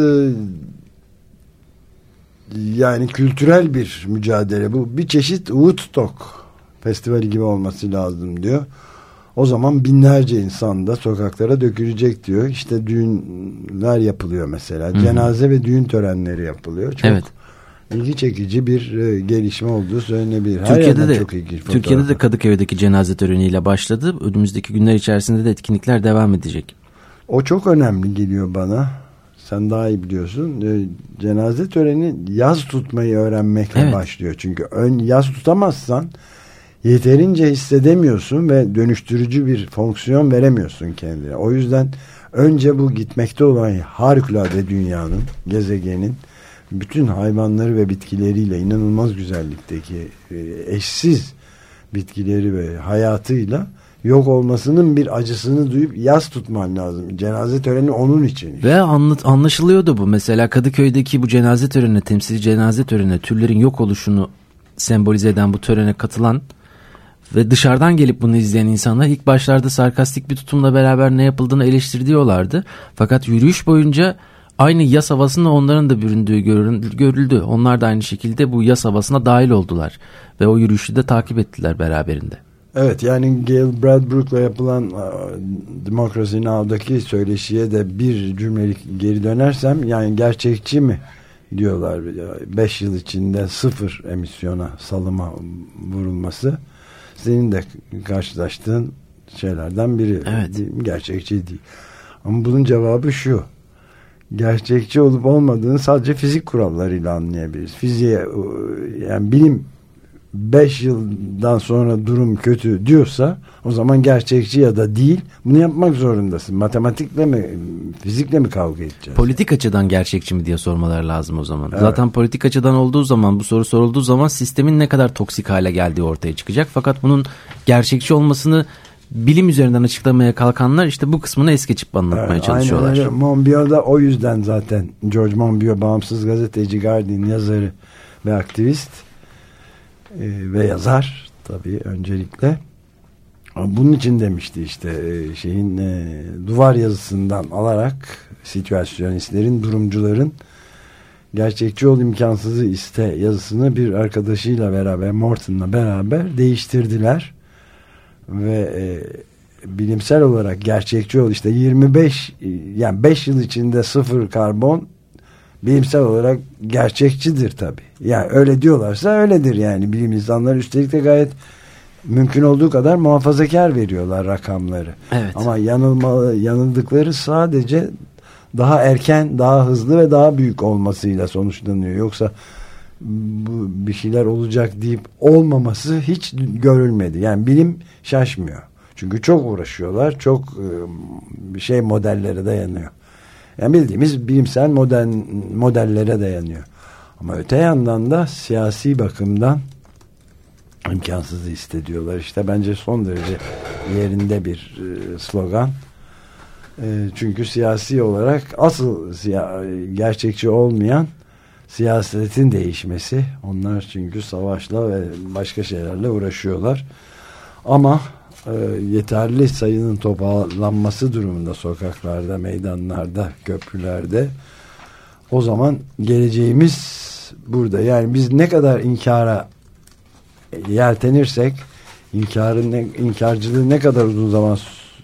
yani kültürel bir mücadele bu. Bir çeşit Woodstock festivali gibi olması lazım diyor. O zaman binlerce insan da sokaklara dökülecek diyor. İşte düğünler yapılıyor mesela. Hı-hı. Cenaze ve düğün törenleri yapılıyor. Çok evet. ilgi çekici bir e, gelişme olduğu söylenebilir. Her Türkiye'de de çok ilginç Türkiye'de de Kadıköy'deki cenaze töreniyle başladı. Önümüzdeki günler içerisinde de etkinlikler devam edecek. O çok önemli geliyor bana. Sen daha iyi biliyorsun. E, cenaze töreni yaz tutmayı öğrenmekle evet. başlıyor. Çünkü ön yaz tutamazsan yeterince hissedemiyorsun ve dönüştürücü bir fonksiyon veremiyorsun kendine. O yüzden önce bu gitmekte olan harikulade dünyanın, gezegenin bütün hayvanları ve bitkileriyle, inanılmaz güzellikteki eşsiz bitkileri ve hayatıyla yok olmasının bir acısını duyup yas tutman lazım. Cenaze töreni onun için. Ve anlat, anlaşılıyordu bu. Mesela Kadıköy'deki bu cenaze törenine, temsili cenaze törenine, türlerin yok oluşunu sembolize eden bu törene katılan ve dışarıdan gelip bunu izleyen insanlar ilk başlarda sarkastik bir tutumla beraber ne yapıldığını eleştiriyorlardı. Fakat yürüyüş boyunca aynı yas havasında onların da büründüğü görüldü. Onlar da aynı şekilde bu yas havasına dahil oldular. Ve o yürüyüşü de takip ettiler beraberinde. Evet, yani Gail Bradbrook'la yapılan Democracy Now'daki söyleşiye de bir cümlelik geri dönersem, yani gerçekçi mi diyorlar, beş yıl içinde sıfır emisyona, salıma vurulması senin de karşılaştığın şeylerden biri. Evet. Gerçekçi değil. Ama bunun cevabı şu: gerçekçi olup olmadığını sadece fizik kurallarıyla anlayabiliriz. Fiziğe, yani bilim beş yıldan sonra durum kötü diyorsa o zaman gerçekçi ya da değil, bunu yapmak zorundasın. Matematikle mi, fizikle mi kavga edeceğiz? Politik açıdan gerçekçi mi diye sormaları lazım o zaman. Evet. Zaten politik açıdan olduğu zaman, bu soru sorulduğu zaman sistemin ne kadar toksik hale geldiği ortaya çıkacak. Fakat bunun gerçekçi olmasını bilim üzerinden açıklamaya kalkanlar işte bu kısmını es geçip anlatmaya evet, çalışıyorlar. Aynen öyle. Monbiot da o yüzden zaten, George Monbiot, bağımsız gazeteci, Guardian yazarı ve aktivist e, ve yazar tabii öncelikle. Bunun için demişti işte e, şeyin e, duvar yazısından alarak situasyonistlerin, durumcuların gerçekçi ol imkansızı iste yazısını bir arkadaşıyla beraber, Morton'la beraber değiştirdiler ve e, bilimsel olarak gerçekçi ol işte yirmi beş yani beş yıl içinde sıfır karbon bilimsel olarak gerçekçidir tabii. Yani öyle diyorlarsa öyledir yani. Bilim insanları üstelik de gayet mümkün olduğu kadar muhafazakar veriyorlar rakamları. Evet. Ama yanılmalı, yanıldıkları sadece daha erken, daha hızlı ve daha büyük olmasıyla sonuçlanıyor. Yoksa bu bir şeyler olacak deyip olmaması hiç görülmedi. Yani bilim şaşmıyor. Çünkü çok uğraşıyorlar. Çok bir şey modellere dayanıyor. Yani bildiğimiz bilimsel model, modellere dayanıyor. Ama öte yandan da siyasi bakımdan imkansızı hissediyorlar. İşte bence son derece yerinde bir e, slogan. E, çünkü siyasi olarak asıl siya, gerçekçi olmayan siyasetin değişmesi. Onlar çünkü savaşla ve başka şeylerle uğraşıyorlar. Ama e, yeterli sayının toplanması durumunda sokaklarda, meydanlarda, köprülerde, o zaman geleceğimiz burada. Yani biz ne kadar inkara yeltenirsek, inkarın ne, inkarcılığı ne kadar uzun zaman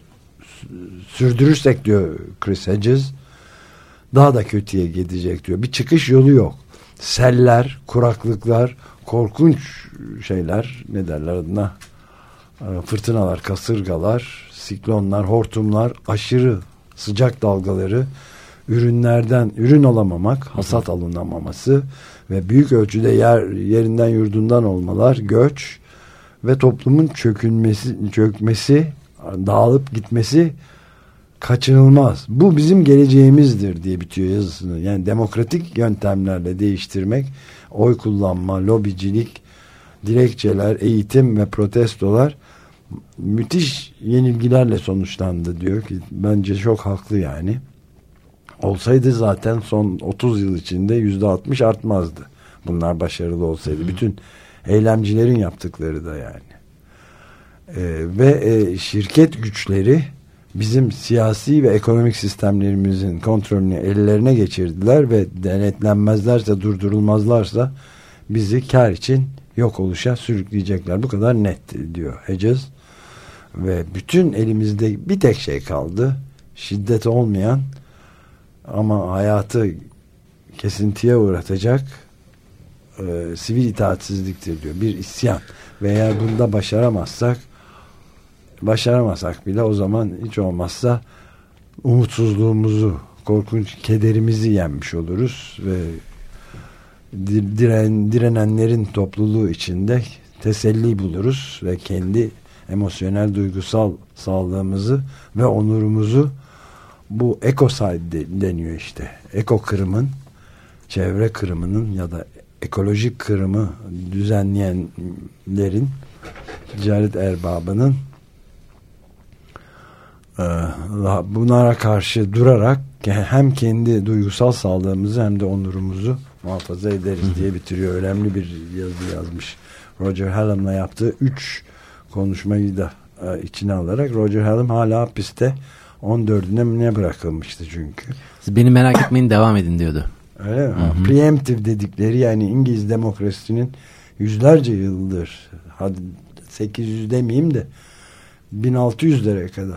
sürdürürsek diyor Chris Hedges, daha da kötüye gidecek diyor. Bir çıkış yolu yok. Seller, kuraklıklar, korkunç şeyler, ne derler adına, fırtınalar, kasırgalar, siklonlar, hortumlar, aşırı sıcak dalgaları, ürünlerden ürün alamamak, hasat alınamaması ve büyük ölçüde yer yerinden yurdundan olmalar, göç ve toplumun çökülmesi, çökmesi, dağılıp gitmesi kaçınılmaz. Bu bizim geleceğimizdir diye bitiyor yazısını. Yani demokratik yöntemlerle değiştirmek, oy kullanma, lobicilik, dilekçeler, eğitim ve protestolar müthiş yenilgilerle sonuçlandı diyor ki bence çok haklı yani. Olsaydı zaten son otuz yıl içinde yüzde altmış artmazdı. Bunlar başarılı olsaydı. Bütün eylemcilerin yaptıkları da yani. Ee, ve e, şirket güçleri bizim siyasi ve ekonomik sistemlerimizin kontrolünü ellerine geçirdiler ve denetlenmezlerse, durdurulmazlarsa bizi kar için yok oluşa sürükleyecekler. Bu kadar net diyor Hedges. Ve bütün elimizde bir tek şey kaldı. Şiddet olmayan ama hayatı kesintiye uğratacak e, sivil itaatsizliktir diyor. Bir isyan. Ve eğer bunda başaramazsak başaramazsak bile o zaman hiç olmazsa umutsuzluğumuzu, korkunç kederimizi yenmiş oluruz ve diren, direnenlerin topluluğu içinde teselli buluruz ve kendi emosyonel, duygusal sağlığımızı ve onurumuzu, bu ekoside deniyor işte. Eko kırımın, çevre kırımının ya da ekolojik kırımı düzenleyenlerin, ticaret erbabının bunlara karşı durarak hem kendi duygusal sağlığımızı hem de onurumuzu muhafaza ederiz diye bitiriyor. Önemli bir yazı yazmış. Roger Hallam'la yaptığı üç konuşmayı da içine alarak. Roger Hallam hala hapiste, on dördüne ne bırakılmıştı çünkü. Siz beni merak etmeyin, devam edin diyordu. Öyle mi? Hı-hı. Preemptive dedikleri, yani İngiliz demokrasisinin yüzlerce yıldır, hadi sekiz yüz demeyeyim de bin altı yüzlere kadar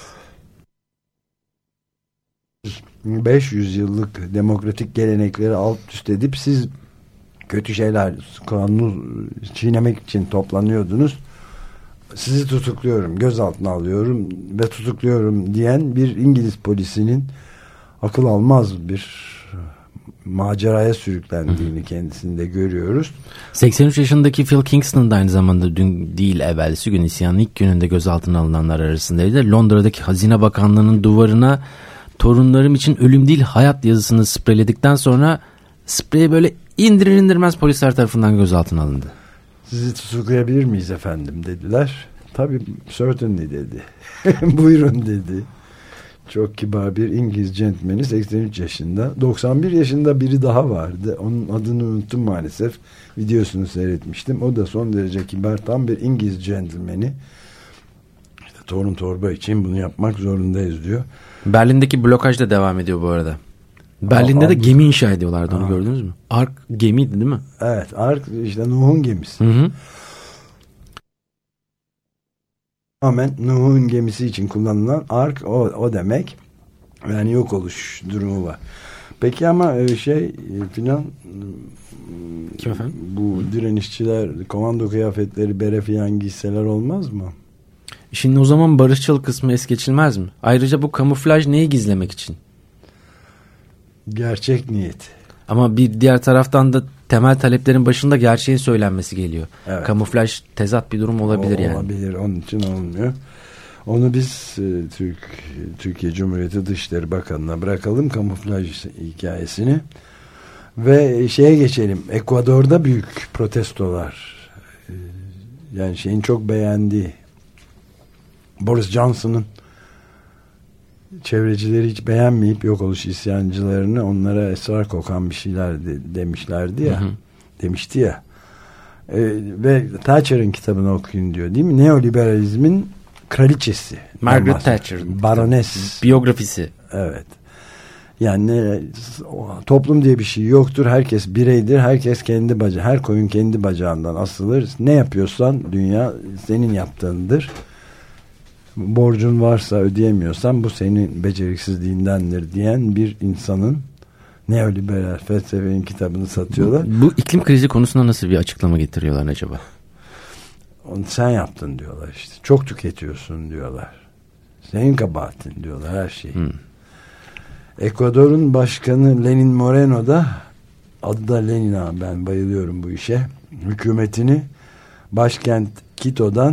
beş yüz yıllık demokratik gelenekleri alt üst edip siz kötü şeyler, kanunu çiğnemek için toplanıyordunuz, sizi tutukluyorum, gözaltına alıyorum ve tutukluyorum diyen bir İngiliz polisinin akıl almaz bir maceraya sürüklendiğini kendisinde görüyoruz. seksen üç yaşındaki Phil Kingston da aynı zamanda dün değil evvelsi gün isyanın ilk gününde gözaltına alınanlar arasındaydı. Londra'daki Hazine Bakanlığı'nın duvarına torunlarım için ölüm değil hayat yazısını spreyledikten sonra spreyi böyle indirir indirmez polisler tarafından gözaltına alındı. Sizi tutuklayabilir miyiz efendim dediler. Tabii certainly dedi. Buyurun dedi. Çok kibar bir İngiliz gentlemani, seksen üç yaşında. doksan bir yaşında biri daha vardı. Onun adını unuttum maalesef. Videosunu seyretmiştim. O da son derece kibar, tam bir İngiliz gentlemani. İşte torun torba için bunu yapmak zorundayız diyor. Berlin'deki blokaj da devam ediyor bu arada. Berlin'de Aa, de gemi inşa ediyorlardı, onu Aa. gördünüz mü? Ark gemiydi değil mi? Evet, Ark işte Nuh'un gemisi. Hı hı. Tamamen Nuh'un gemisi için kullanılan Ark o, o demek. Yani yok oluş durumu var. Peki ama şey filan, kim efendim? Bu direnişçiler komando kıyafetleri, bere filan giyseler olmaz mı? Şimdi o zaman barışçıl kısmı es geçilmez mi? Ayrıca bu kamuflaj neyi gizlemek için? Gerçek niyet. Ama bir diğer taraftan da temel taleplerin başında gerçeğin söylenmesi geliyor. Evet. Kamuflaj tezat bir durum olabilir o, yani. Olabilir, onun için olmuyor. Onu biz e, Türk Türkiye Cumhuriyeti Dışişleri Bakanı'na bırakalım kamuflaj hikayesini. Ve şeye geçelim. Ekvador'da büyük protestolar. E, yani şeyin çok beğendiği Boris Johnson'ın çevrecileri hiç beğenmeyip yok oluş isyancılarını onlara esrar kokan bir şeyler de, demişlerdi ya. Hı hı. Demişti ya. E, ve Thatcher'ın kitabını okuyun diyor değil mi? Neoliberalizmin kraliçesi. Margaret Thatcher. Barones. Biyografisi. Evet. Yani toplum diye bir şey yoktur. Herkes bireydir. Herkes kendi bacağı. Her koyun kendi bacağından asılır. Ne yapıyorsan dünya senin yaptığındır. Borcun varsa ödeyemiyorsan bu senin beceriksizliğindendir diyen bir insanın neoliberal felsefenin kitabını satıyorlar. Bu, bu iklim krizi konusunda nasıl bir açıklama getiriyorlar acaba? Onu sen yaptın diyorlar işte. Çok tüketiyorsun diyorlar. Senin kabahatin diyorlar her şeyi. Hmm. Ekvador'un başkanı Lenin Moreno da, adı da Lenin abi, ben bayılıyorum bu işe. Hükümetini başkent Quito'dan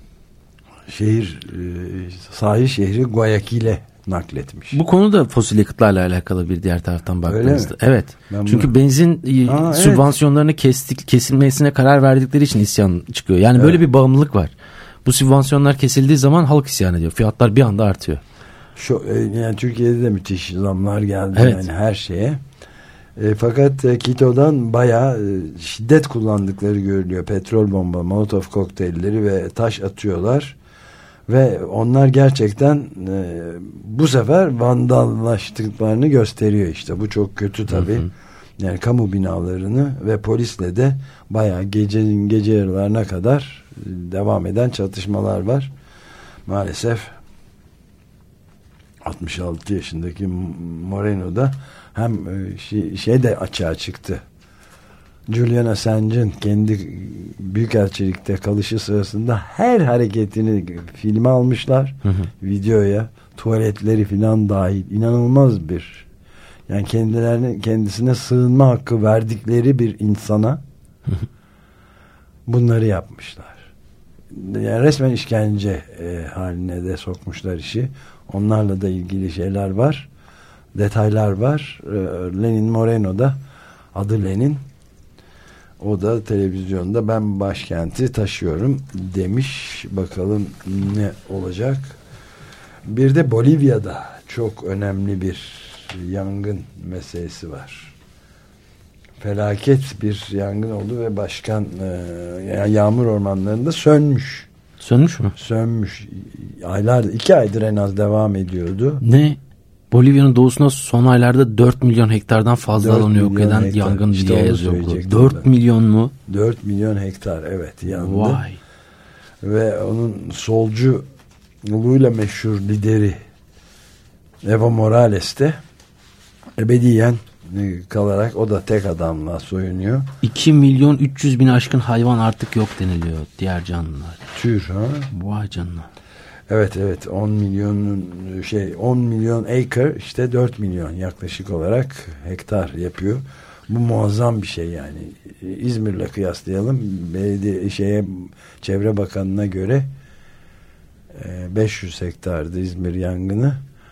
şehir e, sahil şehri Guayaquil'e nakletmiş. Bu konu da fosil yakıtlarla alakalı bir diğer taraftan baktığınızda. Evet. Ben Çünkü bunu... benzin Aa, sübvansiyonlarını evet. kestik, kesilmesine karar verdikleri için isyan çıkıyor. Yani evet. böyle bir bağımlılık var. Bu sübvansiyonlar kesildiği zaman halk isyan ediyor. Fiyatlar bir anda artıyor. Şu yani Türkiye'de de müthiş zamlar geldi evet. yani her şeye. E, fakat e, Quito'dan bayağı e, şiddet kullandıkları görülüyor. Petrol bomba, molotov kokteylleri ve taş atıyorlar. Ve onlar gerçekten e, bu sefer vandallaştıklarını gösteriyor işte. Bu çok kötü tabii. Hı hı. Yani kamu binalarını ve polisle de bayağı gecenin gece yarılarına kadar devam eden çatışmalar var. Maalesef altmış altı yaşındaki Moreno da hem şey, şey de açığa çıktı. Julian Assange'ın kendi büyükelçilikte kalışı sırasında her hareketini filme almışlar. Hı hı. Videoya, tuvaletleri filan dahil. İnanılmaz bir, yani kendilerine, kendisine sığınma hakkı verdikleri bir insana hı hı. bunları yapmışlar. Yani resmen işkence e, haline de sokmuşlar işi. Onlarla da ilgili şeyler var. Detaylar var. E, Lenin Moreno da, adı Lenin, o da televizyonda ben başkenti taşıyorum demiş. Bakalım ne olacak. Bir de Bolivya'da çok önemli bir yangın meselesi var. Felaket bir yangın oldu ve başkan e, yağmur ormanlarında sönmüş. Sönmüş mü? Sönmüş. Aylar, iki aydır en az devam ediyordu. Ne? Bolivya'nın doğusunda son aylarda dört milyon hektardan fazla alanı yok eden hektar. Yangın işte diye yazıyor. dört milyon mu? dört milyon hektar evet yandı. Vay. Ve onun solculuğuyla meşhur lideri Evo Morales de ebediyen kalarak o da tek adamla soyunuyor. iki milyon üç yüz bin aşkın hayvan artık yok deniliyor, diğer canlılar. Tür ha? Vay canına. Evet evet on milyonun şey on milyon acre işte dört milyon yaklaşık olarak hektar yapıyor. Bu muazzam bir şey yani. İzmir'le kıyaslayalım. Belediye şeye Çevre Bakanı'na göre beş yüz hektardı İzmir yangını.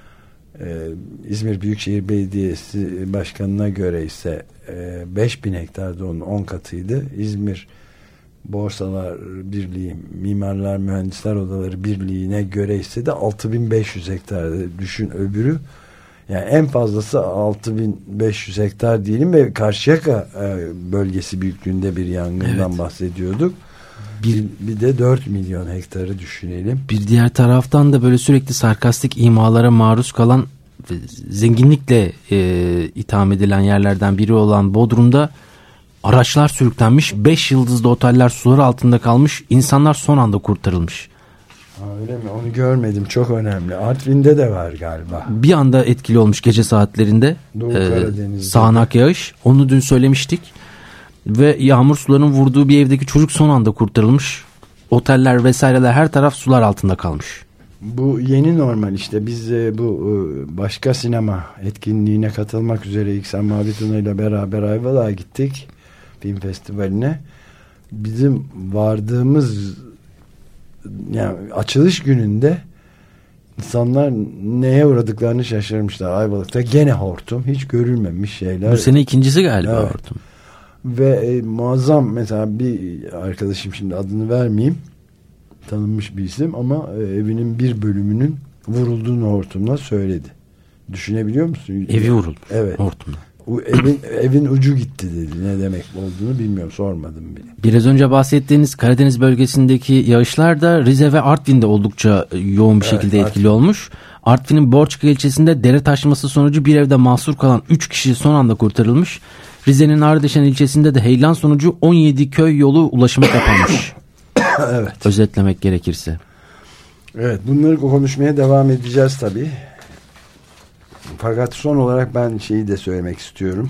İzmir Büyükşehir Belediyesi Başkanı'na göre ise beş bin hektarda onun on katıydı. İzmir Borsalar Birliği, Mimarlar Mühendisler Odaları Birliği'ne göre ise de altı bin beş yüz hektarda. Düşün öbürü. Yani en fazlası altı bin beş yüz hektar diyelim ve Karşıyaka bölgesi büyüklüğünde bir yangından evet. bahsediyorduk. Bir, bir de dört milyon hektarı düşünelim. Bir diğer taraftan da böyle sürekli sarkastik imalara maruz kalan, zenginlikle e, itham edilen yerlerden biri olan Bodrum'da araçlar sürüklenmiş, beş yıldızlı oteller sular altında kalmış, insanlar son anda kurtarılmış. Ha, öyle mi? Onu görmedim. Çok önemli. Artvin'de de var galiba. Bir anda etkili olmuş gece saatlerinde. Doğu e, Karadeniz'de. Sağanak yağış. Onu dün söylemiştik. Ve yağmur sularının vurduğu bir evdeki çocuk son anda kurtarılmış. Oteller vesaireler her taraf sular altında kalmış. Bu yeni normal işte. Biz e, bu e, başka sinema etkinliğine katılmak üzere İksan Mavi Tuna ile beraber Ayvalık'a gittik. Film festivaline. Bizim vardığımız yani açılış gününde insanlar neye uğradıklarını şaşırmışlar. Ayvalık'ta gene hortum. Hiç görülmemiş şeyler. Bu sene ikincisi galiba evet. hortum. Ve e, muazzam mesela bir arkadaşım, şimdi adını vermeyeyim, tanınmış bir isim ama e, evinin bir bölümünün vurulduğunu hortumla söyledi. Düşünebiliyor musun? Evi vurulmuş evet. hortumla. O evin, evin ucu gitti dedi. Ne demek olduğunu bilmiyorum, sormadım bile. Biraz önce bahsettiğiniz Karadeniz bölgesindeki yağışlar da Rize ve Artvin'de oldukça yoğun bir evet, şekilde etkili Artvin. olmuş. Artvin'in Borçka ilçesinde dere taşması sonucu bir evde mahsur kalan üç kişi son anda kurtarılmış. Rize'nin Ardeşen ilçesinde de heyelan sonucu on yedi köy yolu ulaşıma kapanmış. Evet. Özetlemek gerekirse. Evet, bunları konuşmaya devam edeceğiz tabii. Fakat son olarak ben şeyi de söylemek istiyorum.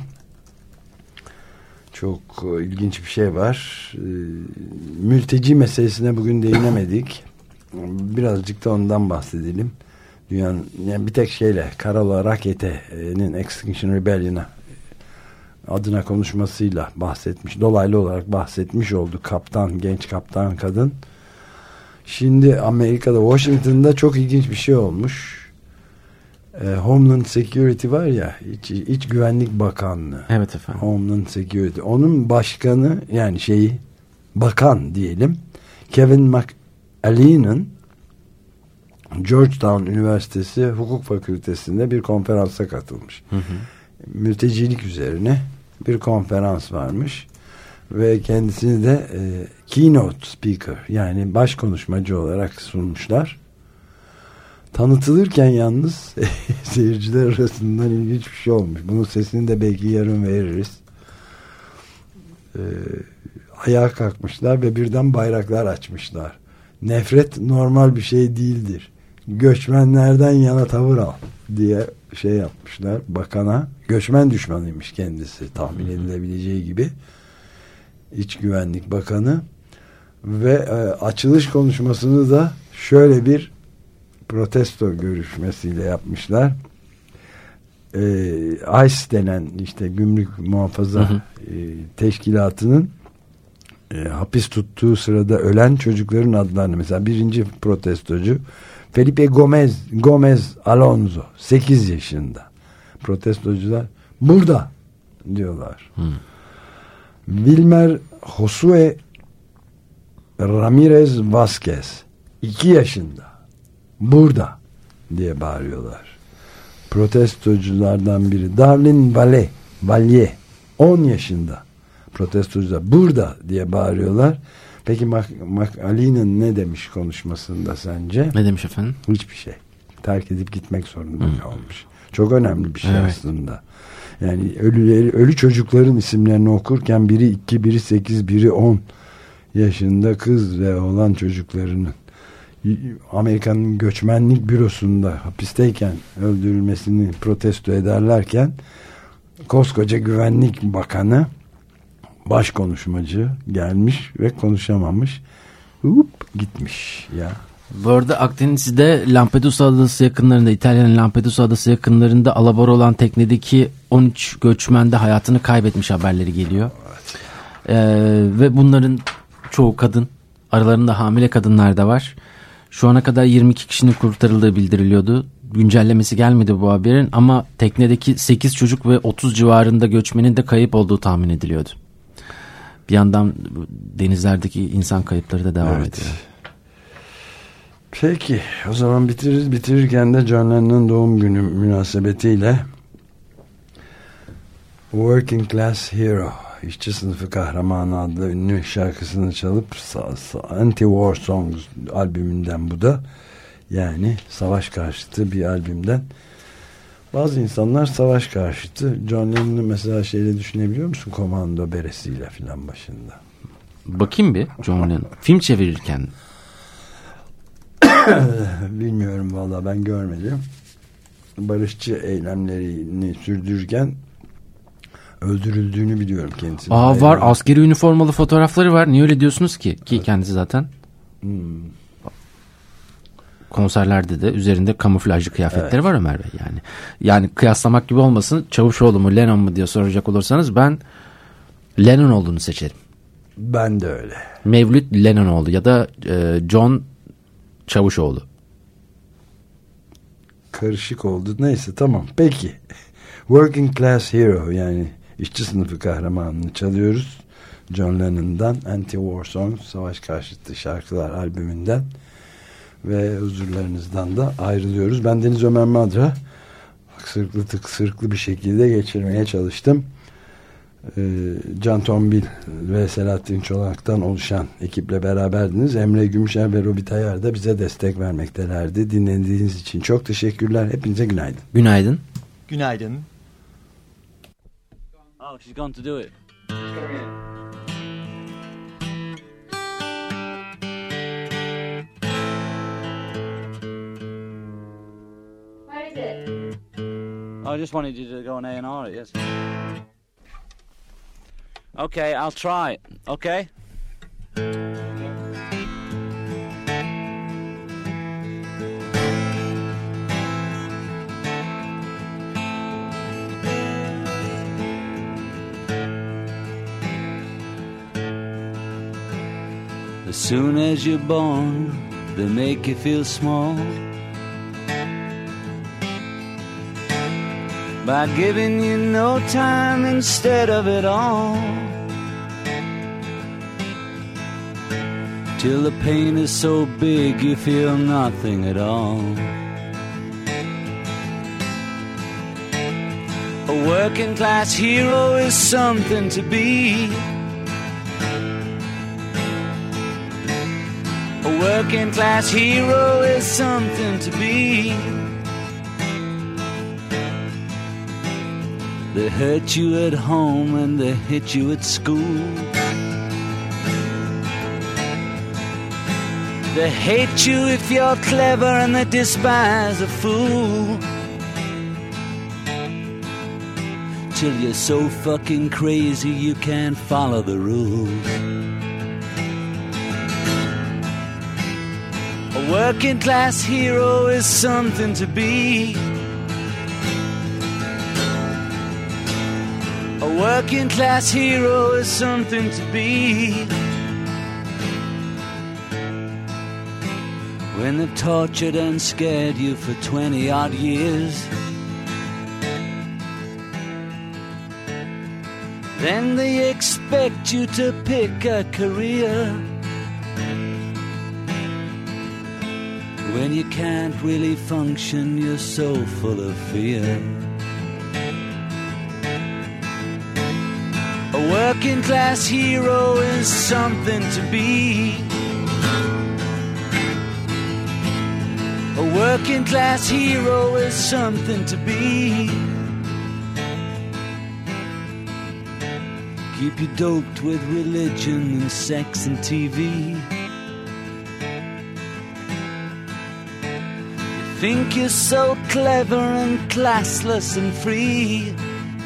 Çok ilginç bir şey var. Mülteci meselesine bugün değinemedik. Birazcık da ondan bahsedelim. Dünyanın yani bir tek şeyle Karola Racket'in Extinction Rebellion'a adına konuşmasıyla bahsetmiş. Dolaylı olarak bahsetmiş oldu kaptan, genç kaptan kadın. Şimdi Amerika'da, Washington'da çok ilginç bir şey olmuş. Ee, Homeland Security var ya, İç, İç Güvenlik Bakanlığı. Evet efendim. Homeland Security. Onun başkanı, yani şeyi, bakan diyelim, Kevin McAleenan Georgetown Üniversitesi Hukuk Fakültesi'nde bir konferansa katılmış. Hı hı. Mültecilik üzerine bir konferans varmış ve kendisini de e, keynote speaker, yani baş konuşmacı olarak sunmuşlar. Tanıtılırken yalnız seyirciler arasından ilginç bir şey olmuş. Bunun sesini de belki yarın veririz. E, ayağa kalkmışlar ve birden bayraklar açmışlar. Nefret normal bir şey değildir. Göçmenlerden yana tavır al diye şey yapmışlar bakana. Göçmen düşmanıymış kendisi, tahmin edilebileceği gibi. İç Güvenlik Bakanı ve e, açılış konuşmasını da şöyle bir protesto görüşmesiyle yapmışlar. E, ICE denen işte gümrük muhafaza hı hı. E, teşkilatının e, hapis tuttuğu sırada ölen çocukların adlarını, mesela birinci protestocu Felipe Gomez Gomez Alonso, sekiz yaşında. Protestocular burada diyorlar. Hmm. Wilmer Josue Ramirez Vazquez, iki yaşında, burada diye bağırıyorlar. Protestoculardan biri Darlin Valle Valye, on yaşında. Protestocular burada diye bağırıyorlar. Peki McAleenan ne demiş konuşmasında sence? Ne demiş efendim? Hiçbir şey. Terk edip gitmek zorunda hmm. kalmış. Çok önemli bir şey evet. aslında. Yani ölüleri, ölü çocukların isimlerini okurken biri iki, biri sekiz, biri on yaşında kız ve oğlan çocuklarının Amerika'nın göçmenlik bürosunda hapisteyken öldürülmesini protesto ederlerken koskoca güvenlik bakanı, baş konuşmacı gelmiş ve konuşamamış. Hop, gitmiş ya. Bu arada Akdeniz'de Lampedusa adası yakınlarında, İtalya'nın Lampedusa adası yakınlarında alabora olan teknedeki on üç göçmen de hayatını kaybetmiş haberleri geliyor. Evet. Ee, ve bunların çoğu kadın, aralarında hamile kadınlar da var. Şu ana kadar yirmi iki kişinin kurtarıldığı bildiriliyordu. Güncellemesi gelmedi bu haberin ama teknedeki sekiz çocuk ve otuz civarında göçmenin de kayıp olduğu tahmin ediliyordu. Bir yandan denizlerdeki insan kayıpları da devam evet. ediyor. Peki o zaman bitiririz. Bitirirken de John Lennon'ın doğum günü münasebetiyle Working Class Hero, İşçi Sınıfı Kahramanı adlı ünlü şarkısını çalıp Anti-War Songs albümünden, bu da yani savaş karşıtı bir albümden. Bazı insanlar savaş karşıtı. John Lennon'ı mesela şeyle düşünebiliyor musun? Komando beresiyle filan başında. Bakayım bir John Lennon. Film çevirirken. Bilmiyorum valla, ben görmedim. Barışçı eylemlerini sürdürürken öldürüldüğünü biliyorum kendisi. Aa var, askeri üniformalı fotoğrafları var. Niye öyle diyorsunuz ki? Ki evet. Kendisi zaten hmm. konserlerde de üzerinde kamuflajlı kıyafetleri evet. var Ömer Bey yani. Yani kıyaslamak gibi olmasın, Çavuşoğlu mu Lennon mu diye soracak olursanız ben Lennon olduğunu seçerim. Ben de öyle. Mevlüt Lennonoğlu ya da e, John Çavuşoğlu. Karışık oldu. Neyse tamam. Peki. Working Class Hero, yani işçi sınıfı kahramanını çalıyoruz. John Lennon'dan Anti-War Songs, savaş karşıtı şarkılar albümünden ve huzurlarınızdan da ayrılıyoruz. Ben Deniz Ömer Madra. Sırklı tık sırklı bir şekilde geçirmeye çalıştım. Can Tombil ve Selahattin Çolak'tan oluşan ekiple beraberdiniz. Emre Gümüşer ve Robi Tayar da bize destek vermektelerdi. Dinlediğiniz için çok teşekkürler. Hepinize günaydın. Günaydın. Günaydın. Oh, she's gone to do it. Where is it? I just wanted you to go on A and R it, yes. Okay, I'll try it. Okay? As soon as you're born, they make you feel small by giving you no time instead of it all, till the pain is so big you feel nothing at all. A working class hero is something to be. A working class hero is something to be. They hurt you at home and they hit you at school. They hate you if you're clever and they despise a fool, till you're so fucking crazy you can't follow the rules. A working class hero is something to be. A working class hero is something to be. When they've tortured and scared you for twenty odd years, then they expect you to pick a career when you can't really function, you're so full of fear. A working class hero is something to be. A working class hero is something to be. Keep you doped with religion and sex and T V. You think you're so clever and classless and free,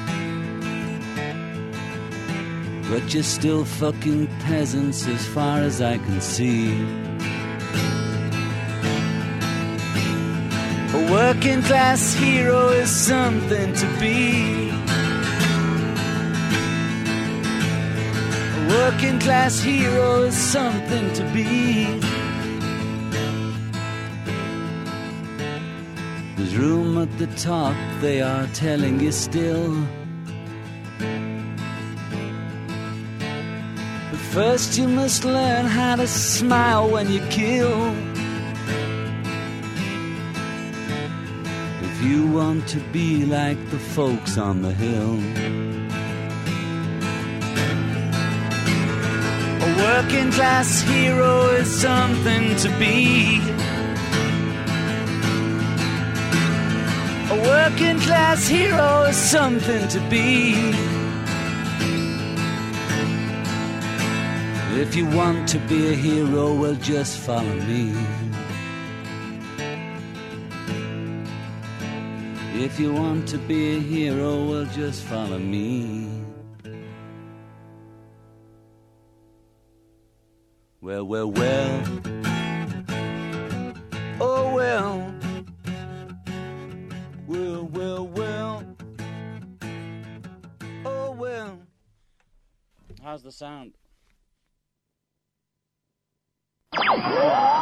but you're still fucking peasants as far as I can see. A working class hero is something to be. A working class hero is something to be. There's room at the top, they are telling you still. But first you must learn how to smile when you kill. If you want to be like the folks on the hill. A working class hero is something to be. A working class hero is something to be. If you want to be a hero, well, just follow me. If you want to be a hero, well, just follow me. Well, well, well. Oh, well. Well, well, well. Oh, well. How's the sound? Yeah.